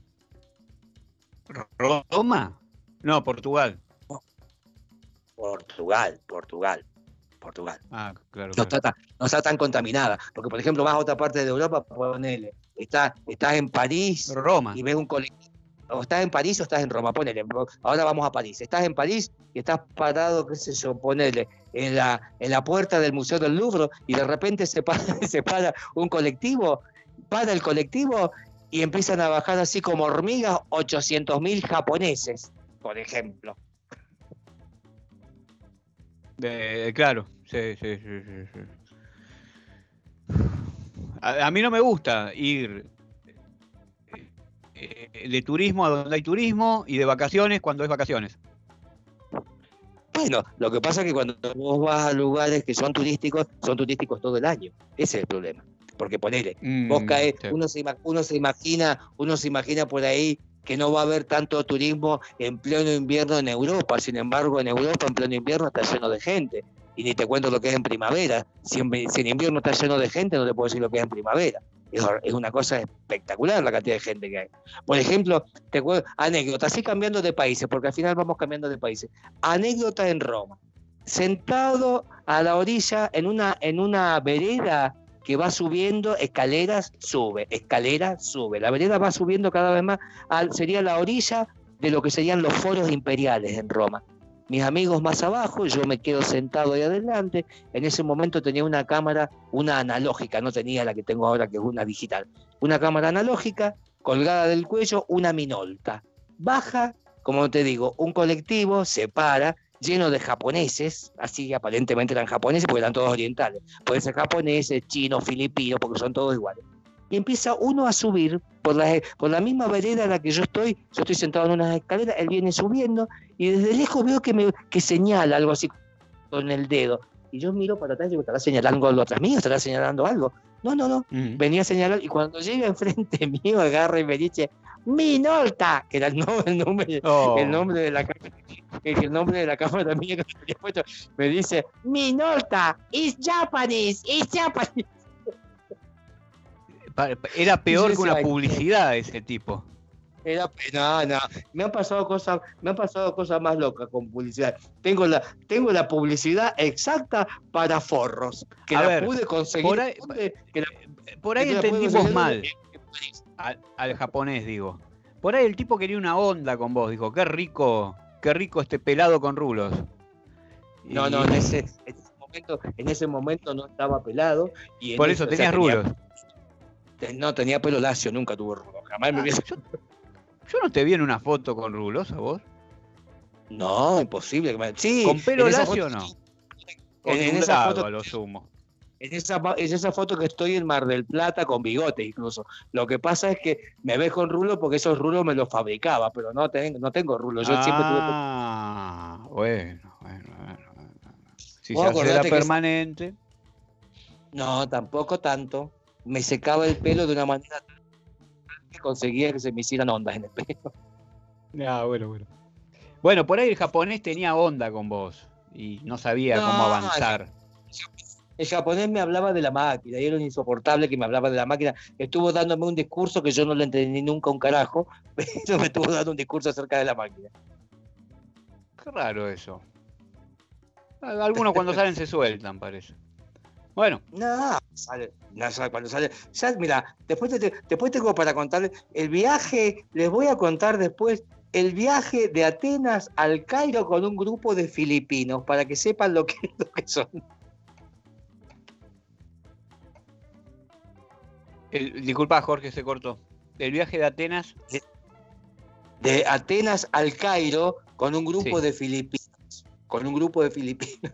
Speaker 1: ¿Roma? No, Portugal.
Speaker 4: Portugal, Portugal, Portugal.
Speaker 1: Ah, claro.
Speaker 4: No
Speaker 1: claro.
Speaker 4: está, tan, no está tan contaminada. Porque, por ejemplo, vas a otra parte de Europa, ponele, está, estás en París
Speaker 1: Roma.
Speaker 4: y ves un colectivo. O estás en París o estás en Roma, ponele. Ahora vamos a París. Estás en París y estás parado, qué sé yo, ponele, en la, en la puerta del Museo del Louvre, y de repente se para, se para un colectivo, para el colectivo y empiezan a bajar así como hormigas ochocientos mil japoneses, por ejemplo.
Speaker 1: De- claro, sí, sí, sí, sí, sí. A, a mí no me gusta ir eh, de turismo a donde hay turismo y de vacaciones cuando es vacaciones.
Speaker 4: Bueno, lo que pasa es que cuando vos vas a lugares que son turísticos, son turísticos todo el año. Ese es el problema. Porque ponele,
Speaker 1: Mm,
Speaker 4: vos caes,
Speaker 1: sí.
Speaker 4: uno se, ima- uno se imagina, uno se imagina por ahí que no va a haber tanto turismo en pleno invierno en Europa. Sin embargo, en Europa en pleno invierno está lleno de gente. Y ni te cuento lo que es en primavera. Si en, si en invierno está lleno de gente, no te puedo decir lo que es en primavera. Es, es una cosa espectacular la cantidad de gente que hay. Por ejemplo, te acuerdo, anécdota, así cambiando de países, porque al final vamos cambiando de países. Anécdota en Roma. Sentado a la orilla, en una, en una vereda que va subiendo, escaleras, sube, escalera, sube. La vereda va subiendo cada vez más, al, sería la orilla de lo que serían los foros imperiales en Roma. Mis amigos más abajo, yo me quedo sentado ahí adelante. En ese momento tenía una cámara, una analógica, no tenía la que tengo ahora, que es una digital. Una cámara analógica, colgada del cuello, una Minolta. Baja como te digo, un colectivo se para lleno de japoneses, así aparentemente eran japoneses porque eran todos orientales, pueden ser japoneses, chinos, filipinos, porque son todos iguales. Y empieza uno a subir por la, por la misma vereda en la que yo estoy, yo estoy sentado en unas escaleras, él viene subiendo y desde lejos veo que, me, que señala algo así con el dedo. Y yo miro para atrás y digo, ¿estará señalando algo atrás mío? ¿Estará señalando algo? No, no, no, mm. venía a señalar y cuando llega enfrente mío agarra y me dice, Minolta, que era el nombre, el nombre, oh. el nombre de la cámara, el nombre de la cámara mía que me había puesto, me dice, Minolta, it's Japanese, it's Japanese.
Speaker 1: Era peor que una publicidad ese tipo.
Speaker 4: Era, no, no, me han pasado cosas, me han pasado cosas más locas con publicidad. Tengo la, tengo la publicidad exacta para forros, que
Speaker 1: a
Speaker 4: la
Speaker 1: ver,
Speaker 4: pude conseguir.
Speaker 1: Por ahí,
Speaker 4: que la,
Speaker 1: por ahí entendimos mal al, al japonés, digo. Por ahí el tipo quería una onda con vos, dijo, qué rico, qué rico este pelado con rulos.
Speaker 4: No, y... no, en ese, en ese momento, en ese momento no estaba pelado. Y
Speaker 1: por eso tenías rulos.
Speaker 4: Tenía, no, tenía pelo lacio, nunca tuve rulos. Jamás ah, me hubiese...
Speaker 1: yo, yo no te vi en una foto con rulos, ¿a vos?
Speaker 4: No, imposible. Sí,
Speaker 1: ¿con pelo lacio o no?
Speaker 4: En, en esa foto
Speaker 1: a lo sumo.
Speaker 4: En esa, en esa foto que estoy en Mar del Plata con bigote incluso. Lo que pasa es que me ves con rulos porque esos rulos me los fabricaba, pero no tengo, no tengo rulos. Yo
Speaker 1: ah,
Speaker 4: siempre tuve...
Speaker 1: bueno, bueno, bueno, bueno. Si se hace la permanente...
Speaker 4: No, tampoco tanto. Me secaba el pelo de una manera que conseguía que se me hicieran ondas en el pelo.
Speaker 1: Ah, bueno, bueno. Bueno, por ahí el japonés tenía onda con vos y no sabía no, cómo avanzar.
Speaker 4: El japonés me hablaba de la máquina y era un insoportable que me hablaba de la máquina. Estuvo dándome un discurso que yo no le entendí nunca un carajo, pero me estuvo dando un discurso acerca de la máquina.
Speaker 1: Qué raro eso. Algunos cuando salen se sueltan, parece. Bueno.
Speaker 4: No, sale, no, cuando sale. Ya, mira, después, te, después tengo para contarles el viaje, les voy a contar después el viaje de Atenas al Cairo con un grupo de filipinos, para que sepan lo que, lo que son.
Speaker 1: El, disculpa, Jorge, se cortó. El viaje de Atenas.
Speaker 4: De, de Atenas al Cairo con un grupo sí. de filipinos. Con un grupo de filipinos.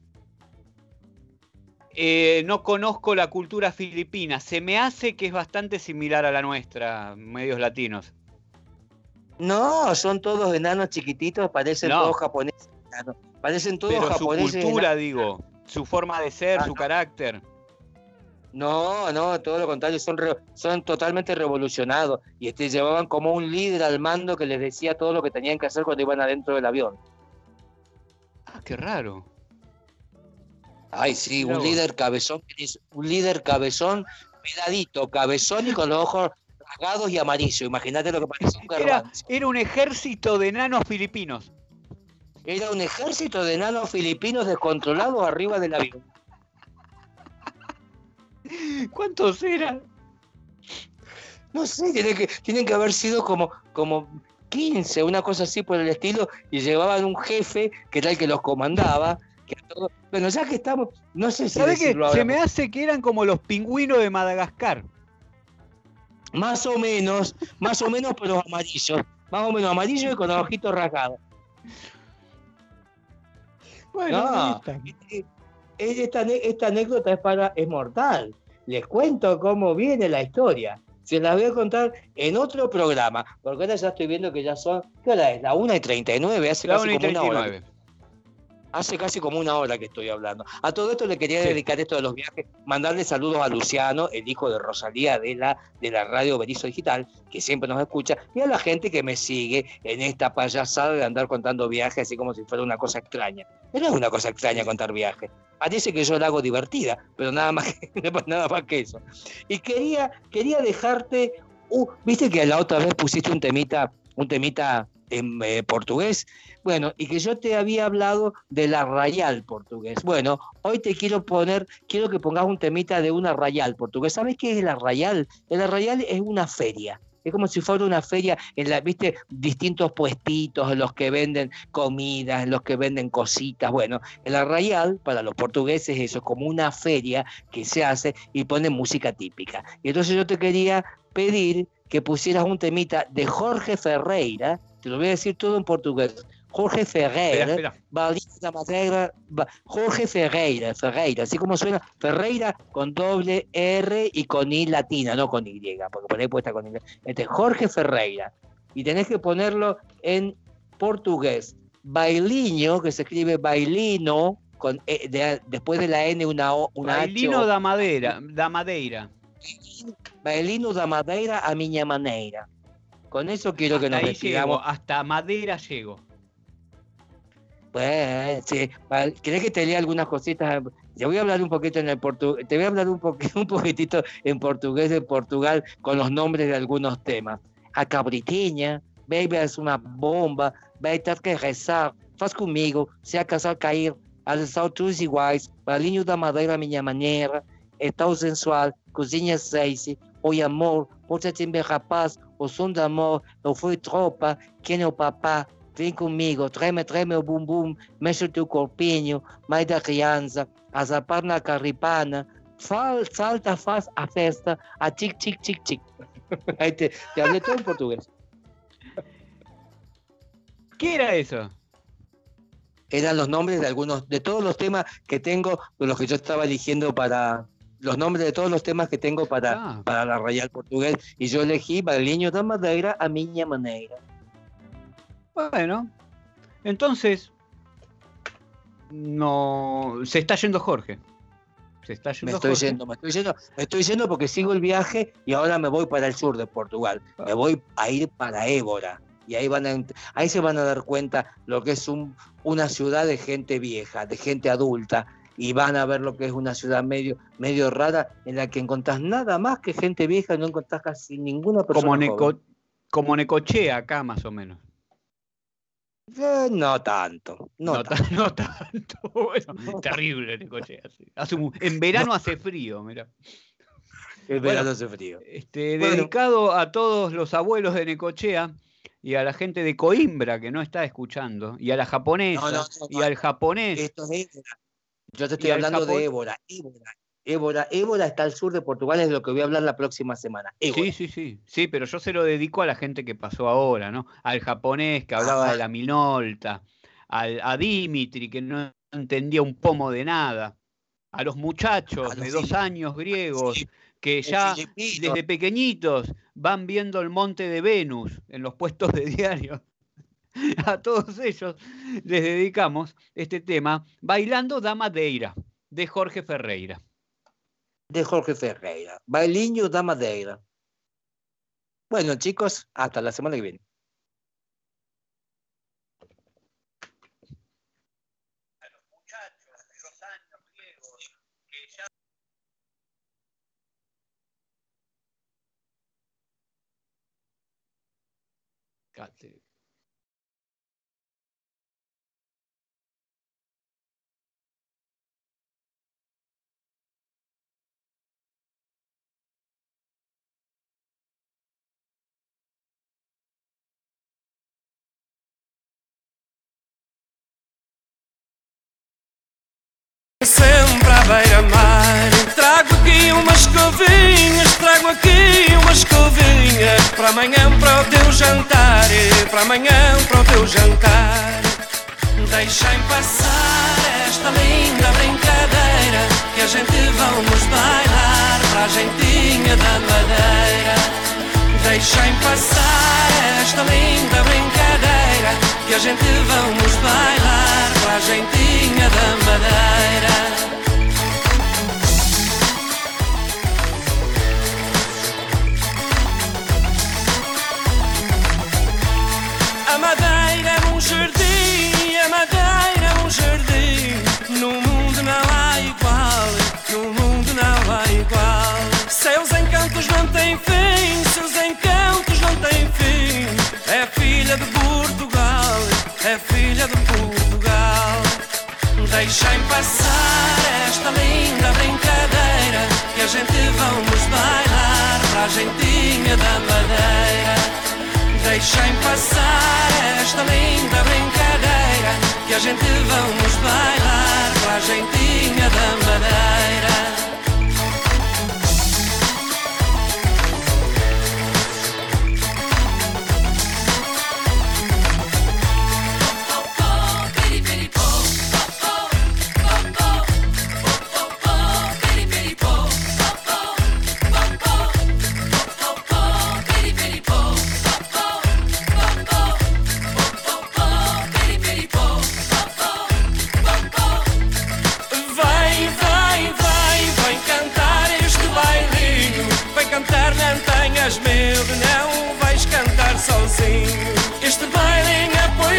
Speaker 1: Eh, no conozco la cultura filipina. Se me hace que es bastante similar a la nuestra, medios latinos.
Speaker 4: No, son todos enanos chiquititos, parecen no. todos japoneses. Parecen todos
Speaker 1: Pero
Speaker 4: japoneses.
Speaker 1: Su cultura,
Speaker 4: enanos.
Speaker 1: digo, su forma de ser, ah, su no. carácter.
Speaker 4: No, no, todo lo contrario, son, re, son totalmente revolucionados y este, llevaban como un líder al mando que les decía todo lo que tenían que hacer cuando iban adentro del avión.
Speaker 1: Ah, qué raro.
Speaker 4: Ay, sí, un líder cabezón, un líder cabezón, peladito, cabezón y con los ojos rasgados y amarillos. Imagínate lo que parece un garbanzo.
Speaker 1: Era, era un ejército de enanos filipinos.
Speaker 4: Era un ejército de enanos filipinos descontrolados arriba del avión.
Speaker 1: ¿Cuántos eran?
Speaker 4: No sé, tienen que, tienen que haber sido como, como quince, una cosa así por el estilo, y llevaban un jefe que era el que los comandaba. Que todo, bueno, ya que estamos, no sé si
Speaker 1: ¿sabés que se me hace que eran como los pingüinos de Madagascar?
Speaker 4: Más o menos, más o menos, pero amarillos. Más o menos amarillos y con los ojitos rasgados.
Speaker 1: Bueno,
Speaker 4: no, esta, esta anécdota es para es mortal. Les cuento cómo viene la historia. Se las voy a contar en otro programa, porque ahora ya estoy viendo que ya son, ¿qué hora es? La una y treinta y nueve, hace
Speaker 1: la
Speaker 4: casi
Speaker 1: una y
Speaker 4: como
Speaker 1: treinta y nueve.
Speaker 4: una hora. Hace casi como una hora que estoy hablando. A todo esto le quería sí. dedicar esto de los viajes, mandarle saludos a Luciano, el hijo de Rosalía de la, de la radio Berizo Digital, que siempre nos escucha, y a la gente que me sigue en esta payasada de andar contando viajes así como si fuera una cosa extraña. Pero no es una cosa extraña contar viajes. Parece que yo la hago divertida, pero nada más que, nada más que eso. Y quería, quería dejarte, uh, viste que la otra vez pusiste un temita, un temita en eh, portugués, bueno, y que yo te había hablado de la Rayal portugués. Bueno, hoy te quiero poner, quiero que pongas un temita de una Rayal portugués. ¿Sabes qué es la Rayal? La Rayal es una feria. Es como si fuera una feria, en la, viste, distintos puestitos, en los que venden comidas, en los que venden cositas. Bueno, en la Rayal, para los portugueses, eso es como una feria que se hace y ponen música típica. Y entonces yo te quería pedir que pusieras un temita de Jorge Ferreira, te lo voy a decir todo en portugués. Jorge Ferreira,
Speaker 1: Espera, espera.
Speaker 4: Bailinho da Madeira, ba- Jorge Ferreira, Ferreira, así como suena, Ferreira con doble R y con I latina, no con Y, porque por ahí puede estar con Y. Este, Jorge Ferreira. Y tenés que ponerlo en portugués. Bailinho, que se escribe bailino, con E- de- después de la N una O, una
Speaker 1: Bailino
Speaker 4: H.
Speaker 1: da Madeira, da Madeira.
Speaker 4: Bailino da Madeira a miña maneira. Con eso quiero que
Speaker 1: Hasta
Speaker 4: nos
Speaker 1: ahí
Speaker 4: despidamos.
Speaker 1: llego, hasta Madera llego.
Speaker 4: Pues, sí. Pa- ¿Querés que te lea algunas cositas? Te voy a hablar un poquito en el portugués, te voy a hablar un, poqu- un poquitito en portugués de Portugal con los nombres de algunos temas. A cabritinha, baby es una bomba, vai ter que rezar, faz comigo, se a casal cair, alisar todos iguais, balinho da madeira à minha maneira, é tão sensual, cozinha sexy, oi amor, pode te rapaz, o som do amor, eu fui tropa, quem é o papá? Vem comigo, treme, treme o bumbum, mexe o teu corpinho, mãe da criança, a zapar na carripana, fal, salta, faz a festa, a tic, tic, tic, tic. Ahí te, te hablé todo en portugués.
Speaker 1: ¿Qué era eso?
Speaker 4: Eran los nombres de algunos, de todos los temas que tengo, de los que yo estaba eligiendo para, los nombres de todos los temas que tengo para,
Speaker 1: Ah.
Speaker 4: para la Royal Portugués, y yo elegí Bailinho da Madeira a miña maneira.
Speaker 1: Bueno, entonces no se está yendo Jorge. Se está yendo
Speaker 4: Me estoy
Speaker 1: Jorge.
Speaker 4: yendo, me estoy yendo, me estoy yendo porque sigo el viaje y ahora me voy para el sur de Portugal. Me voy a ir para Évora. Y ahí van a, ent- ahí se van a dar cuenta lo que es un, una ciudad de gente vieja, de gente adulta, y van a ver lo que es una ciudad medio, medio rara en la que encontrás nada más que gente vieja y no encontrás casi ninguna persona
Speaker 1: Como,
Speaker 4: joven.
Speaker 1: Neco, como Necochea acá más o menos.
Speaker 4: Eh, no tanto, no,
Speaker 1: No,
Speaker 4: tanto.
Speaker 1: ta- no tanto. Bueno, terrible Necochea. Sí. Hace un- en verano hace frío, mira.
Speaker 4: El
Speaker 1: Bueno,
Speaker 4: verano hace frío.
Speaker 1: Este,
Speaker 4: Bueno.
Speaker 1: dedicado a todos los abuelos de Necochea y a la gente de Coimbra que no está escuchando, y a la japonesa,
Speaker 4: No, no, no,
Speaker 1: y al japonés.
Speaker 4: Esto es Évora. Yo te
Speaker 1: Y
Speaker 4: estoy
Speaker 1: al
Speaker 4: hablando
Speaker 1: Japón-
Speaker 4: de Évora, Évora. Évora, Évora está al sur de Portugal, es de lo que voy a hablar la próxima semana. Évora.
Speaker 1: Sí, sí, sí. Sí, pero yo se lo dedico a la gente que pasó ahora, ¿no? Al japonés que hablaba
Speaker 4: Ajá.
Speaker 1: de la minolta, al, a Dimitri que no entendía un pomo de nada, a los muchachos
Speaker 4: A los
Speaker 1: de dos
Speaker 4: fili-
Speaker 1: años griegos
Speaker 4: Sí,
Speaker 1: que
Speaker 4: el
Speaker 1: ya
Speaker 4: filipino.
Speaker 1: desde pequeñitos van viendo el monte de Venus en los puestos de diario. A todos ellos les dedicamos este tema, Bailando da Madeira, de Jorge Ferreira.
Speaker 4: De Jorge Ferreira. Bailinho da Madeira. Bueno, chicos, hasta la semana que viene.
Speaker 1: Cate-
Speaker 10: Sempre à beira-mar. Trago aqui umas escovinhas, trago aqui umas escovinhas. Para amanhã, para o teu jantar, e para amanhã, para o teu jantar. Deixem passar esta linda brincadeira, que a gente vamos bailar para a gentinha da Madeira. Deixem passar esta linda brincadeira, que a gente vamos bailar para a gentinha da Madeira. A Madeira é um jardim, a Madeira é um jardim. No mundo não há igual, no mundo não há igual. Seus encantos não têm fim, seus encantos não têm fim. É filha de Portugal, é filha de Portugal. Deixem passar esta linda brincadeira, que a gente vamos bailar para a gentinha da Madeira. Deixem passar esta linda brincadeira, que a gente vamos bailar para a gentinha da Madeira.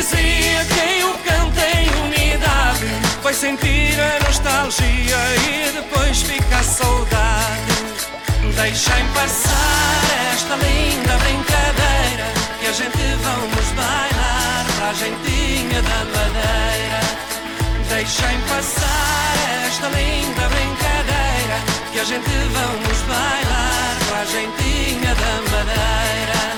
Speaker 10: poesia, quem o canta em unidade vai sentir a nostalgia e depois fica a saudade. Deixem passar esta linda brincadeira, que a gente vamos bailar para a gentinha da Madeira. Deixem passar esta linda brincadeira, que a gente vamos bailar para a gentinha da Madeira.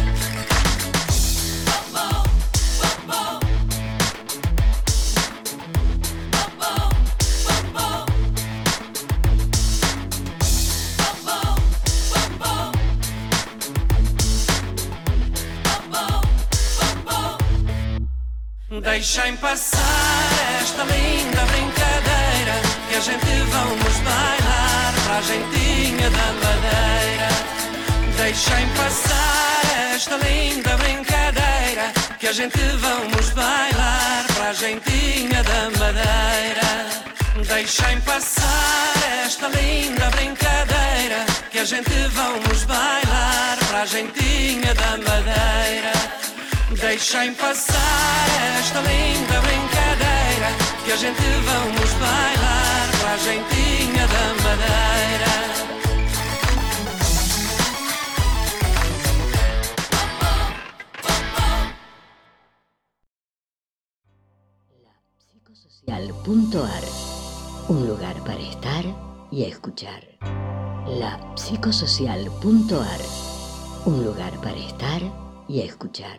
Speaker 10: Deixem passar esta linda brincadeira, que a gente vamos bailar para a gentinha da Madeira. Deixem passar esta linda brincadeira, que a gente vamos bailar para a gentinha da Madeira. Deixem passar esta linda brincadeira, que a gente vamos bailar para a gentinha da Madeira. Deixem passar esta linda brincadeira, que a gente vamos bailar para a gentinha da Madeira.
Speaker 5: Psicosocial.ar, un lugar para estar y escuchar. La Psicosocial.ar, un lugar para estar y escuchar.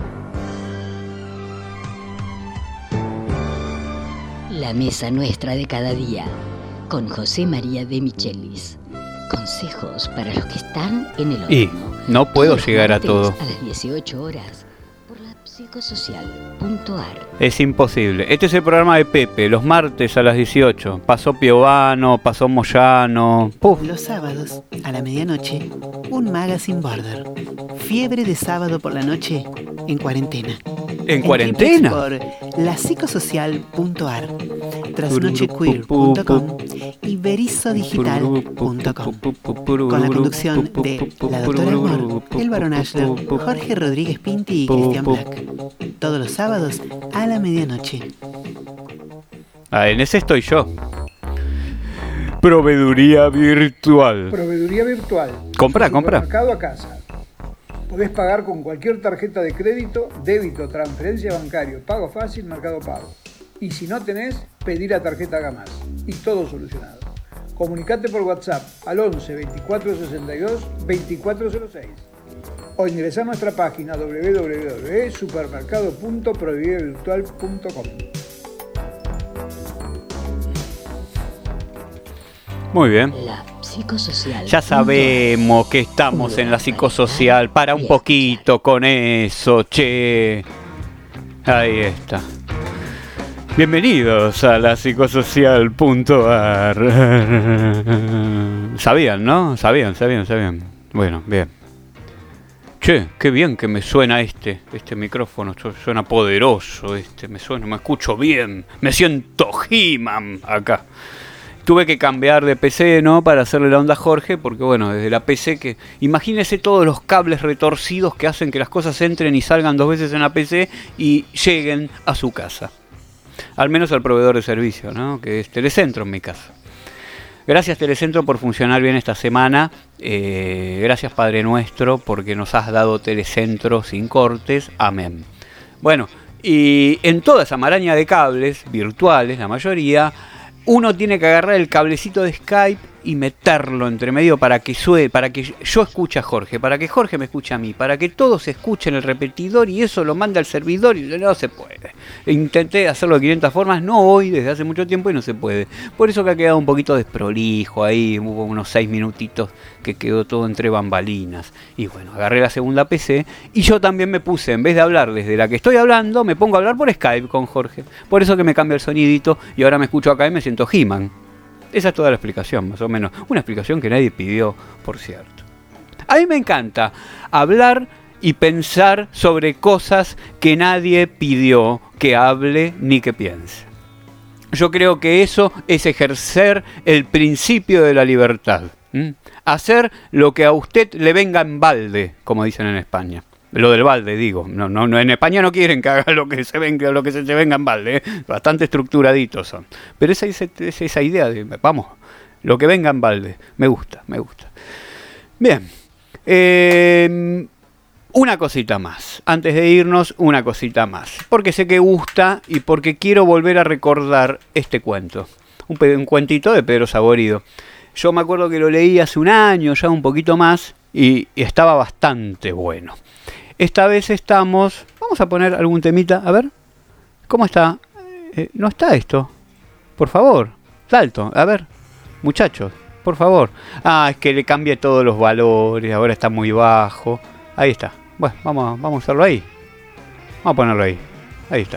Speaker 5: La mesa nuestra de cada día, con José María de Michelis. Consejos para los que están en el horno.
Speaker 1: Y no puedo llegar a todo.
Speaker 5: A las dieciocho horas, por la Psicosocial.ar.
Speaker 1: Es imposible. Este es el programa de Pepe, los martes a las dieciocho. Pasó Piovano, pasó Moyano. Puf.
Speaker 6: Los sábados, a la medianoche, un Magazine Border. Fiebre de sábado por la noche, en cuarentena.
Speaker 1: ¿En cuarentena?
Speaker 6: Por la Psicosocial.ar, trasnochequeer punto com y berizodigital punto com. Con la conducción de la doctora Amor, el barón Ashler, Jorge Rodríguez Pinti y Cristian Black. Todos los sábados a la medianoche.
Speaker 1: Ah, en ese estoy yo. Proveeduría virtual.
Speaker 7: Proveeduría virtual.
Speaker 1: Compra, compra.
Speaker 7: Supermercado a casa. Podés pagar con cualquier tarjeta de crédito, débito, transferencia bancario, pago fácil, Mercado Pago. Y si no tenés, pedir a tarjeta Gamás. Y todo solucionado. Comunicate por WhatsApp al once veinticuatro sesenta y dos veinticuatro cero seis. O ingresá a nuestra página doble u doble u doble u punto supermercado punto proveeduría virtual punto com.
Speaker 1: Muy bien.
Speaker 5: La Psicosocial.
Speaker 1: Ya sabemos que estamos en la psicosocial. Para un poquito con eso, che. Ahí está. Bienvenidos a la Psicosocial.ar. Sabían, ¿no? Sabían, sabían, sabían. Bueno, bien. Che, qué bien que me suena este, este micrófono. Suena poderoso este, me suena, me escucho bien. Me siento He-Man acá. Tuve que cambiar de P C, ¿no? Para hacerle la onda a Jorge, porque bueno, desde la P C que... Imagínese todos los cables retorcidos que hacen que las cosas entren y salgan dos veces en la P C y lleguen a su casa. Al menos al proveedor de servicio, ¿no? Que es Telecentro en mi caso. Gracias Telecentro por funcionar bien esta semana. Eh, gracias Padre Nuestro porque nos has dado Telecentro sin cortes. Amén. Bueno, y en toda esa maraña de cables virtuales, la mayoría... Uno tiene que agarrar el cablecito de Skype y meterlo entre medio para que suene, para que yo escuche a Jorge, para que Jorge me escuche a mí, para que todos escuchen el repetidor y eso lo manda al servidor y no se puede. Intenté hacerlo de quinientas formas, no hoy, desde hace mucho tiempo y no se puede. Por eso que ha quedado un poquito desprolijo ahí, hubo unos seis minutitos que quedó todo entre bambalinas. Y bueno, agarré la segunda P C y yo también me puse, en vez de hablar desde la que estoy hablando, me pongo a hablar por Skype con Jorge. Por eso que me cambia el sonidito y ahora me escucho acá y me siento He-Man. Esa es toda la explicación, más o menos. Una explicación que nadie pidió, por cierto. A mí me encanta hablar y pensar sobre cosas que nadie pidió que hable ni que piense. Yo creo que eso es ejercer el principio de la libertad. ¿Mm? Hacer lo que a usted le venga en balde, como dicen en España. Lo del balde, digo. No, no, no, en España no quieren que haga lo que se venga, lo que se te venga en balde. ¿eh? Bastante estructuraditos son. Pero esa, esa, esa idea de, vamos, lo que venga en balde. Me gusta, me gusta. Bien. Eh, una cosita más. Antes de irnos, una cosita más. Porque sé que gusta y porque quiero volver a recordar este cuento. Un, un cuentito de Pedro Saborido. Yo me acuerdo que lo leí hace un año, ya un poquito más, y, y estaba bastante bueno. Esta vez estamos... Vamos a poner algún temita. A ver. ¿Cómo está? Eh, ¿No está esto? Por favor. Dalton. A ver. Muchachos. Por favor. Ah, es que le cambié todos los valores. Ahora está muy bajo. Ahí está. Bueno, vamos, vamos a hacerlo ahí. Vamos a ponerlo ahí. Ahí está.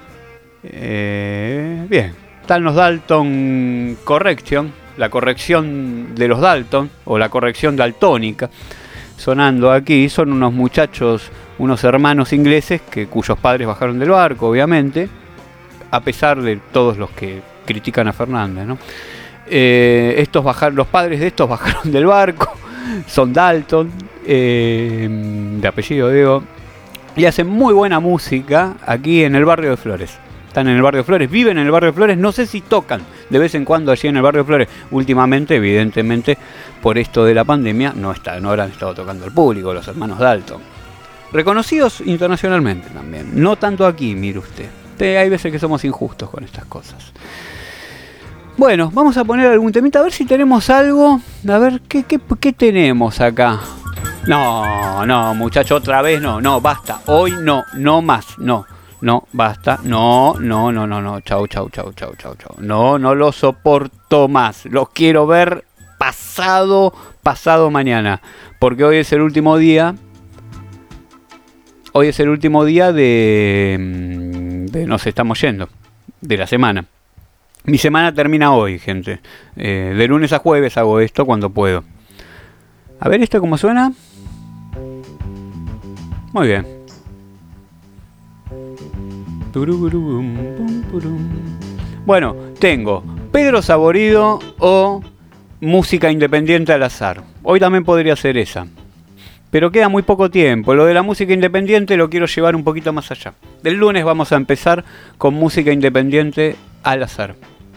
Speaker 1: Eh, bien. Están los Dalton Correction. La corrección de los Dalton. O la corrección daltónica. Sonando aquí, son unos muchachos, unos hermanos ingleses que cuyos padres bajaron del barco, obviamente, a pesar de todos los que critican a Fernández, ¿no? Eh, estos bajaron, los padres de estos bajaron del barco, son Dalton, eh, de apellido digo, y hacen muy buena música aquí en el barrio de Flores. Están en el barrio de Flores, viven en el barrio de Flores, no sé si tocan de vez en cuando allí en el barrio de Flores. Últimamente, evidentemente, por esto de la pandemia, no, está, no habrán estado tocando al público, los hermanos Dalton. Reconocidos internacionalmente también, no tanto aquí, mire usted. Hay veces que somos injustos con estas cosas. Bueno, vamos a poner algún temita, a ver si tenemos algo. A ver, ¿qué, qué, qué tenemos acá? No, no, muchacho, otra vez no, no, basta. Hoy no, no más, no. No, basta, no, no, no, no, no, chau, chau, chau, chau, chau, chau. No, no lo soporto más. Los quiero ver pasado, pasado mañana. Porque hoy es el último día. Hoy es el último día de, de Nos Estamos Yendo. De la semana. Mi semana termina hoy, gente. Eh, de lunes a jueves hago esto cuando puedo. A ver, ¿esto cómo suena? Muy bien. Bueno, tengo Pedro Saborido o música independiente al azar. Hoy también podría ser esa, pero queda muy poco tiempo. Lo de la música independiente lo quiero llevar un poquito más allá. Del lunes vamos a empezar con música independiente al azar.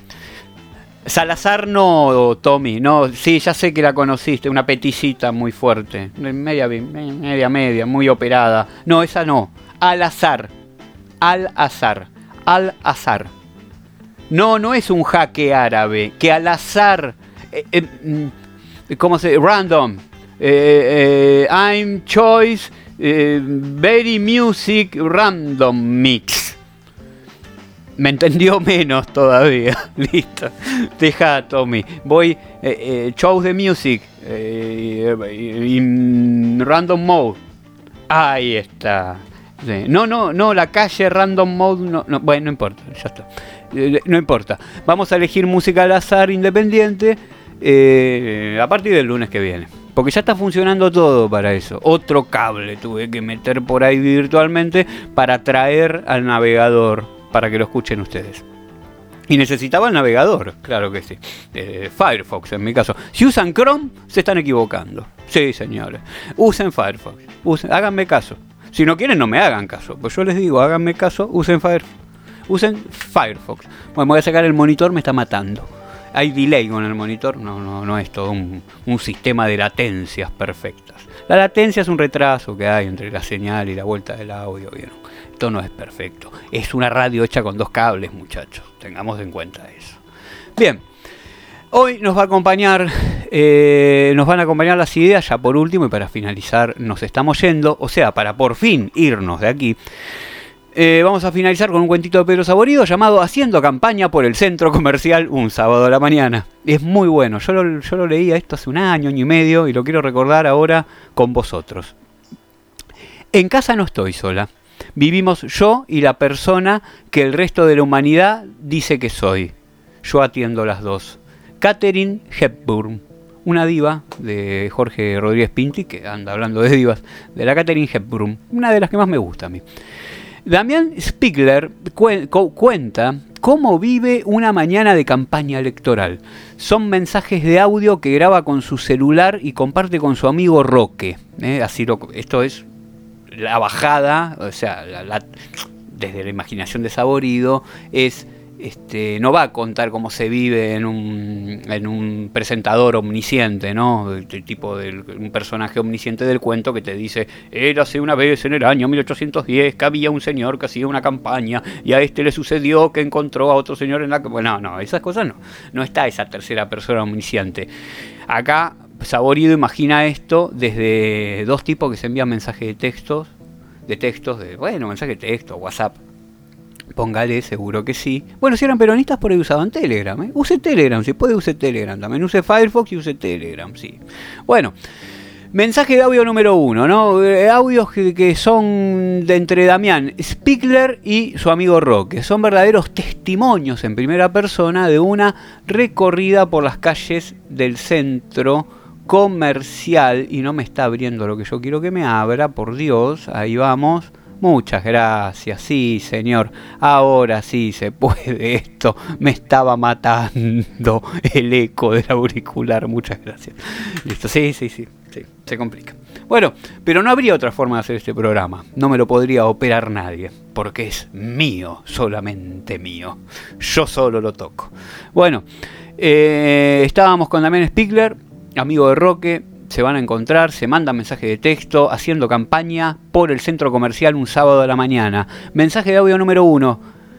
Speaker 1: Salazar no, Tommy, no, sí, ya sé que la conociste, una peticita muy fuerte, media, media, media, muy operada. No, esa no, al azar. Al azar, al azar. No, no es un jaque árabe, que al azar, eh, eh, ¿cómo se dice? Random. Eh, eh, I'm choice, eh, very music, random mix. Me entendió menos todavía. Listo. Deja, Tommy. Voy, eh, eh, choose the music, eh, in random mode. Ahí está. Sí. No, no, no, la calle random mode, no, no, bueno, no importa, ya está. Eh, no importa. Vamos a elegir música al azar independiente eh, a partir del lunes que viene. Porque ya está funcionando todo para eso. Otro cable tuve que meter por ahí virtualmente para traer al navegador para que lo escuchen ustedes. Y necesitaba el navegador, claro que sí. Eh, Firefox en mi caso. Si usan Chrome, se están equivocando. Sí, señores. Usen Firefox. Usen, háganme caso. Si no quieren, no me hagan caso. Pues yo les digo, háganme caso, usen Firefox. Usen Firefox. Bueno, me voy a sacar el monitor, me está matando. Hay delay con el monitor, no, no, no es todo un, un sistema de latencias perfectas. La latencia es un retraso que hay entre la señal y la vuelta del audio. ¿Vieron? Esto no es perfecto. Es una radio hecha con dos cables, muchachos. Tengamos en cuenta eso. Bien. Hoy nos va a acompañar, eh, nos van a acompañar las ideas ya por último y para finalizar nos estamos yendo, o sea, para por fin irnos de aquí. Eh, vamos a finalizar con un cuentito de Pedro Saborido llamado Haciendo campaña por el centro comercial un sábado a la mañana. Es muy bueno, yo lo, yo lo leía esto hace un año, año y medio y lo quiero recordar ahora con vosotros. En casa no estoy sola. Vivimos yo y la persona que el resto de la humanidad dice que soy. Yo atiendo las dos. Katharine Hepburn, una diva de Jorge Rodríguez Pinti, que anda hablando de divas, de la Katharine Hepburn, una de las que más me gusta a mí. Damián Spiegler cu- cu- cuenta cómo vive una mañana de campaña electoral. Son mensajes de audio que graba con su celular y comparte con su amigo Roque. ¿eh? Así lo, esto es la bajada, o sea, la, la, desde la imaginación de Saborido, es... Este, no va a contar cómo se vive en un, en un presentador omnisciente, ¿no? El, el tipo de un personaje omnisciente del cuento que te dice, érase una vez en el año mil ochocientos diez que había un señor que hacía una campaña y a este le sucedió que encontró a otro señor en la... Bueno, no, esas cosas no. No está esa tercera persona omnisciente. Acá Saborido imagina esto desde dos tipos que se envían mensajes de textos, de textos, de, bueno, mensaje de texto, WhatsApp. Póngale, seguro que sí. Bueno, si eran peronistas, por ahí usaban Telegram. ¿eh? Use Telegram, si puede, use Telegram. También use Firefox y use Telegram, sí. Bueno, mensaje de audio número uno, ¿no? Eh, audios que, que son de entre Damián Spiegler y su amigo Roque. Son verdaderos testimonios en primera persona de una recorrida por las calles del centro comercial. Y no me está abriendo lo que yo quiero que me abra, por Dios. Ahí vamos. Muchas gracias, sí señor, ahora sí se puede esto, me estaba matando el eco del auricular, muchas gracias. Listo, sí, sí, sí, sí, se complica. Bueno, pero no habría otra forma de hacer este programa, no me lo podría operar nadie, porque es mío, solamente mío, yo solo lo toco. Bueno, eh, estábamos con Damián Spiegler, amigo de Roque. Se van a encontrar, se mandan mensajes de texto, haciendo campaña por el centro comercial un sábado a la mañana. Mensaje de audio número uno.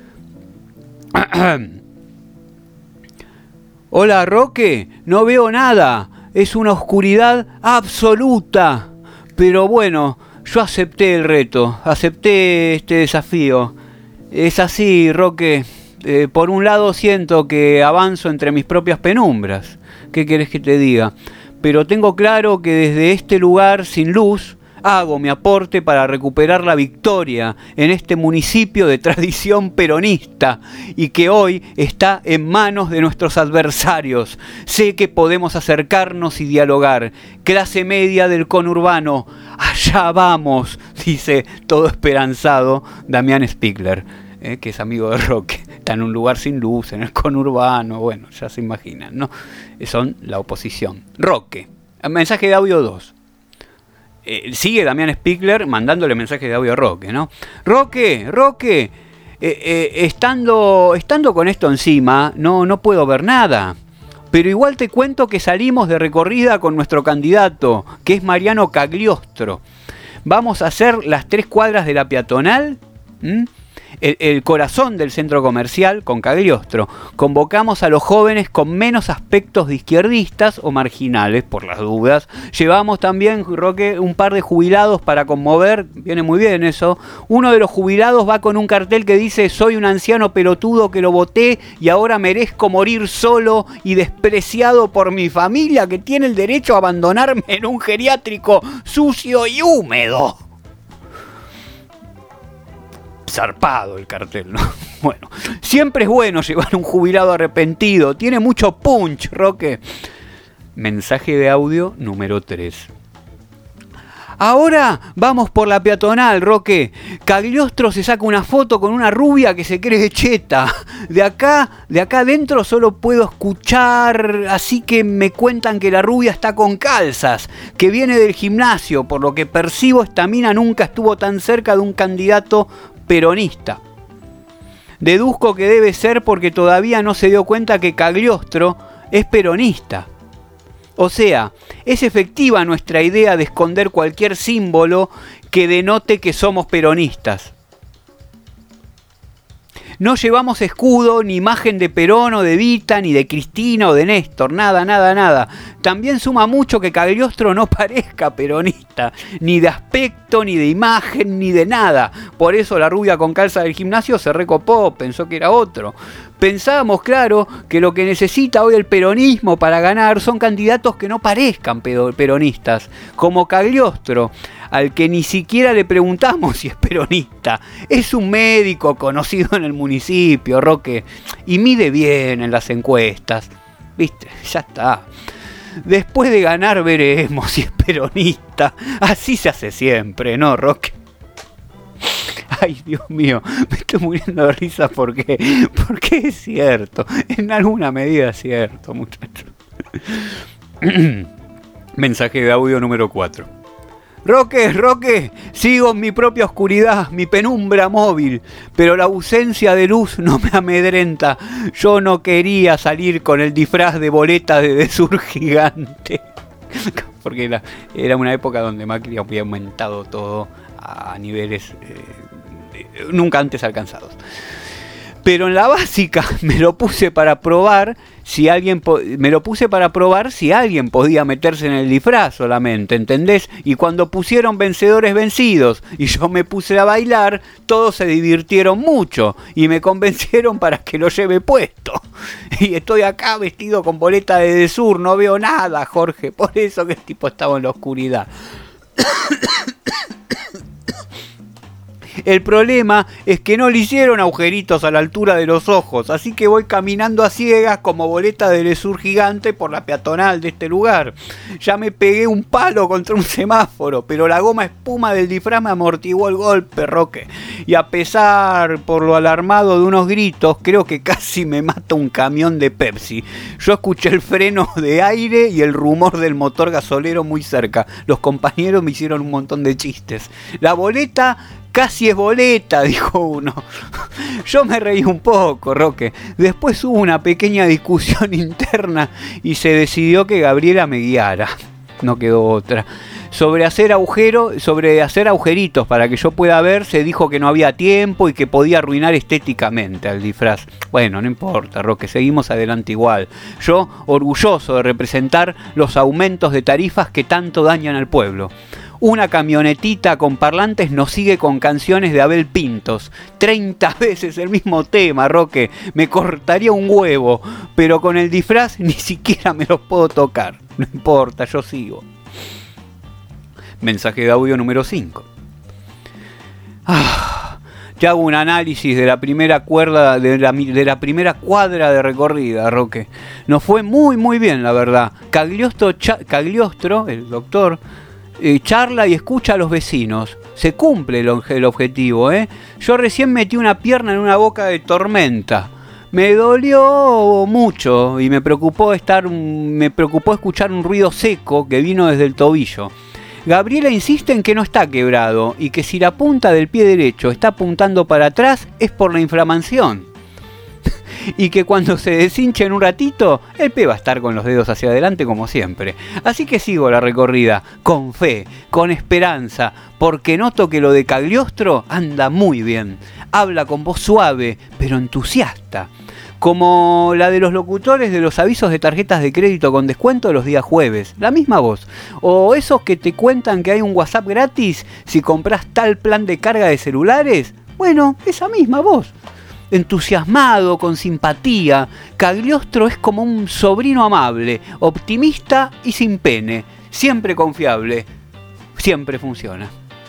Speaker 1: Hola Roque, no veo nada, es una oscuridad absoluta. Pero bueno, yo acepté el reto, acepté este desafío. Es así, Roque, eh, por un lado siento que avanzo entre mis propias penumbras. ¿Qué querés que te diga? Pero tengo claro que desde este lugar sin luz hago mi aporte para recuperar la victoria en este municipio de tradición peronista y que hoy está en manos de nuestros adversarios. Sé que podemos acercarnos y dialogar. Clase media del conurbano, allá vamos, dice todo esperanzado Damián Spiegler, eh, que es amigo de Roque. Está en un lugar sin luz, en el conurbano, bueno, ya se imaginan, ¿no? Son la oposición. Roque, mensaje de audio dos. Eh, sigue Damián Spiegler mandándole mensaje de audio a Roque, ¿no? Roque, Roque, eh, eh, estando, estando con esto encima, no, no puedo ver nada. Pero igual te cuento que salimos de recorrida con nuestro candidato, que es Mariano Cagliostro. Vamos a hacer las tres cuadras de la peatonal, ¿m? El, el corazón del centro comercial con Cagliostro. Convocamos a los jóvenes con menos aspectos de izquierdistas o marginales, por las dudas. Llevamos también, Roque, un par de jubilados para conmover. Viene muy bien eso. Uno de los jubilados va con un cartel que dice: soy un anciano pelotudo que lo voté y ahora merezco morir solo y despreciado por mi familia, que tiene el derecho a abandonarme en un geriátrico sucio y húmedo. Zarpado el cartel, ¿no? Bueno, siempre es bueno llevar un jubilado arrepentido. Tiene mucho punch, Roque. Mensaje de audio número tres. Ahora vamos por la peatonal, Roque. Cagliostro se saca una foto con una rubia que se cree cheta. De acá, de acá adentro solo puedo escuchar, así que me cuentan que la rubia está con calzas, que viene del gimnasio, por lo que percibo esta mina nunca estuvo tan cerca de un candidato peronista. Deduzco que debe ser porque todavía no se dio cuenta que Cagliostro es peronista. O sea, es efectiva nuestra idea de esconder cualquier símbolo que denote que somos peronistas. No llevamos escudo, ni imagen de Perón o de Evita, ni de Cristina o de Néstor, nada, nada, nada. También suma mucho que Cagliostro no parezca peronista, ni de aspecto, ni de imagen, ni de nada. Por eso la rubia con calza del gimnasio se recopó, pensó que era otro. Pensábamos, claro, que lo que necesita hoy el peronismo para ganar son candidatos que no parezcan peronistas, como Cagliostro, al que ni siquiera le preguntamos si es peronista. Es un médico conocido en el municipio, Roque, y mide bien en las encuestas. ¿Viste? Ya está. Después de ganar veremos si es peronista. Así se hace siempre, ¿no, Roque? Ay, Dios mío, me estoy muriendo de risa porque, porque es cierto. En alguna medida es cierto, muchachos. Mensaje de audio número cuatro. Roque, Roque, sigo en mi propia oscuridad, mi penumbra móvil, pero la ausencia de luz no me amedrenta. Yo no quería salir con el disfraz de boleta de Desur gigante. Porque era, era una época donde Macri había aumentado todo a niveles eh, nunca antes alcanzados. Pero en la básica me lo puse para probar si alguien po- me lo puse para probar si alguien podía meterse en el disfraz solamente, ¿entendés? Y cuando pusieron vencedores vencidos y yo me puse a bailar, todos se divirtieron mucho y me convencieron para que lo lleve puesto. Y estoy acá vestido con boleta de Desur, no veo nada, Jorge, por eso que el tipo estaba en la oscuridad. El problema es que no le hicieron agujeritos a la altura de los ojos, así que voy caminando a ciegas como boleta de Desur gigante por la peatonal de este lugar. Ya me pegué un palo contra un semáforo, pero la goma espuma del disfraz me amortiguó el golpe, Roque. Y a pesar por lo alarmado de unos gritos, creo que casi me mata un camión de Pepsi. Yo escuché el freno de aire y el rumor del motor gasolero muy cerca. Los compañeros me hicieron un montón de chistes. La boleta casi es boleta, dijo uno. Yo me reí un poco, Roque. Después hubo una pequeña discusión interna y se decidió que Gabriela me guiara. No quedó otra. Sobre hacer agujero, sobre hacer agujeritos para que yo pueda ver, se dijo que no había tiempo y que podía arruinar estéticamente al disfraz. Bueno, no importa, Roque, seguimos adelante igual. Yo, orgulloso de representar los aumentos de tarifas que tanto dañan al pueblo. Una camionetita con parlantes nos sigue con canciones de Abel Pintos. treinta veces el mismo tema, Roque. Me cortaría un huevo, pero con el disfraz ni siquiera me los puedo tocar. No importa, yo sigo. Mensaje de audio número cinco. Ah, te hago un análisis de la primera cuerda, de la, de la primera cuadra de recorrida, Roque. Nos fue muy, muy bien, la verdad. Cagliostro, cha, Cagliostro el doctor... Eh, charla y escucha a los vecinos. Se cumple el, el objetivo, ¿eh? Yo recién metí una pierna en una boca de tormenta. Me dolió mucho y me preocupó estar, me preocupó escuchar un ruido seco que vino desde el tobillo. Gabriela insiste en que no está quebrado y que si la punta del pie derecho está apuntando para atrás es por la inflamación. Y que cuando se deshinche en un ratito, el pie va a estar con los dedos hacia adelante como siempre. Así que sigo la recorrida, con fe, con esperanza, porque noto que lo de Cagliostro anda muy bien. Habla con voz suave, pero entusiasta. Como la de los locutores de los avisos de tarjetas de crédito con descuento los días jueves. La misma voz. O esos que te cuentan que hay un WhatsApp gratis si compras tal plan de carga de celulares. Bueno, esa misma voz. Entusiasmado, con simpatía, Cagliostro es como un sobrino amable, optimista y sin pene, siempre confiable, siempre funciona.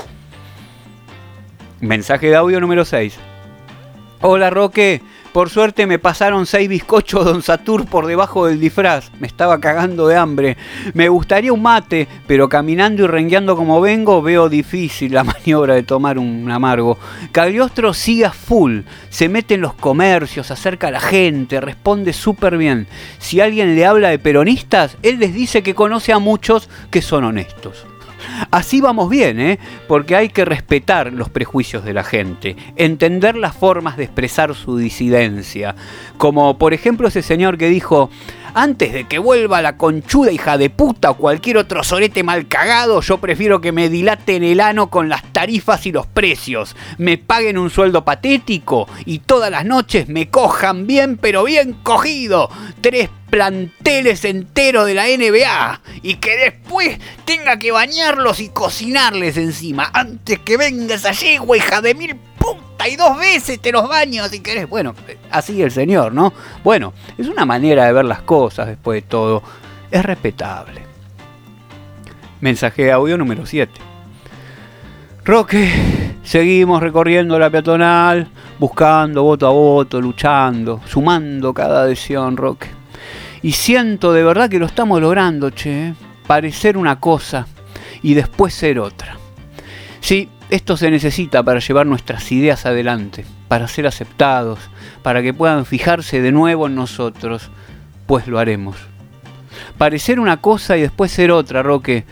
Speaker 1: Mensaje de audio número seis. Hola, Roque, por suerte me pasaron seis bizcochos Don Satur por debajo del disfraz, me estaba cagando de hambre. Me gustaría un mate, pero caminando y rengueando como vengo veo difícil la maniobra de tomar un amargo. Cagliostro sigue a full, se mete en los comercios, acerca a la gente, responde súper bien. Si alguien le habla de peronistas, él les dice que conoce a muchos que son honestos. Así vamos bien, ¿eh? Porque hay que respetar los prejuicios de la gente, entender las formas de expresar su disidencia. Como por ejemplo ese señor que dijo: antes de que vuelva la conchuda hija de puta o cualquier otro sorete mal cagado, yo prefiero que me dilaten el ano con las tarifas y los precios, me paguen un sueldo patético y todas las noches me cojan bien, pero bien cogido, tres planteles enteros de la N B A, y que después tenga que bañarlos y cocinarles encima, antes que venga esa yegua hija de mil puta y dos veces te los baño si querés. Bueno, así el señor, ¿no? Bueno, es una manera de ver las cosas después de todo. Es respetable. Mensaje de audio número siete. Roque, seguimos recorriendo la peatonal, buscando voto a voto, luchando, sumando cada adhesión, Roque. Y siento de verdad que lo estamos logrando, che. Parecer una cosa y después ser otra. Sí, esto se necesita para llevar nuestras ideas adelante, para ser aceptados, para que puedan fijarse de nuevo en nosotros, pues lo haremos. Parecer una cosa y después ser otra, Roque,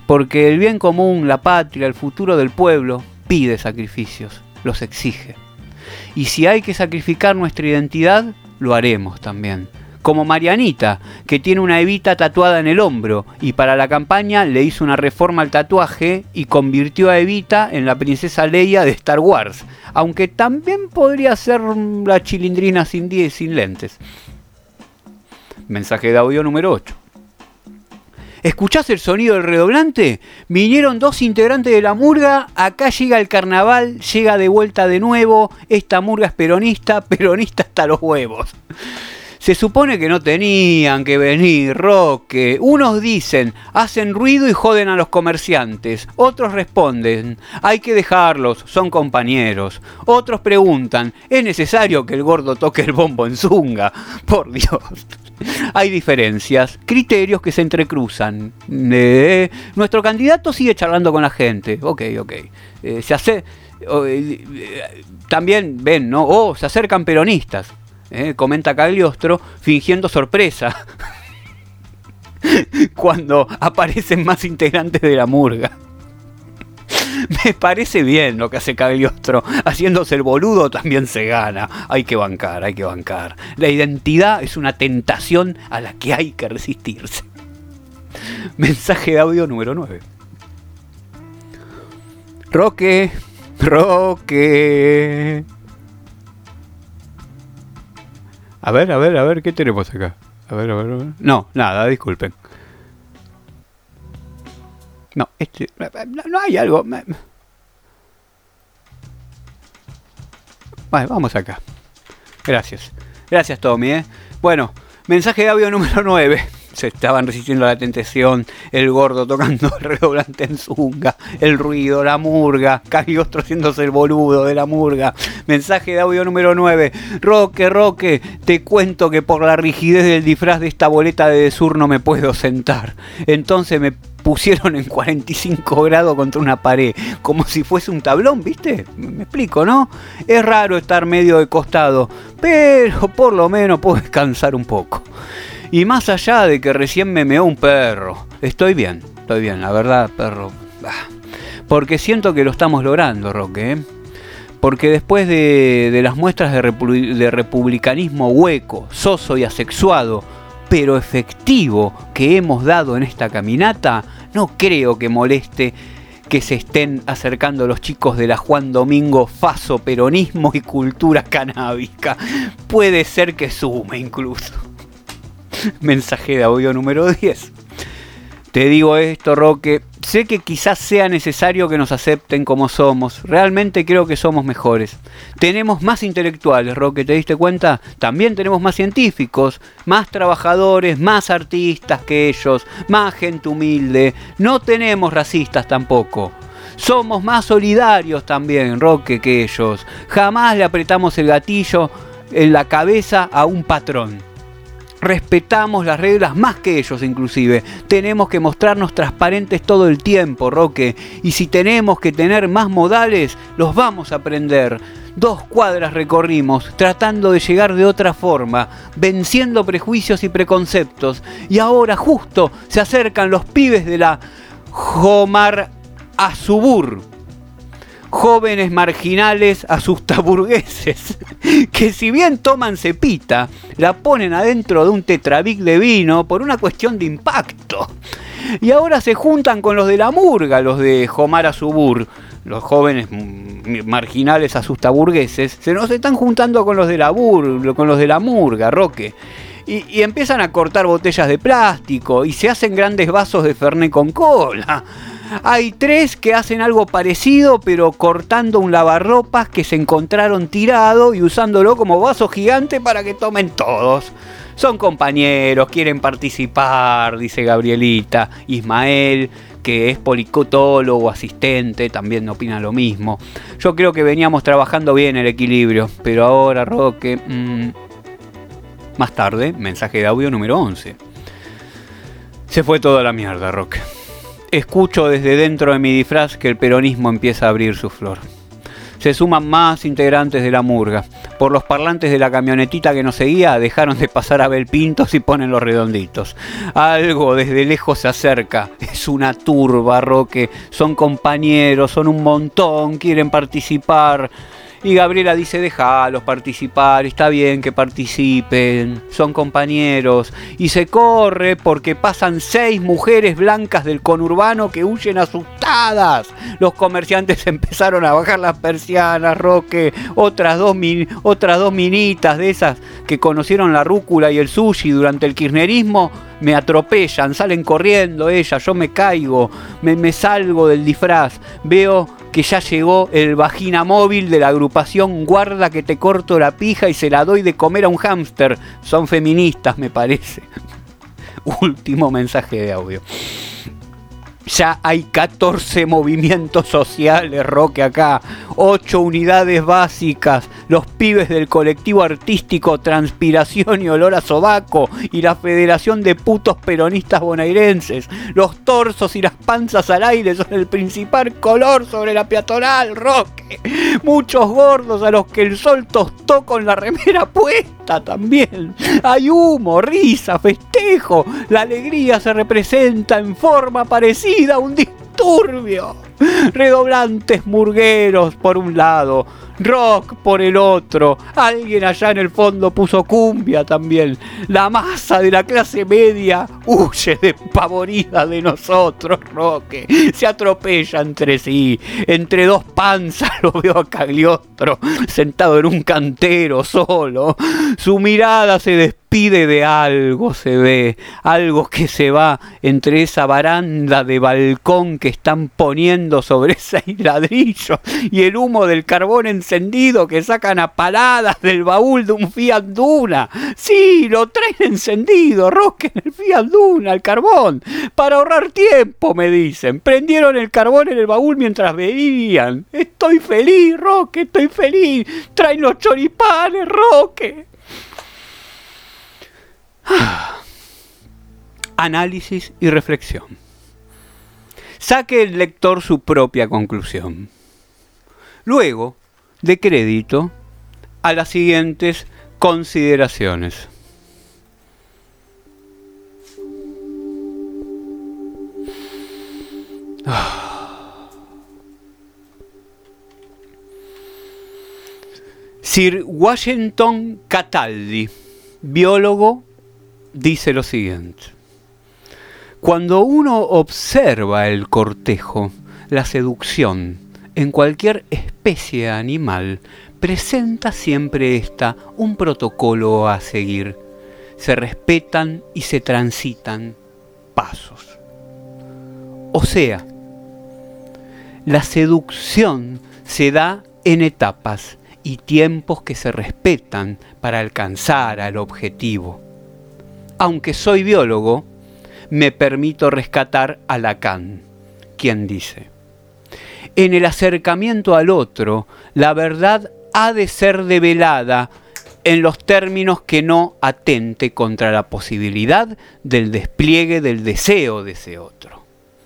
Speaker 1: porque el bien común, la patria, el futuro del pueblo pide sacrificios, los exige. Y si hay que sacrificar nuestra identidad, lo haremos también. Como Marianita, que tiene una Evita tatuada en el hombro y para la campaña le hizo una reforma al tatuaje y convirtió a Evita en la princesa Leia de Star Wars, aunque también podría ser la Chilindrina sin diez sin lentes. Mensaje de audio número ocho. ¿Escuchás el sonido del redoblante? Vinieron dos integrantes de la murga, acá llega el carnaval, llega de vuelta de nuevo, esta murga es peronista, peronista hasta los huevos. Se supone que no tenían que venir, Roque. Unos dicen, hacen ruido y joden a los comerciantes. Otros responden, hay que dejarlos, son compañeros. Otros preguntan, ¿es necesario que el gordo toque el bombo en zunga? Por Dios. Hay diferencias, criterios que se entrecruzan. Eh, nuestro candidato sigue charlando con la gente. Ok, ok. Eh, se hace... Eh, eh, también ven, ¿no? Oh, se acercan peronistas. Eh, comenta Cagliostro, fingiendo sorpresa cuando aparecen más integrantes de la murga. Me parece bien lo que hace Cagliostro. Haciéndose el boludo también se gana. Hay que bancar, hay que bancar. La identidad es una tentación a la que hay que resistirse. Mensaje de audio número nueve. Roque, Roque. A ver, a ver, a ver, ¿qué tenemos acá? A ver, a ver, a ver. No, nada, disculpen. No, este... No, no hay algo... Bueno, vamos acá. Gracias. Gracias, Tommy, ¿eh? Bueno, mensaje de audio número nueve. Se estaban resistiendo a la tentación, el gordo tocando el redoblante en zunga, el ruido, la murga, Cagliostro haciéndose el boludo de la murga. Mensaje de audio número nueve. Roque, Roque, te cuento que por la rigidez del disfraz de esta boleta de Desur no me puedo sentar. Entonces me pusieron en cuarenta y cinco grados contra una pared, como si fuese un tablón, ¿viste? Me explico, ¿no? Es raro estar medio de costado, pero por lo menos puedo descansar un poco. Y más allá de que recién me meó un perro, estoy bien, estoy bien, la verdad, perro. Porque siento que lo estamos logrando, Roque, ¿eh? Porque después de, de las muestras de, repu- de republicanismo hueco, soso y asexuado, pero efectivo que hemos dado en esta caminata, no creo que moleste que se estén acercando los chicos de la Juan Domingo, faso, peronismo y cultura canábica. Puede ser que sume incluso. Mensaje de audio número diez. Te digo esto, Roque, sé que quizás sea necesario que nos acepten como somos. Realmente creo que somos mejores. Tenemos más intelectuales, Roque, ¿te diste cuenta? También tenemos más científicos, más trabajadores, más artistas que ellos, más gente humilde. No tenemos racistas tampoco. Somos más solidarios también, Roque, que ellos. Jamás le apretamos el gatillo en la cabeza a un patrón. Respetamos las reglas más que ellos inclusive. Tenemos que mostrarnos transparentes todo el tiempo, Roque. Y si tenemos que tener más modales, los vamos a aprender. Dos cuadras recorrimos, tratando de llegar de otra forma, venciendo prejuicios y preconceptos. Y ahora justo se acercan los pibes de la Jomar Azubur. Jóvenes marginales asustaburgueses, que si bien toman cepita, la ponen adentro de un tetrabic de vino por una cuestión de impacto. Y ahora se juntan con los de la murga, los de Jomar Azubur, los jóvenes marginales asustaburgueses, se nos están juntando con los de la bur, con los de la murga, Roque. Y, y empiezan a cortar botellas de plástico y se hacen grandes vasos de Fernet con cola. Hay tres que hacen algo parecido, pero cortando un lavarropas que se encontraron tirado y usándolo como vaso gigante para que tomen todos. Son compañeros, quieren participar, dice Gabrielita. Ismael, que es policotólogo, asistente, también opina lo mismo. Yo creo que veníamos trabajando bien el equilibrio, pero ahora, Roque... Mmm, más tarde, mensaje de audio número once. Se fue toda la mierda, Roque. Escucho desde dentro de mi disfraz que el peronismo empieza a abrir su flor. Se suman más integrantes de la murga. Por los parlantes de la camionetita que nos seguía, dejaron de pasar a Belpintos y ponen los redonditos. Algo desde lejos se acerca. Es una turba, Roque. Son compañeros, son un montón, quieren participar. Y Gabriela dice, déjalos participar, está bien que participen, son compañeros. Y se corre porque pasan seis mujeres blancas del conurbano que huyen asustadas. Los comerciantes empezaron a bajar las persianas, Roque. Otras dos, min- otras dos minitas de esas que conocieron la rúcula y el sushi durante el kirchnerismo me atropellan, salen corriendo ellas, yo me caigo, me, me salgo del disfraz. Veo que ya llegó el vagina móvil de la agrupación Guarda que te corto la pija y se la doy de comer a un hámster. Son feministas, me parece. Último mensaje de audio. Ya hay catorce movimientos sociales, Roque, acá. ocho unidades básicas. Los pibes del colectivo artístico Transpiración y Olor a Sobaco. Y la Federación de Putos Peronistas Bonaerenses. Los torsos y las panzas al aire son el principal color sobre la peatonal, Roque. Muchos gordos a los que el sol tostó con la remera puesta también. Hay humo, risa, festejo. La alegría se representa en forma parecida a un disturbio. Redoblantes murgueros por un lado, rock por el otro. Alguien allá en el fondo puso cumbia también. La masa de la clase media huye despavorida de nosotros, Roque. Se atropella entre sí. Entre dos panzas lo veo a Cagliostro sentado en un cantero solo. Su mirada se despide de algo, se ve. Algo que se va entre esa baranda de balcón que están poniendo sobre ese ladrillo y el humo del carbón encendido que sacan a paladas del baúl de un Fiat Duna. Sí, lo traen encendido, Roque, en el Fiat Duna, el carbón. Para ahorrar tiempo, me dicen. Prendieron el carbón en el baúl mientras bebían. Estoy feliz, Roque, estoy feliz. Traen los choripanes, Roque. Análisis y reflexión. Saque el lector su propia conclusión. Luego, de crédito a las siguientes consideraciones. Sir Washington Cataldi, biólogo, dice lo siguiente. Cuando uno observa el cortejo, la seducción, en cualquier especie animal, presenta siempre esta un protocolo a seguir. Se respetan y se transitan pasos. O sea, la seducción se da en etapas y tiempos que se respetan para alcanzar al objetivo. Aunque soy biólogo, me permito rescatar a Lacan, quien dice: en el acercamiento al otro, la verdad ha de ser develada en los términos que no atente contra la posibilidad del despliegue del deseo de ese otro.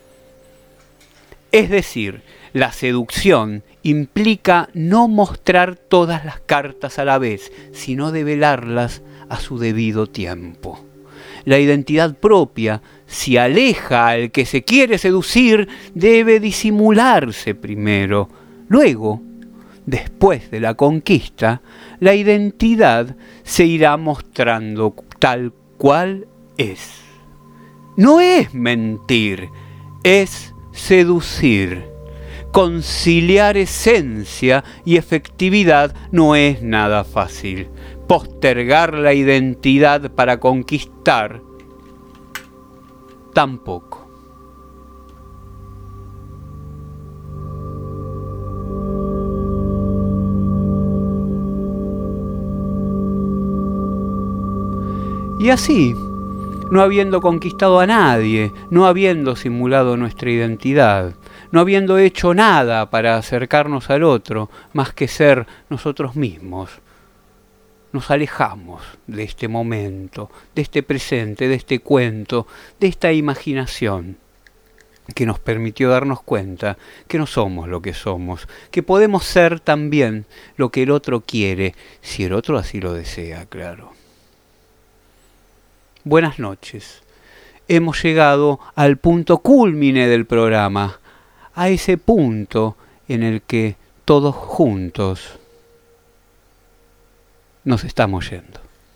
Speaker 1: Es decir, la seducción implica no mostrar todas las cartas a la vez, sino develarlas a su debido tiempo. La identidad propia, si aleja al que se quiere seducir, debe disimularse primero. Luego, después de la conquista, la identidad se irá mostrando tal cual es. No es mentir, es seducir. Conciliar esencia y efectividad no es nada fácil. Postergar la identidad para conquistar, tampoco. Y así, no habiendo conquistado a nadie, no habiendo simulado nuestra identidad, no habiendo hecho nada para acercarnos al otro, más que ser nosotros mismos, nos alejamos de este momento, de este presente, de este cuento, de esta imaginación. que nos permitió darnos cuenta que no somos lo que somos, que podemos ser también lo que el otro quiere, si el otro así lo desea, claro. Buenas noches. Hemos llegado al punto cúlmine del programa, a ese punto en el que todos juntos nos estamos yendo.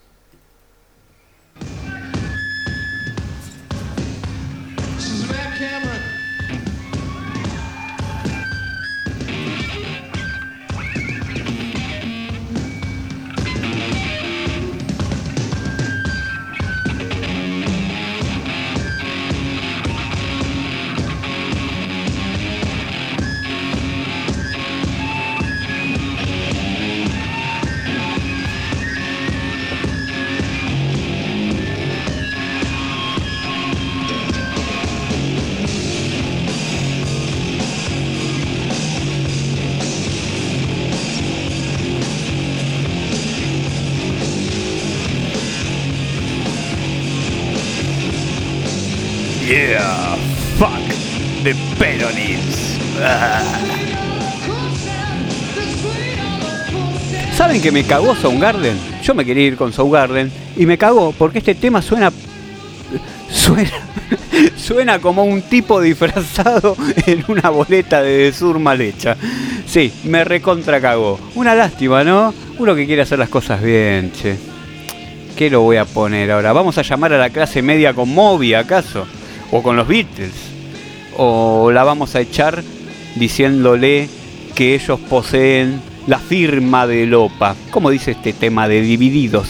Speaker 11: Yeah, fuck the Peronists. Ah.
Speaker 1: ¿Saben que me cagó Soundgarden? Yo me quería ir con Soundgarden y me cagó porque este tema suena suena suena como un tipo disfrazado en una boleta de sur mal hecha. Sí, me recontra cagó. Una lástima, ¿no? Uno que quiere hacer las cosas bien, che. ¿Qué lo voy a poner ahora? ¿Vamos a llamar a la clase media con Moby, acaso? ¿O con los Beatles? ¿O la vamos a echar diciéndole que ellos poseen la firma de Lopa? ¿Cómo dice este tema de Divididos?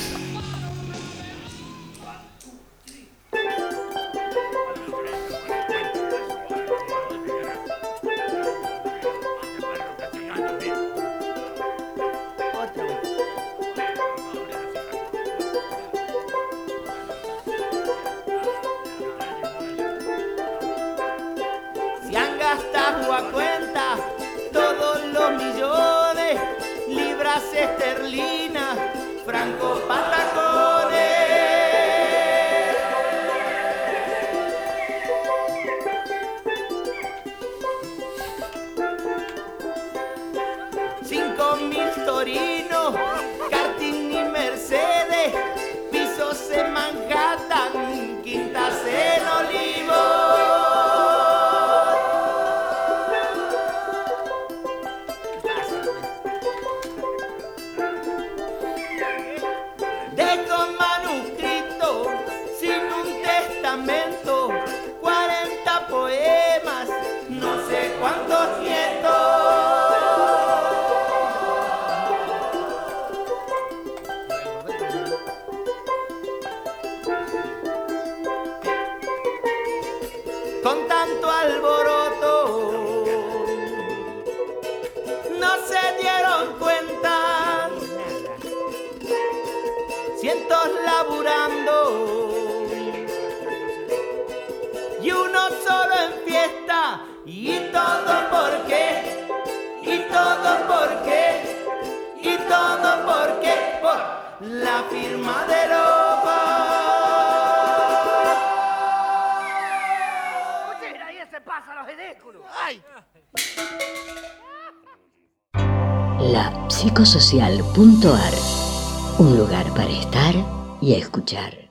Speaker 5: La psicosocial punto ar, un lugar para estar y escuchar.